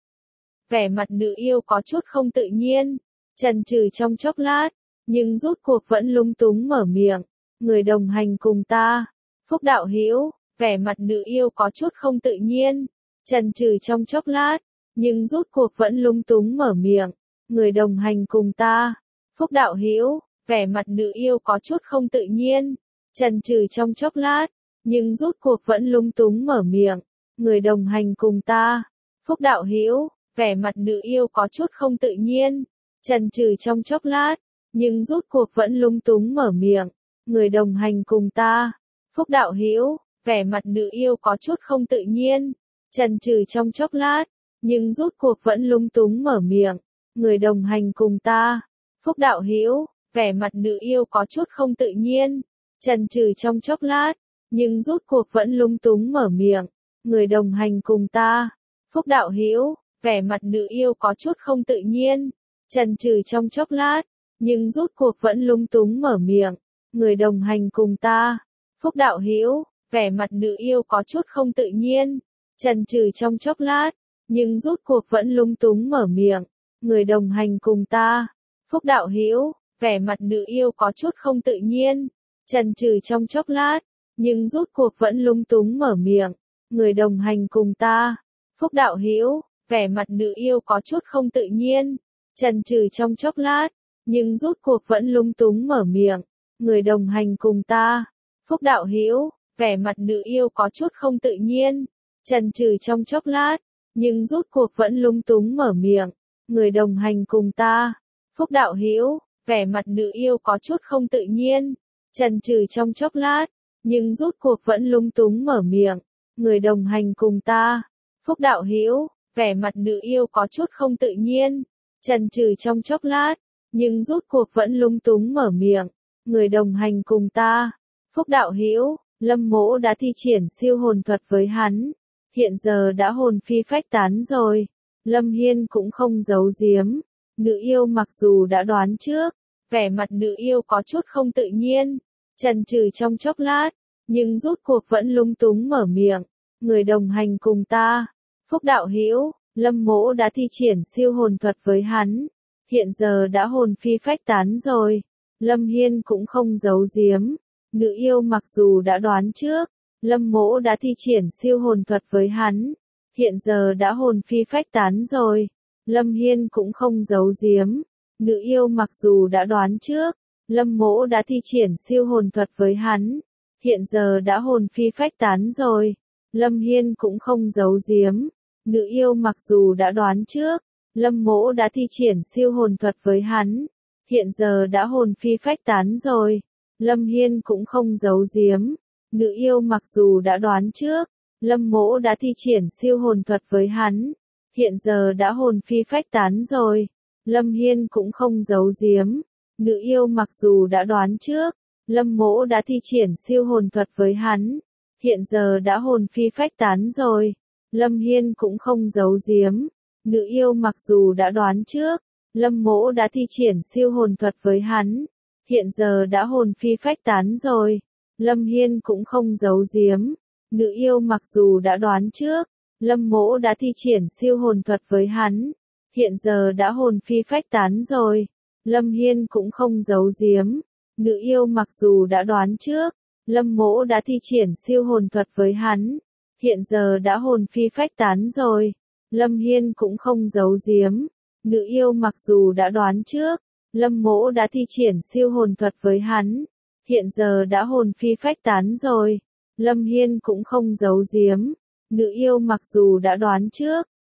Vẻ mặt nữ yêu có chút không tự nhiên, chần chừ trong chốc lát, nhưng rút cuộc vẫn lúng túng mở miệng. Người đồng hành cùng ta, Phúc đạo hữu, vẻ mặt nữ yêu có chút không tự nhiên, chần chừ trong chốc lát, nhưng rút cuộc vẫn lúng túng mở miệng. Người đồng hành cùng ta, Phúc đạo hữu, vẻ mặt nữ yêu có chút không tự nhiên, chần chừ trong chốc lát, nhưng rút cuộc vẫn lúng túng mở miệng. Người đồng hành cùng ta, Phúc đạo hữu, vẻ mặt nữ yêu có chút không tự nhiên, chần chừ trong chốc lát, nhưng rút cuộc vẫn lúng túng mở miệng. Người đồng hành cùng ta, Phúc đạo hữu, vẻ mặt nữ yêu có chút không tự nhiên, chần chừ trong chốc lát, nhưng rút cuộc vẫn lúng túng mở miệng. Người đồng hành cùng ta, Phúc đạo hữu, vẻ mặt nữ yêu có chút không tự nhiên, chần chừ trong chốc lát, nhưng rút cuộc vẫn lúng túng mở miệng. Người đồng hành cùng ta, Phúc đạo hữu, vẻ mặt nữ yêu có chút không tự nhiên, chần chừ trong chốc lát, nhưng rút cuộc vẫn lúng túng mở miệng. Người đồng hành cùng ta, Phúc đạo hữu, vẻ mặt nữ yêu có chút không tự nhiên, chần chừ trong chốc lát, nhưng rút cuộc vẫn lúng túng mở miệng. Người đồng hành cùng ta, Phúc đạo hữu, vẻ mặt nữ yêu có chút không tự nhiên, chần chừ trong chốc lát, nhưng rút cuộc vẫn lúng túng mở miệng. Người đồng hành cùng ta, Phúc đạo hữu, vẻ mặt nữ yêu có chút không tự nhiên, chần chừ trong chốc lát, nhưng rút cuộc vẫn lúng túng mở miệng. Người đồng hành cùng ta, Phúc đạo hữu, vẻ mặt nữ yêu có chút không tự nhiên, chần chừ trong chốc lát, nhưng rút cuộc vẫn lúng túng mở miệng. Người đồng hành cùng ta, Phúc đạo hữu, vẻ mặt nữ yêu có chút không tự nhiên, chần chừ trong chốc lát, nhưng rút cuộc vẫn lúng túng mở miệng. Người đồng hành cùng ta, Phúc đạo hữu, vẻ mặt nữ yêu có chút không tự nhiên, chần chừ trong chốc lát, nhưng rút cuộc vẫn lúng túng mở miệng. Người đồng hành cùng ta, Phúc đạo hữu, Lâm Mỗ đã thi triển siêu hồn thuật với hắn, hiện giờ đã hồn phi phách tán rồi. Lâm Hiên cũng không giấu giếm, nữ yêu mặc dù đã đoán trước, vẻ mặt nữ yêu có chút không tự nhiên, chần chừ trong chốc lát, nhưng rút cuộc vẫn lúng túng mở miệng. Người đồng hành cùng ta, Phúc đạo hữu, Lâm Mỗ đã thi triển siêu hồn thuật với hắn, hiện giờ đã hồn phi phách tán rồi. Lâm Hiên cũng không giấu giếm, nữ yêu mặc dù đã đoán trước, Lâm Mỗ đã thi triển siêu hồn thuật với hắn, hiện giờ đã hồn phi phách tán rồi. Lâm Hiên cũng không giấu giếm, nữ yêu mặc dù đã đoán trước, Lâm Mỗ đã thi triển siêu hồn thuật với hắn, hiện giờ đã hồn phi phách tán rồi. Lâm Hiên cũng không giấu giếm, nữ yêu mặc dù đã đoán trước, Lâm Mỗ đã thi triển siêu hồn thuật với hắn, hiện giờ đã hồn phi phách tán rồi. Lâm Hiên cũng không giấu giếm, nữ yêu mặc dù đã đoán trước, Lâm Mỗ đã thi triển siêu hồn thuật với hắn, hiện giờ đã hồn phi phách tán rồi. Lâm Hiên cũng không giấu giếm, nữ yêu mặc dù đã đoán trước, Lâm Mỗ đã thi triển siêu hồn thuật với hắn, hiện giờ đã hồn phi phách tán rồi. Lâm Hiên cũng không giấu giếm, nữ yêu mặc dù đã đoán trước, Lâm Mỗ đã thi triển siêu hồn thuật với hắn, hiện giờ đã hồn phi phách tán rồi. Lâm Hiên cũng không giấu giếm, nữ yêu mặc dù đã đoán trước, Lâm Mỗ đã thi triển siêu hồn thuật với hắn, hiện giờ đã hồn phi phách tán rồi. Lâm Hiên cũng không giấu giếm, nữ yêu mặc dù đã đoán trước, Lâm Mỗ đã thi triển siêu hồn thuật với hắn, hiện giờ đã hồn phi phách tán rồi. Lâm Hiên cũng không giấu giếm, nữ yêu mặc dù đã đoán trước, Lâm Mỗ đã thi triển siêu hồn thuật với hắn, hiện giờ đã hồn phi phách tán rồi. Lâm Hiên cũng không giấu giếm, nữ yêu mặc dù đã đoán trước,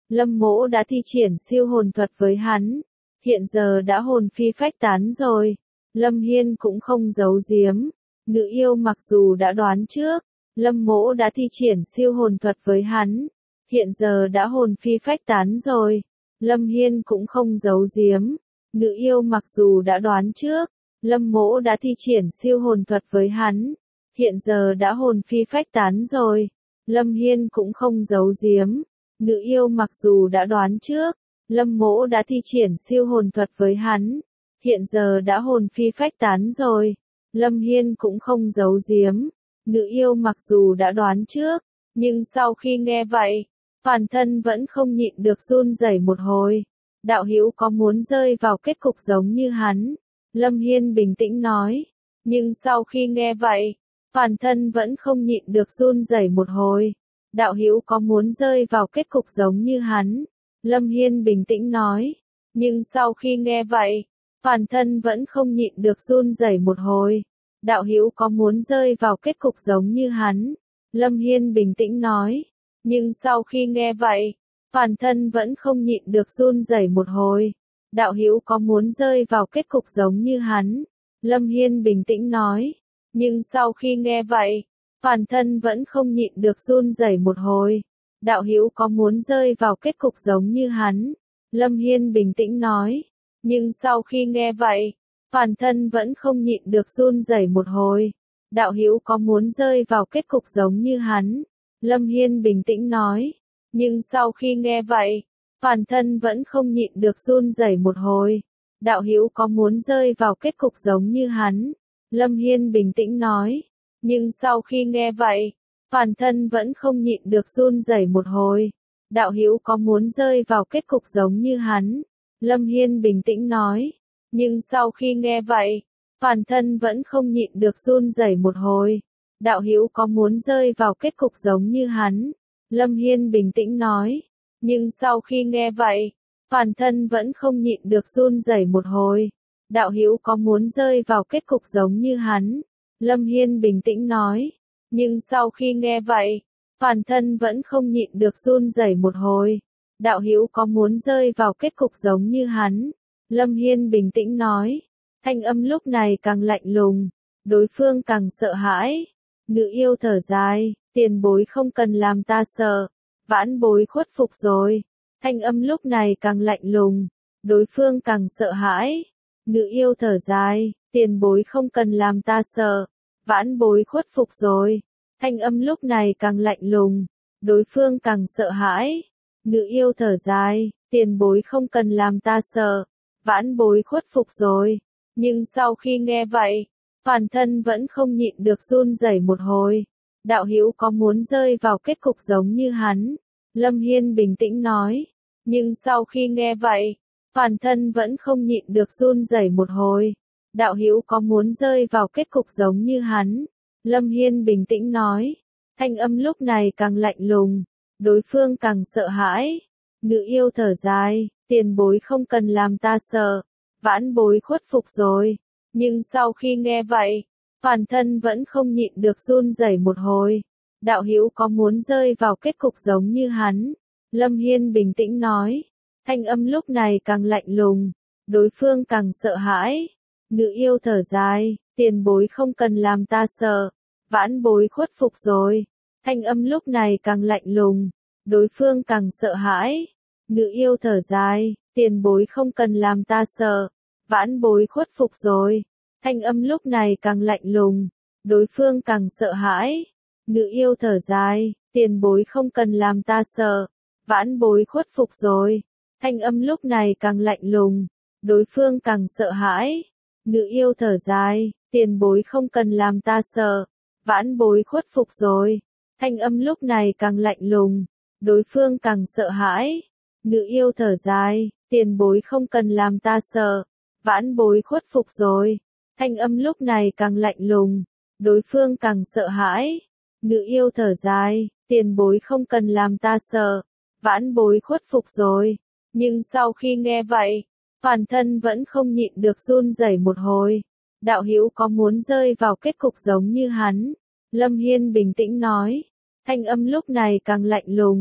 Lâm Mỗ đã thi triển siêu hồn thuật với hắn, hiện giờ đã hồn phi phách tán rồi. Lâm Hiên cũng không giấu giếm, nữ yêu mặc dù đã đoán trước, Lâm Mỗ đã thi triển siêu hồn thuật với hắn, hiện giờ đã hồn phi phách tán rồi. Lâm Hiên cũng không giấu giếm, nữ yêu mặc dù đã đoán trước, Lâm Mỗ đã thi triển siêu hồn thuật với hắn, hiện giờ đã hồn phi phách tán rồi. Lâm Hiên cũng không giấu giếm, nữ yêu mặc dù đã đoán trước, Lâm Mỗ đã thi triển siêu hồn thuật với hắn, hiện giờ đã hồn phi phách tán rồi. Lâm Hiên cũng không giấu giếm, nữ yêu mặc dù đã đoán trước, nhưng sau khi nghe vậy, toàn thân vẫn không nhịn được run rẩy một hồi. Đạo hữu có muốn rơi vào kết cục giống như hắn? Lâm Hiên bình tĩnh nói, nhưng sau khi nghe vậy, toàn thân vẫn không nhịn được run rẩy một hồi. Đạo hữu có muốn rơi vào kết cục giống như hắn? Lâm Hiên bình tĩnh nói, nhưng sau khi nghe vậy, toàn thân vẫn không nhịn được run rẩy một hồi. Đạo hữu có muốn rơi vào kết cục giống như hắn? Lâm Hiên bình tĩnh nói, nhưng sau khi nghe vậy, toàn thân vẫn không nhịn được run rẩy một hồi. Đạo hữu có muốn rơi vào kết cục giống như hắn? Lâm Hiên bình tĩnh nói, nhưng sau khi nghe vậy, toàn thân vẫn không nhịn được run rẩy một hồi. Đạo hữu có muốn rơi vào kết cục giống như hắn? Lâm Hiên bình tĩnh nói, nhưng sau khi nghe vậy, toàn thân vẫn không nhịn được run rẩy một hồi. Đạo hữu có muốn rơi vào kết cục giống như hắn? Lâm Hiên bình tĩnh nói, nhưng sau khi nghe vậy, toàn thân vẫn không nhịn được run rẩy một hồi. Đạo hữu có muốn rơi vào kết cục giống như hắn? Lâm Hiên bình tĩnh nói, nhưng sau khi nghe vậy, toàn thân vẫn không nhịn được run rẩy một hồi. Đạo hữu có muốn rơi vào kết cục giống như hắn? Lâm Hiên bình tĩnh nói, nhưng sau khi nghe vậy, toàn thân vẫn không nhịn được run rẩy một hồi. Đạo hữu có muốn rơi vào kết cục giống như hắn? Lâm Hiên bình tĩnh nói, nhưng sau khi nghe vậy, toàn thân vẫn không nhịn được run rẩy một hồi. Đạo hữu có muốn rơi vào kết cục giống như hắn? Lâm Hiên bình tĩnh nói, nhưng sau khi nghe vậy, toàn thân vẫn không nhịn được run rẩy một hồi. Đạo hữu có muốn rơi vào kết cục giống như hắn? Lâm Hiên bình tĩnh nói, thanh âm lúc này càng lạnh lùng, đối phương càng sợ hãi. Nữ yêu thở dài, tiền bối không cần làm ta sợ, vãn bối khuất phục rồi. Thanh âm lúc này càng lạnh lùng, đối phương càng sợ hãi. Nữ yêu thở dài, tiền bối không cần làm ta sợ, vãn bối khuất phục rồi. Thanh âm lúc này càng lạnh lùng, đối phương càng sợ hãi. Nữ yêu thở dài, tiền bối không cần làm ta sợ, vãn bối khuất phục rồi. Nhưng sau khi nghe vậy, toàn thân vẫn không nhịn được run rẩy một hồi. Đạo hữu có muốn rơi vào kết cục giống như hắn? Lâm Hiên bình tĩnh nói, nhưng sau khi nghe vậy, toàn thân vẫn không nhịn được run rẩy một hồi. Đạo hữu có muốn rơi vào kết cục giống như hắn? Lâm Hiên bình tĩnh nói, thanh âm lúc này càng lạnh lùng, đối phương càng sợ hãi. Nữ yêu thở dài, tiền bối không cần làm ta sợ, vãn bối khuất phục rồi. Nhưng sau khi nghe vậy, toàn thân vẫn không nhịn được run rẩy một hồi. Đạo hữu có muốn rơi vào kết cục giống như hắn? Lâm Hiên bình tĩnh nói, thanh âm lúc này càng lạnh lùng, đối phương càng sợ hãi. Nữ yêu thở dài, tiền bối không cần làm ta sợ, vãn bối khuất phục rồi. Thanh âm lúc này càng lạnh lùng, đối phương càng sợ hãi. Nữ yêu thở dài, tiền bối không cần làm ta sợ, vãn bối khuất phục rồi. Thanh âm lúc này càng lạnh lùng, đối phương càng sợ hãi. Nữ yêu thở dài, tiền bối không cần làm ta sợ, vãn bối khuất phục rồi. Thanh âm lúc này càng lạnh lùng, đối phương càng sợ hãi. Nữ yêu thở dài, tiền bối không cần làm ta sợ, vãn bối khuất phục rồi. Thanh âm lúc này càng lạnh lùng, đối phương càng sợ hãi. Nữ yêu thở dài, tiền bối không cần làm ta sợ, vãn bối khuất phục rồi. Thanh âm lúc này càng lạnh lùng, đối phương càng sợ hãi. Nữ yêu thở dài, tiền bối không cần làm ta sợ, vãn bối khuất phục rồi. Nhưng sau khi nghe vậy, toàn thân vẫn không nhịn được run rẩy một hồi. Đạo hữu có muốn rơi vào kết cục giống như hắn? Lâm Hiên bình tĩnh nói, thanh âm lúc này càng lạnh lùng,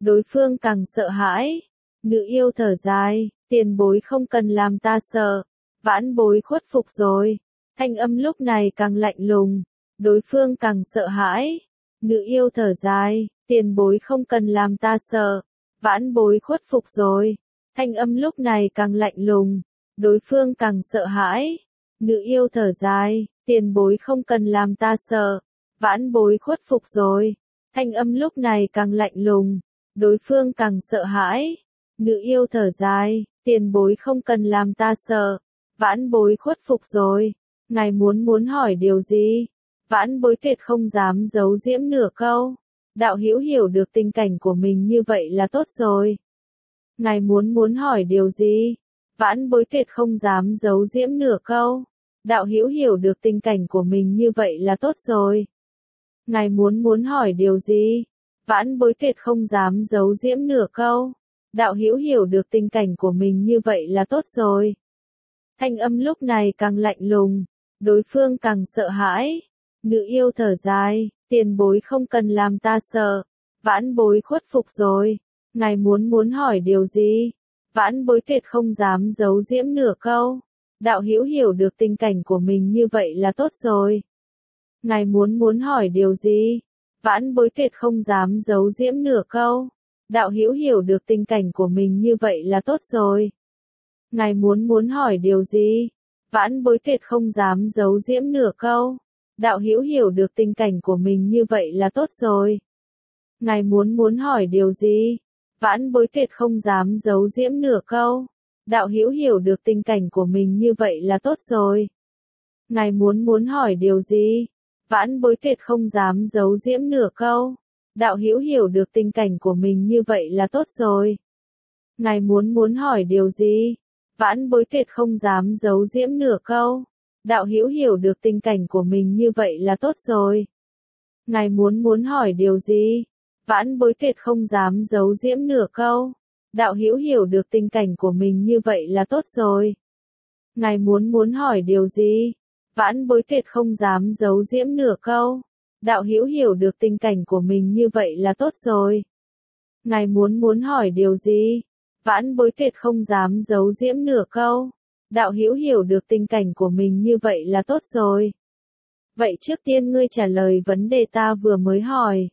đối phương càng sợ hãi. Nữ yêu thở dài, tiền bối không cần làm ta sợ, vãn bối khuất phục rồi. Thanh âm lúc này càng lạnh lùng, đối phương càng sợ hãi. Nữ yêu thở dài, tiền bối không cần làm ta sợ, vãn bối khuất phục rồi. Thanh âm lúc này càng lạnh lùng, đối phương càng sợ hãi. Nữ yêu thở dài, tiền bối không cần làm ta sợ, vãn bối khuất phục rồi. Thanh âm lúc này càng lạnh lùng, đối phương càng sợ hãi. Nữ yêu thở dài, tiền bối không cần làm ta sợ, vãn bối khuất phục rồi. Ngài muốn hỏi điều gì? Vãn bối tuyệt không dám giấu giếm nửa câu. Đạo hữu hiểu được tình cảnh của mình như vậy là tốt rồi. Ngài muốn hỏi điều gì? Vãn bối tuyệt không dám giấu giếm nửa câu. Đạo hữu hiểu được tình cảnh của mình như vậy là tốt rồi. Ngài muốn hỏi điều gì? Vãn bối tuyệt không dám giấu giếm nửa câu. Đạo hữu hiểu được tình cảnh của mình như vậy là tốt rồi. Thanh âm lúc này càng lạnh lùng, đối phương càng sợ hãi. Nữ yêu thở dài, tiền bối không cần làm ta sợ, vãn bối khuất phục rồi. Ngài muốn hỏi điều gì? Vãn bối tuyệt không dám giấu giếm nửa câu. Đạo hữu hiểu được tình cảnh của mình như vậy là tốt rồi. Ngài muốn hỏi điều gì? Vãn bối tuyệt không dám giấu giếm nửa câu. Đạo hữu hiểu được tình cảnh của mình như vậy là tốt rồi. Ngài muốn hỏi điều gì? Vãn bối tuyệt không dám giấu giếm nửa câu. Đạo hữu hiểu được tình cảnh của mình như vậy là tốt rồi. Ngài muốn hỏi điều gì? Vãn bối tuyệt không dám giấu giếm nửa câu. Đạo hữu hiểu được tình cảnh của mình như vậy là tốt rồi. Ngài muốn hỏi điều gì? Vãn bối tuyệt không dám giấu giếm nửa câu. Đạo hữu hiểu được tình cảnh của mình như vậy là tốt rồi. Ngài muốn hỏi điều gì? Vãn bối tuyệt không dám giấu giếm nửa câu. Đạo hữu hiểu được tình cảnh của mình như vậy là tốt rồi. Ngài muốn hỏi điều gì? Vãn bối tuyệt không dám giấu giếm nửa câu. Đạo hữu hiểu được tình cảnh của mình như vậy là tốt rồi. Ngài muốn hỏi điều gì? Vãn bối tuyệt không dám giấu giếm nửa câu. Đạo hữu hiểu được tình cảnh của mình như vậy là tốt rồi. Ngài muốn hỏi điều gì? Vãn bối tuyệt không dám giấu giếm nửa câu. Đạo hữu hiểu được tình cảnh của mình như vậy là tốt rồi. Vậy trước tiên ngươi trả lời vấn đề ta vừa mới hỏi.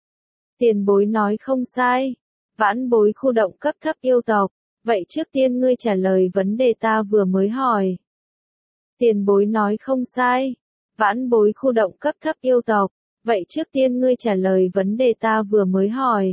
Tiền bối nói không sai. Vãn bối khu động cấp thấp yêu tộc. Vậy trước tiên ngươi trả lời vấn đề ta vừa mới hỏi. Tiền bối nói không sai. Vãn bối khu động cấp thấp yêu tộc. Vậy trước tiên ngươi trả lời vấn đề ta vừa mới hỏi.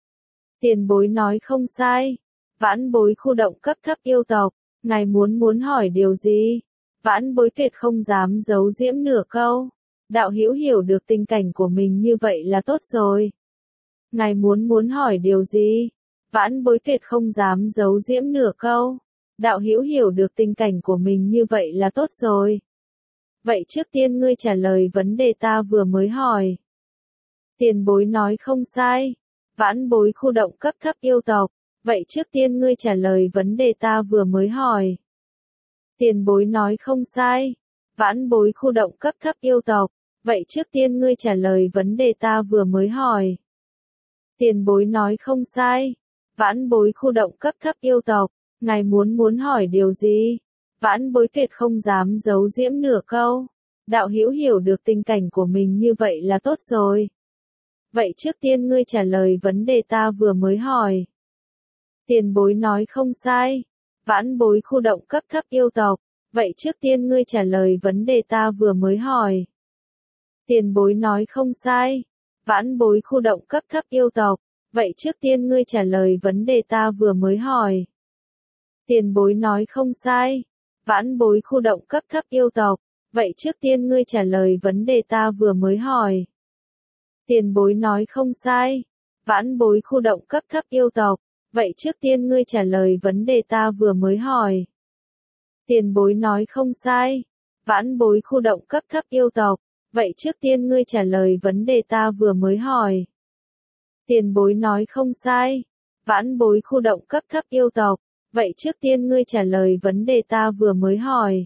Tiền bối nói không sai. Vãn bối khu động cấp thấp yêu tộc. Ngài muốn hỏi điều gì? Vãn bối tuyệt không dám giấu giếm nửa câu. Đạo hữu hiểu được tình cảnh của mình như vậy là tốt rồi. Ngài muốn hỏi điều gì? Vãn bối tuyệt không dám giấu giếm nửa câu. Đạo hữu hiểu được tình cảnh của mình như vậy là tốt rồi. Vậy trước tiên ngươi trả lời vấn đề ta vừa mới hỏi. Tiền bối nói không sai. Vãn bối khu động cấp thấp yêu tộc. Vậy trước tiên ngươi trả lời vấn đề ta vừa mới hỏi. Tiền bối nói không sai. Vãn bối khu động cấp thấp yêu tộc. Vậy trước tiên ngươi trả lời vấn đề ta vừa mới hỏi. Tiền bối nói không sai. Vãn bối khu động cấp thấp yêu tộc. Ngài muốn hỏi điều gì? Vãn bối tuyệt không dám giấu giếm nửa câu. Đạo hữu hiểu được tình cảnh của mình như vậy là tốt rồi. Vậy trước tiên ngươi trả lời vấn đề ta vừa mới hỏi. Tiền bối nói không sai. Vãn bối khu động cấp thấp yêu tộc. Vậy trước tiên ngươi trả lời vấn đề ta vừa mới hỏi. Tiền bối nói không sai. Vãn bối khu động cấp thấp yêu tộc. Vậy trước tiên ngươi trả lời vấn đề ta vừa mới hỏi. Tiền bối nói không sai. Vãn bối khu động cấp thấp yêu tộc. Vậy trước tiên ngươi trả lời vấn đề ta vừa mới hỏi. Tiền bối nói không sai. Vãn bối khu động cấp thấp yêu tộc. Vậy trước tiên ngươi trả lời vấn đề ta vừa mới hỏi. Tiền bối nói không sai. Vãn bối khu động cấp thấp yêu tộc. Vậy trước tiên ngươi trả lời vấn đề ta vừa mới hỏi. Tiền bối nói không sai. Vãn bối khu động cấp thấp yêu tộc. Vậy trước tiên ngươi trả lời vấn đề ta vừa mới hỏi.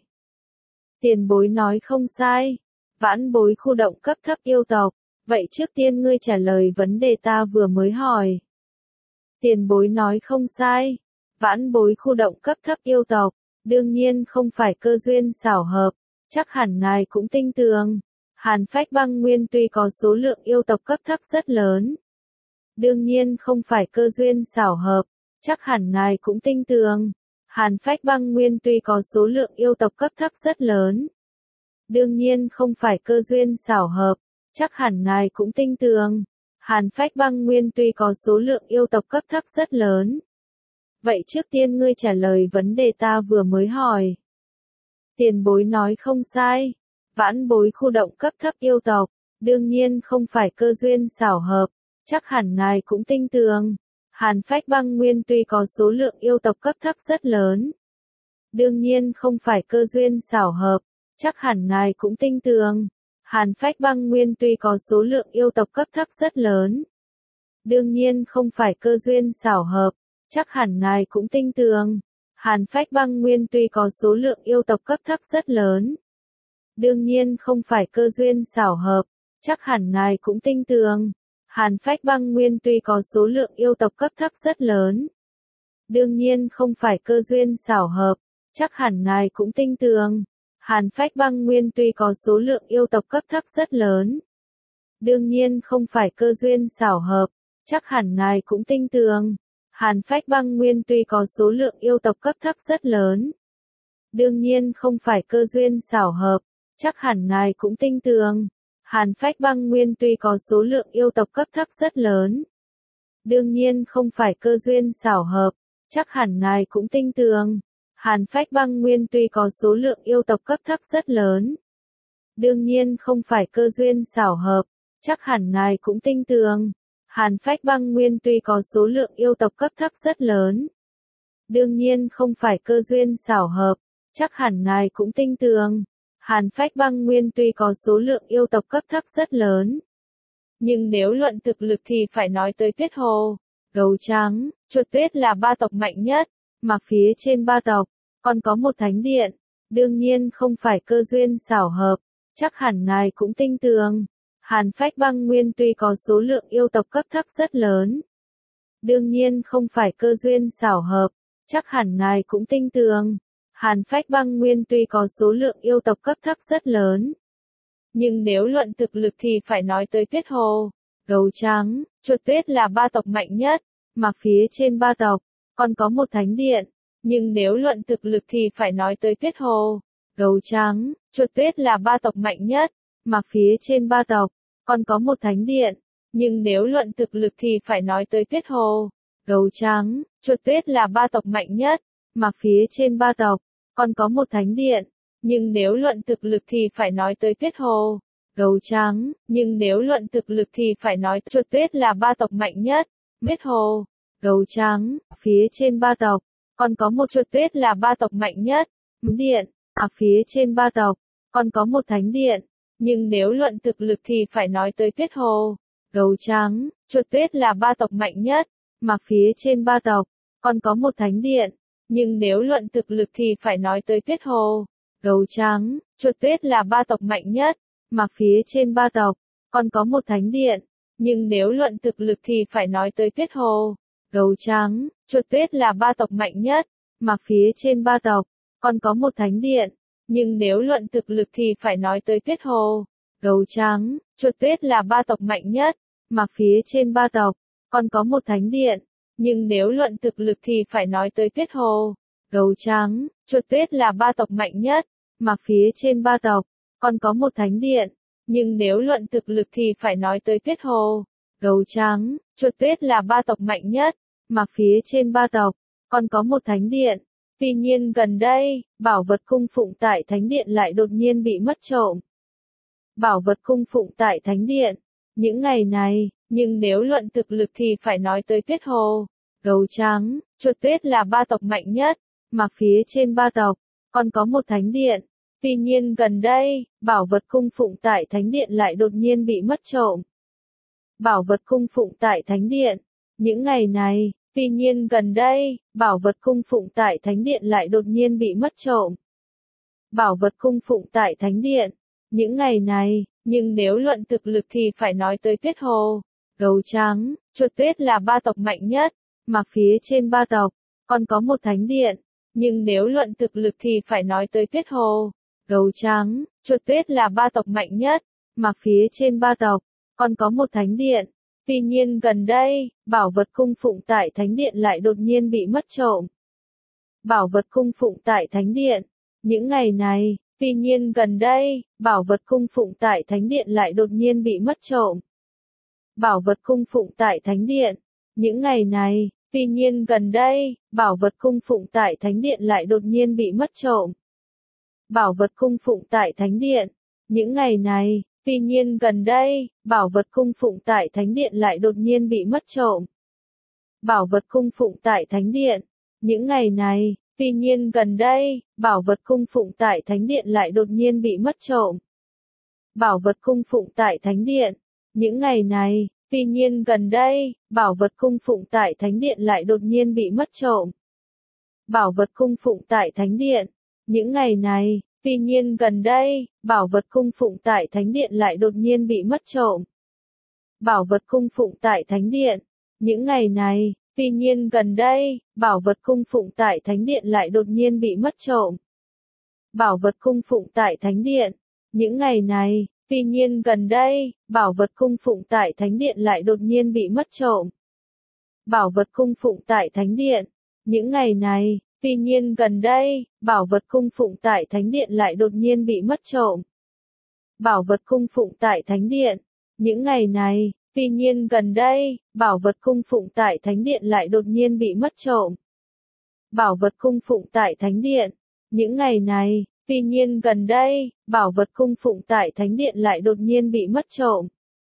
Tiền bối nói không sai. Vãn bối khu động cấp thấp yêu tộc. Vậy trước tiên ngươi trả lời vấn đề ta vừa mới hỏi. Tiền bối nói không sai. Vãn bối khu động cấp thấp yêu tộc, đương nhiên không phải cơ duyên xảo hợp, chắc hẳn ngài cũng tin tưởng. Hàn Phách Băng Nguyên tuy có số lượng yêu tộc cấp thấp rất lớn, đương nhiên không phải cơ duyên xảo hợp, chắc hẳn ngài cũng tin tưởng. Hàn Phách Băng Nguyên tuy có số lượng yêu tộc cấp thấp rất lớn, đương nhiên không phải cơ duyên xảo hợp, chắc hẳn ngài cũng tin tưởng. Hàn Phách Băng Nguyên tuy có số lượng yêu tộc cấp thấp rất lớn. Vậy trước tiên ngươi trả lời vấn đề ta vừa mới hỏi. Tiền bối nói không sai. Vãn bối khu động cấp thấp yêu tộc, đương nhiên không phải cơ duyên xảo hợp, chắc hẳn ngài cũng tin tưởng. Hàn Phách Băng Nguyên tuy có số lượng yêu tộc cấp thấp rất lớn, đương nhiên không phải cơ duyên xảo hợp, chắc hẳn ngài cũng tin tưởng. Hàn Phách Băng Nguyên tuy có số lượng yêu tộc cấp thấp rất lớn, đương nhiên không phải cơ duyên xảo hợp, chắc hẳn ngài cũng tin tưởng. Hàn Phách Băng Nguyên tuy có số lượng yêu tộc cấp thấp rất lớn, đương nhiên không phải cơ duyên xảo hợp, chắc hẳn ngài cũng tin tưởng. Hàn Phách Băng Nguyên tuy có số lượng yêu tộc cấp thấp rất lớn, đương nhiên không phải cơ duyên xảo hợp, chắc hẳn ngài cũng tin tưởng. Hàn Phách Băng Nguyên tuy có số lượng yêu tộc cấp thấp rất lớn, đương nhiên không phải cơ duyên xảo hợp, chắc hẳn ngài cũng tin tưởng. Hàn Phách Băng Nguyên tuy có số lượng yêu tộc cấp thấp rất lớn, đương nhiên không phải cơ duyên xảo hợp, chắc hẳn ngài cũng tin tưởng. Hàn Phách Băng Nguyên tuy có số lượng yêu tộc cấp thấp rất lớn, đương nhiên không phải cơ duyên xảo hợp, chắc hẳn ngài cũng tin tưởng. Hàn Phách Băng Nguyên tuy có số lượng yêu tộc cấp thấp rất lớn, đương nhiên không phải cơ duyên xảo hợp, chắc hẳn ngài cũng tin tưởng. Hàn Phách Băng Nguyên tuy có số lượng yêu tộc cấp thấp rất lớn, đương nhiên không phải cơ duyên xảo hợp, chắc hẳn ngài cũng tin tưởng. Hàn Phách Băng Nguyên tuy có số lượng yêu tộc cấp thấp rất lớn, nhưng nếu luận thực lực thì phải nói tới Tuyết Hồ, Gấu Trắng, Chuột Tuyết là ba tộc mạnh nhất, mà phía trên ba tộc, còn có một thánh điện, đương nhiên không phải cơ duyên xảo hợp, chắc hẳn ngài cũng tin tưởng. Hàn Phách Băng Nguyên tuy có số lượng yêu tộc cấp thấp rất lớn, đương nhiên không phải cơ duyên xảo hợp, chắc hẳn ngài cũng tin tưởng. Hàn Phách Băng Nguyên tuy có số lượng yêu tộc cấp thấp rất lớn, nhưng nếu luận thực lực thì phải nói tới Tuyết Hồ, Gấu Trắng, Chuột Tuyết là ba tộc mạnh nhất, mà phía trên ba tộc, còn có một thánh điện, nhưng nếu luận thực lực thì phải nói tới Tuyết Hồ, Gấu Trắng, Chuột Tuyết là ba tộc mạnh nhất, mà phía trên ba tộc, còn có một thánh điện, nhưng nếu luận thực lực thì phải nói tới Tuyết Hồ, Gấu Trắng, Chuột Tuyết là ba tộc mạnh nhất, mà phía trên ba tộc, còn có một thánh điện, nhưng nếu luận thực lực thì phải nói tới Tuyết Hồ, Gấu Trắng, nhưng nếu luận thực lực thì phải nói Chuột Tuyết là ba tộc mạnh nhất, Tuyết Hồ, Gấu Trắng, phía trên ba tộc, còn có một Chuột Tuyết là ba tộc mạnh nhất, điện, phía trên ba tộc, còn có một thánh điện, nhưng nếu luận thực lực thì phải nói tới Tuyết Hồ, Gấu Trắng, Chuột Tuyết là ba tộc mạnh nhất, mà phía trên ba tộc, còn có một thánh điện, nhưng nếu luận thực lực thì phải nói tới Tuyết Hồ, Gấu Trắng, Chuột Tuyết là ba tộc mạnh nhất, mà phía trên ba tộc, còn có một thánh điện, nhưng nếu luận thực lực thì phải nói tới Tuyết Hồ, Gấu Trắng, Chuột Tuyết là ba tộc mạnh nhất, mà phía trên ba tộc, còn có một thánh điện, nhưng nếu luận thực lực thì phải nói tới Tuyết Hồ, Gấu Trắng, Chuột Tuyết là ba tộc mạnh nhất, mà phía trên ba tộc, còn có một thánh điện, nhưng nếu luận thực lực thì phải nói tới Tuyết Hồ, Gấu Trắng, Chuột Tuyết là ba tộc mạnh nhất, mà phía trên ba tộc, còn có một thánh điện, nhưng nếu luận thực lực thì phải nói tới Tuyết Hồ, Gấu Trắng, Chuột Tuyết là ba tộc mạnh nhất, mà phía trên ba tộc, còn có một thánh điện. Tuy nhiên gần đây, bảo vật cung phụng tại thánh điện lại đột nhiên bị mất trộm. Bảo vật cung phụng tại thánh điện, những ngày này, nhưng nếu luận thực lực thì phải nói tới Tuyết Hồ, Gấu Trắng, Chuột Tuyết là ba tộc mạnh nhất, mà phía trên ba tộc, còn có một thánh điện. Tuy nhiên gần đây, bảo vật cung phụng tại thánh điện lại đột nhiên bị mất trộm. Bảo vật cung phụng tại thánh điện, những ngày này, tuy nhiên gần đây, bảo vật cung phụng tại thánh điện lại đột nhiên bị mất trộm. Bảo vật cung phụng tại thánh điện, những ngày này, nhưng nếu luận thực lực thì phải nói tới Tuyết Hồ, Gấu Trắng, Chuột Tuyết là ba tộc mạnh nhất, mà phía trên ba tộc, còn có một thánh điện. Nhưng nếu luận thực lực thì phải nói tới Tuyết Hồ, Gấu Trắng, Chuột Tuyết là ba tộc mạnh nhất, mà phía trên ba tộc, còn có một thánh điện. Tuy nhiên gần đây, bảo vật cung phụng tại thánh điện lại đột nhiên bị mất trộm. Bảo vật cung phụng tại thánh điện. Những ngày này, tuy nhiên gần đây, bảo vật cung phụng tại thánh điện lại đột nhiên bị mất trộm. Bảo vật cung phụng tại thánh điện. Những ngày này, tuy nhiên gần đây, bảo vật cung phụng tại thánh điện lại đột nhiên bị mất trộm. Bảo vật cung phụng tại thánh điện. Những ngày này, tuy nhiên gần đây, bảo vật cung phụng tại thánh điện lại đột nhiên bị mất trộm. Bảo vật cung phụng tại thánh điện. Những ngày này, tuy nhiên gần đây, bảo vật cung phụng tại thánh điện lại đột nhiên bị mất trộm. Bảo vật cung phụng tại thánh điện. Những ngày này, tuy nhiên gần đây, bảo vật cung phụng tại thánh điện lại đột nhiên bị mất trộm. Bảo vật cung phụng tại thánh điện. Những ngày này, tuy nhiên gần đây, bảo vật cung phụng tại thánh điện lại đột nhiên bị mất trộm. Bảo vật cung phụng tại thánh điện. Những ngày này, tuy nhiên gần đây, bảo vật cung phụng tại thánh điện lại đột nhiên bị mất trộm. Bảo vật cung phụng tại thánh điện. Những ngày này, tuy nhiên gần đây, bảo vật cung phụng tại thánh điện lại đột nhiên bị mất trộm. Bảo vật cung phụng tại thánh điện. Những ngày này, tuy nhiên gần đây, bảo vật cung phụng tại thánh điện lại đột nhiên bị mất trộm. Bảo vật cung phụng tại thánh điện. Những ngày này, tuy nhiên gần đây, bảo vật cung phụng tại thánh điện lại đột nhiên bị mất trộm. Bảo vật cung phụng tại thánh điện. Những ngày này, tuy nhiên gần đây, bảo vật cung phụng tại thánh điện lại đột nhiên bị mất trộm.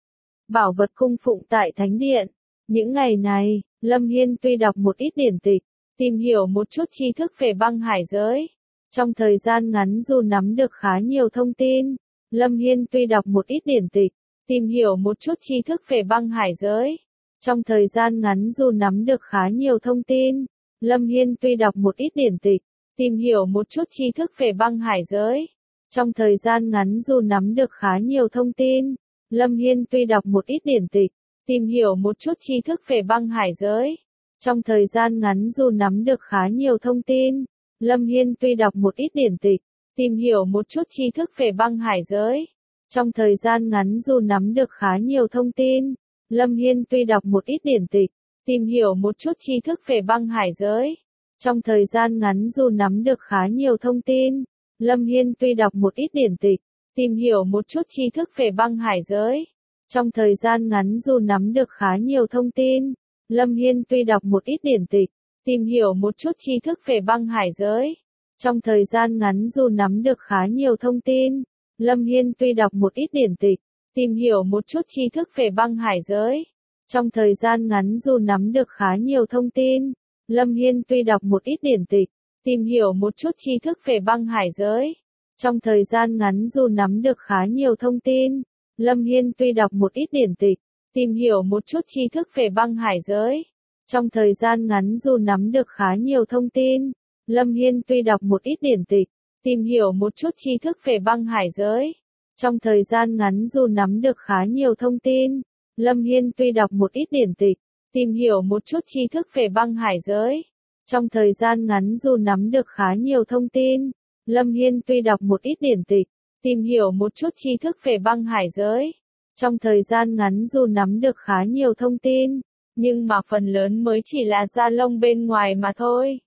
Bảo vật cung phụng tại thánh điện. Những ngày này, Lâm Hiên tuy đọc một ít điển tịch, tìm hiểu một chút tri thức về băng hải giới. Trong thời gian ngắn dù nắm được khá nhiều thông tin, Lâm Hiên tuy đọc một ít điển tịch, tìm hiểu một chút tri thức về băng hải giới. Trong thời gian ngắn dù nắm được khá nhiều thông tin, Lâm Hiên tuy đọc một ít điển tịch, tìm hiểu một chút tri thức về băng hải giới. Trong thời gian ngắn dù nắm được khá nhiều thông tin, Lâm Hiên tuy đọc một ít điển tịch, tìm hiểu một chút tri thức về băng hải giới. Trong thời gian ngắn dù nắm được khá nhiều thông tin, Lâm Hiên tuy đọc một ít điển tịch, tìm hiểu một chút tri thức về băng hải giới. Trong thời gian ngắn dù nắm được khá nhiều thông tin, Lâm Hiên tuy đọc một ít điển tịch, tìm hiểu một chút tri thức về băng hải giới. Trong thời gian ngắn dù nắm được khá nhiều thông tin, Lâm Hiên tuy đọc một ít điển tịch, tìm hiểu một chút tri thức về băng hải giới. Trong thời gian ngắn dù nắm được khá nhiều thông tin, Lâm Hiên tuy đọc một ít điển tịch, tìm hiểu một chút tri thức về băng hải giới. Trong thời gian ngắn dù nắm được khá nhiều thông tin, Lâm Hiên tuy đọc một ít điển tịch, tìm hiểu một chút tri thức về băng hải giới. Trong thời gian ngắn dù nắm được khá nhiều thông tin, Lâm Hiên tuy đọc một ít điển tịch, tìm hiểu một chút tri thức về băng hải giới. Trong thời gian ngắn dù nắm được khá nhiều thông tin, Lâm Hiên tuy đọc một ít điển tịch, tìm hiểu một chút tri thức về băng hải giới. Trong thời gian ngắn dù nắm được khá nhiều thông tin, Lâm Hiên tuy đọc một ít điển tịch, tìm hiểu một chút tri thức về băng hải giới. Trong thời gian ngắn dù nắm được khá nhiều thông tin, Lâm Hiên tuy đọc một ít điển tịch, tìm hiểu một chút tri thức về băng hải giới. Trong thời gian ngắn dù nắm được khá nhiều thông tin, Lâm Hiên tuy đọc một ít điển tịch, tìm hiểu một chút tri thức về băng hải giới. Trong thời gian ngắn dù nắm được khá nhiều thông tin, nhưng mà phần lớn mới chỉ là da lông bên ngoài mà thôi.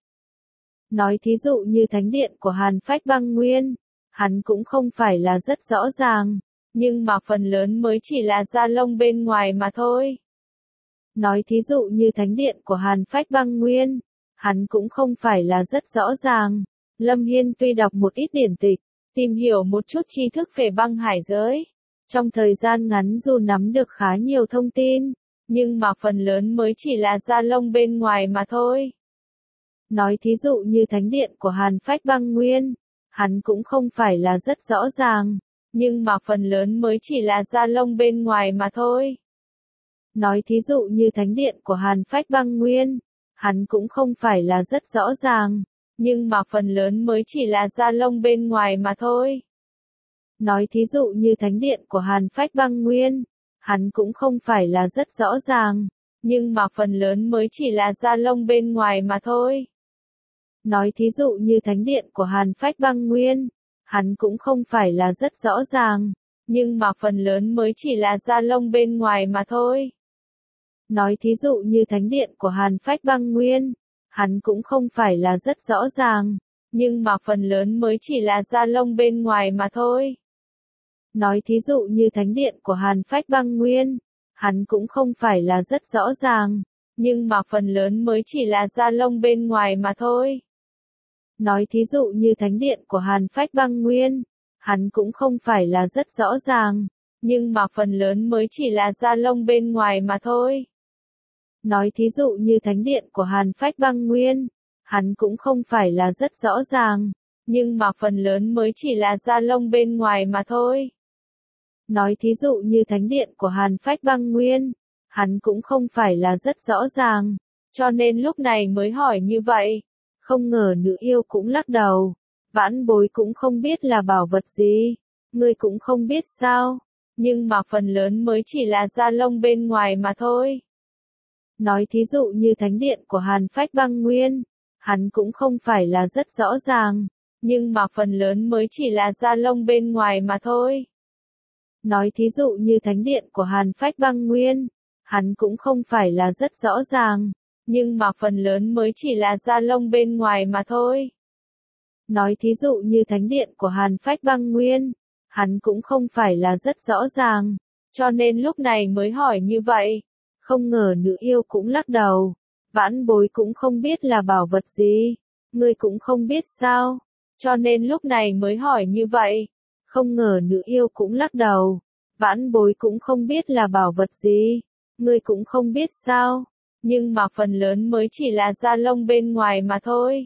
Nói thí dụ như thánh điện của Hàn Phách Băng Nguyên, hắn cũng không phải là rất rõ ràng, nhưng mà phần lớn mới chỉ là da lông bên ngoài mà thôi. Nói thí dụ như thánh điện của Hàn Phách Băng Nguyên, hắn cũng không phải là rất rõ ràng. Lâm Hiên tuy đọc một ít điển tịch, tìm hiểu một chút tri thức về băng hải giới. Trong thời gian ngắn dù nắm được khá nhiều thông tin, nhưng mà phần lớn mới chỉ là da lông bên ngoài mà thôi. Nói thí dụ như thánh điện của Hàn Phách Băng Nguyên, hắn cũng không phải là rất rõ ràng, nhưng mà phần lớn mới chỉ là da lông bên ngoài mà thôi. Nói thí dụ như thánh điện của Hàn Phách Băng Nguyên, hắn cũng không phải là rất rõ ràng, nhưng mà phần lớn mới chỉ là da lông bên ngoài mà thôi. Nói thí dụ như thánh điện của Hàn Phách Băng Nguyên, hắn cũng không phải là rất rõ ràng, nhưng mà phần lớn mới chỉ là da lông bên ngoài mà thôi. Nói thí dụ như thánh điện của Hàn Phách Băng Nguyên, hắn cũng không phải là rất rõ ràng, nhưng mà phần lớn mới chỉ là da lông bên ngoài mà thôi. Nói thí dụ như thánh điện của Hàn Phách Băng Nguyên, hắn cũng không phải là rất rõ ràng, nhưng mà phần lớn mới chỉ là da lông bên ngoài mà thôi. Nói thí dụ như thánh điện của Hàn Phách Băng Nguyên, hắn cũng không phải là rất rõ ràng, nhưng mà phần lớn mới chỉ là da lông bên ngoài mà thôi. Nói thí dụ như thánh điện của Hàn Phách Băng Nguyên, hắn cũng không phải là rất rõ ràng, nhưng mà phần lớn mới chỉ là da lông bên ngoài mà thôi. Nói thí dụ như thánh điện của Hàn Phách Băng Nguyên, hắn cũng không phải là rất rõ ràng, nhưng mà phần lớn mới chỉ là da lông bên ngoài mà thôi. Nói thí dụ như thánh điện của Hàn Phách Băng Nguyên, hắn cũng không phải là rất rõ ràng, cho nên lúc này mới hỏi như vậy. Không ngờ nữ yêu cũng lắc đầu. Vãn bối cũng không biết là bảo vật gì. Ngươi cũng không biết sao. Nhưng mà phần lớn mới chỉ là da lông bên ngoài mà thôi. Nói thí dụ như thánh điện của Hàn Phách Băng Nguyên, hắn cũng không phải là rất rõ ràng, nhưng mà phần lớn mới chỉ là da lông bên ngoài mà thôi. Nói thí dụ như thánh điện của Hàn Phách Băng Nguyên, hắn cũng không phải là rất rõ ràng, nhưng mà phần lớn mới chỉ là da lông bên ngoài mà thôi. Nói thí dụ như thánh điện của Hàn Phách Băng Nguyên, hắn cũng không phải là rất rõ ràng, cho nên lúc này mới hỏi như vậy. Không ngờ nữ yêu cũng lắc đầu. Vãn bối cũng không biết là bảo vật gì. Ngươi cũng không biết sao. Cho nên lúc này mới hỏi như vậy. Không ngờ nữ yêu cũng lắc đầu. Vãn bối cũng không biết là bảo vật gì. Ngươi cũng không biết sao. Nhưng mà phần lớn mới chỉ là da lông bên ngoài mà thôi.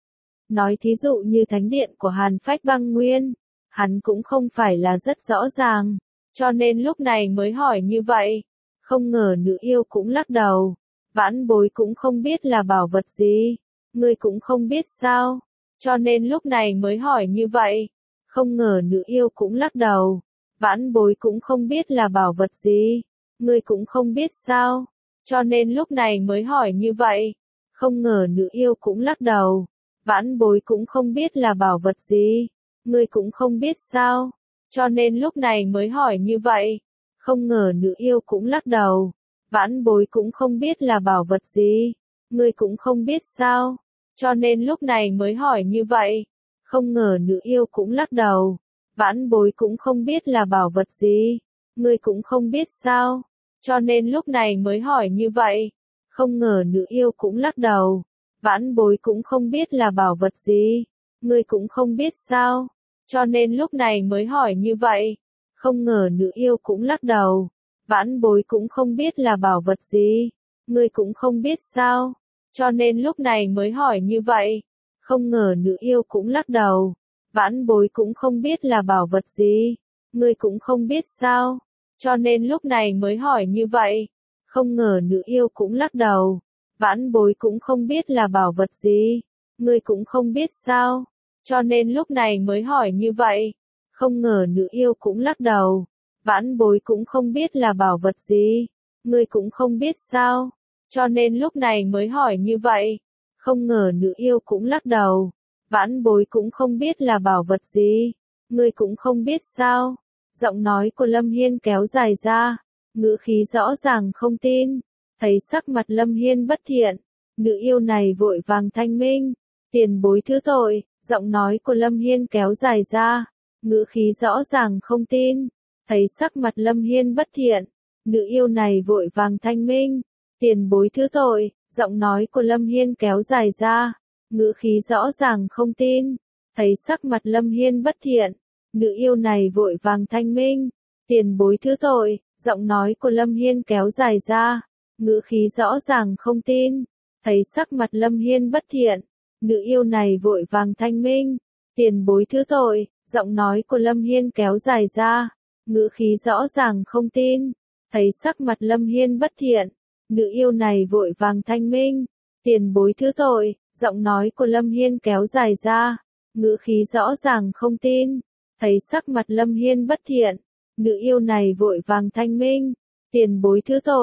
Nói thí dụ như thánh điện của Hàn Phách Băng Nguyên, hắn cũng không phải là rất rõ ràng, cho nên lúc này mới hỏi như vậy. Không ngờ nữ yêu cũng lắc đầu. Vãn bối cũng không biết là bảo vật gì. Ngươi cũng không biết sao. Cho nên lúc này mới hỏi như vậy. Không ngờ nữ yêu cũng lắc đầu. Vãn bối cũng không biết là bảo vật gì. Ngươi cũng không biết sao. Cho nên lúc này mới hỏi như vậy. Không ngờ nữ yêu cũng lắc đầu. Vãn bối cũng không biết là bảo vật gì. Ngươi cũng không biết sao. Cho nên lúc này mới hỏi như vậy. Không ngờ nữ yêu cũng lắc đầu. Vãn bối cũng không biết là bảo vật gì. Ngươi cũng không biết sao. Cho nên lúc này mới hỏi như vậy. Không ngờ nữ yêu cũng lắc đầu. Vãn bối cũng không biết là bảo vật gì. Ngươi cũng không biết sao. Cho nên lúc này mới hỏi như vậy. Không ngờ nữ yêu cũng lắc đầu. Vãn bối cũng không biết là bảo vật gì. Ngươi cũng không biết sao. Cho nên lúc này mới hỏi như vậy. Không ngờ nữ yêu cũng lắc đầu. Vãn bối cũng không biết là bảo vật gì. Ngươi cũng không biết sao. Cho nên lúc này mới hỏi như vậy. Không ngờ nữ yêu cũng lắc đầu. Vãn bối cũng không biết là bảo vật gì. Ngươi cũng không biết sao. Cho nên lúc này mới hỏi như vậy. Không ngờ nữ yêu cũng lắc đầu. Vãn bối cũng không biết là bảo vật gì. Ngươi cũng không biết sao. Cho nên lúc này mới hỏi như vậy. Không ngờ nữ yêu cũng lắc đầu. Vãn bối cũng không biết là bảo vật gì. Ngươi cũng không biết sao. Cho nên lúc này mới hỏi như vậy. Không ngờ nữ yêu cũng lắc đầu. Vãn bối cũng không biết là bảo vật gì. Ngươi cũng không biết sao. Giọng nói của Lâm Hiên kéo dài ra. Ngữ khí rõ ràng không tin. Thấy sắc mặt Lâm Hiên bất thiện. Nữ yêu này vội vàng thanh minh. Tiền bối thứ tội. Giọng nói của Lâm Hiên kéo dài ra. Ngữ khí rõ ràng không tin. Thấy sắc mặt Lâm Hiên bất thiện. Nữ yêu này vội vàng thanh minh. Tiền bối thứ tội. Giọng nói của Lâm Hiên kéo dài ra. Ngữ khí rõ ràng không tin. Thấy sắc mặt Lâm Hiên bất thiện. Nữ yêu này vội vàng thanh minh. Tiền bối thứ tội. Giọng nói của Lâm Hiên kéo dài ra. Ngữ khí rõ ràng không tin. Thấy sắc mặt Lâm Hiên bất thiện. Nữ yêu này vội vàng thanh minh. Tiền bối thứ tội. Giọng nói của Lâm Hiên kéo dài ra. Ngữ khí rõ ràng không tin. Thấy sắc mặt Lâm Hiên bất thiện. Nữ yêu này vội vàng thanh minh. Tiền bối thứ tội. Giọng nói của Lâm Hiên kéo dài ra. Ngữ khí rõ ràng không tin. Thấy sắc mặt Lâm Hiên bất thiện. Nữ yêu này vội vàng thanh minh. Tiền bối thứ tội.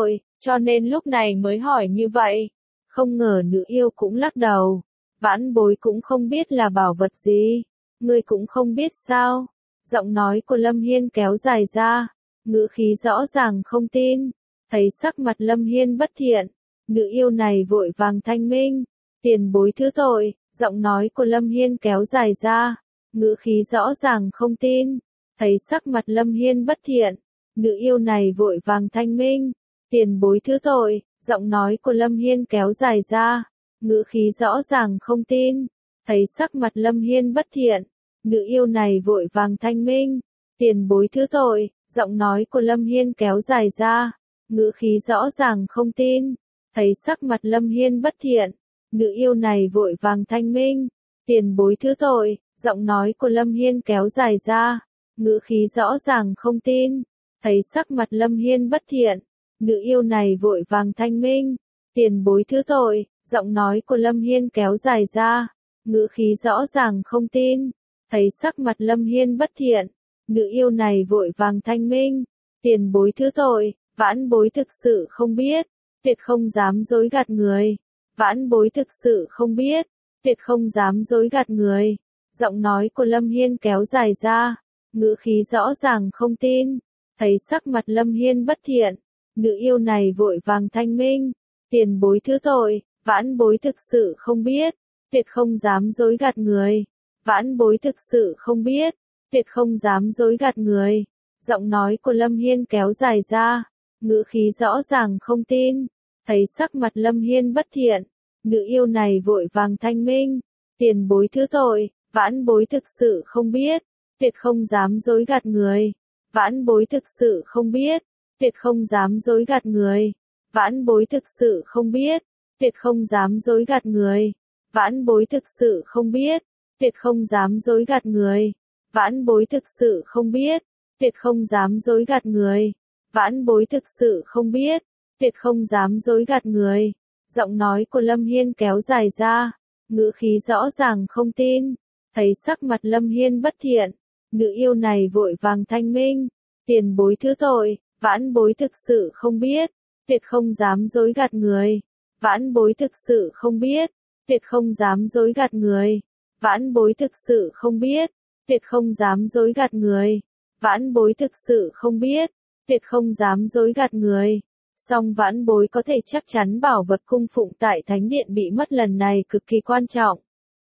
cho nên lúc này mới hỏi như vậy. Không ngờ nữ yêu cũng lắc đầu. Vãn bối cũng không biết là bảo vật gì. Ngươi cũng không biết sao? Giọng nói của Lâm Hiên kéo dài ra, ngữ khí rõ ràng không tin. Thấy sắc mặt Lâm Hiên bất thiện, nữ yêu này vội vàng thanh minh. Tiền bối thứ tội, giọng nói của Lâm Hiên kéo dài ra, ngữ khí rõ ràng không tin. Thấy sắc mặt Lâm Hiên bất thiện, nữ yêu này vội vàng thanh minh. Tiền bối thứ tội, giọng nói của Lâm Hiên kéo dài ra, ngữ khí rõ ràng không tin. Thấy sắc mặt Lâm Hiên bất thiện, nữ yêu này vội vàng thanh minh. Tiền bối thứ tội, giọng nói của Lâm Hiên kéo dài ra, ngữ khí rõ ràng không tin. Thấy sắc mặt Lâm Hiên bất thiện, nữ yêu này vội vàng thanh minh. Tiền bối thứ tội, giọng nói của Lâm Hiên kéo dài ra, ngữ khí rõ ràng không tin. Thấy sắc mặt Lâm Hiên bất thiện, nữ yêu này vội vàng thanh minh. Tiền bối thứ tội, giọng nói của Lâm Hiên kéo dài ra, ngữ khí rõ ràng không tin. Thấy sắc mặt Lâm Hiên bất thiện, nữ yêu này vội vàng thanh minh. Tiền bối thứ tội, vãn bối thực sự không biết, tuyệt không dám dối gạt người. Vãn bối thực sự không biết, tuyệt không dám dối gạt người. Giọng nói của Lâm Hiên kéo dài ra, ngữ khí rõ ràng không tin. Thấy sắc mặt Lâm Hiên bất thiện, nữ yêu này vội vàng thanh minh. Tiền bối thứ tội, vãn bối thực sự không biết, tuyệt không dám dối gạt người. Vãn bối thực sự không biết, tuyệt không dám dối gạt người. Giọng nói của Lâm Hiên kéo dài ra, ngữ khí rõ ràng không tin. Thấy sắc mặt Lâm Hiên bất thiện, nữ yêu này vội vàng thanh minh. Tiền bối thứ tội, vãn bối thực sự không biết, tuyệt không dám dối gạt người. Vãn bối thực sự không biết, tuyệt không dám dối gạt người. Vãn bối thực sự không biết, tuyệt không dám dối gạt người. Vãn bối thực sự không biết, tuyệt không dám dối gạt người. Vãn bối thực sự không biết, tuyệt không dám dối gạt người. Vãn bối thực sự không biết, tuyệt không dám dối gạt người. Giọng nói của Lâm Hiên kéo dài ra, ngữ khí rõ ràng không tin. Thấy sắc mặt Lâm Hiên bất thiện, nữ yêu này vội vàng thanh minh. Tiền bối thứ tội, vãn bối thực sự không biết, tuyệt không dám dối gạt người. Vãn bối thực sự không biết, tuyệt không dám dối gạt người. Vãn bối thực sự không biết, tuyệt không dám dối gạt người. Vãn bối thực sự không biết, tuyệt không dám dối gạt người. Song vãn bối có thể chắc chắn bảo vật cung phụng tại thánh điện bị mất lần này cực kỳ quan trọng.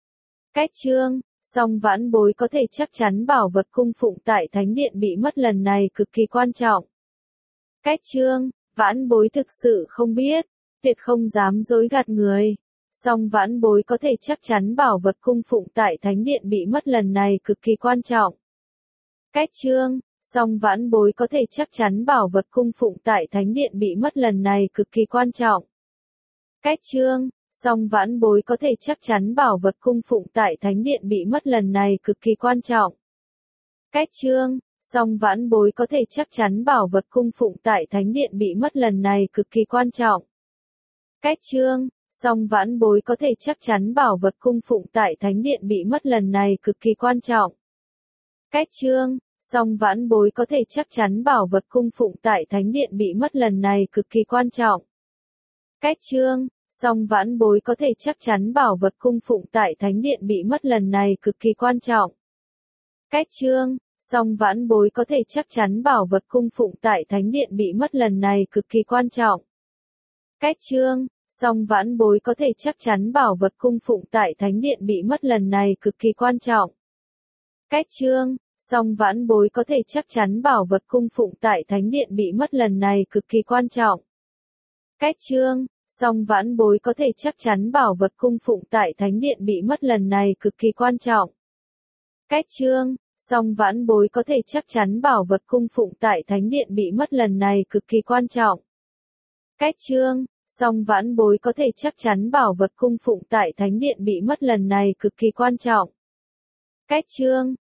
Cách chương, song vãn bối có thể chắc chắn bảo vật cung phụng tại thánh điện bị mất lần này cực kỳ quan trọng. Cách chương, vãn bối thực sự không biết, tuyệt không dám dối gạt người. Song vãn bối có thể chắc chắn bảo vật cung phụng tại thánh điện bị mất lần này cực kỳ quan trọng. Cách chương, song vãn bối có thể chắc chắn bảo vật cung phụng tại thánh điện bị mất lần này cực kỳ quan trọng. Cách chương, song vãn bối có thể chắc chắn bảo vật cung phụng tại thánh điện bị mất lần này cực kỳ quan trọng. Cách chương, song vãn bối có thể chắc chắn bảo vật cung phụng tại thánh điện bị mất lần này cực kỳ quan trọng. Cách chương, song vãn bối có thể chắc chắn bảo vật cung phụng tại thánh điện bị mất lần này cực kỳ quan trọng. Cách chương, song vãn bối có thể chắc chắn bảo vật cung phụng tại thánh điện bị mất lần này cực kỳ quan trọng. Cách chương, song vãn bối có thể chắc chắn bảo vật cung phụng tại thánh điện bị mất lần này cực kỳ quan trọng. Cách chương, song vãn bối có thể chắc chắn bảo vật cung phụng tại thánh điện bị mất lần này cực kỳ quan trọng. Cách chương, song vãn bối có thể chắc chắn bảo vật cung phụng tại thánh điện bị mất lần này cực kỳ quan trọng. Cách chương, song vãn bối có thể chắc chắn bảo vật cung phụng tại thánh điện bị mất lần này cực kỳ quan trọng. Cách chương, song vãn bối có thể chắc chắn bảo vật cung phụng tại thánh điện bị mất lần này cực kỳ quan trọng. Cách chương, song vãn bối có thể chắc chắn bảo vật cung phụng tại thánh điện bị mất lần này cực kỳ quan trọng. Cách chương, song vãn bối có thể chắc chắn bảo vật cung phụng tại thánh điện bị mất lần này cực kỳ quan trọng. Cách chương,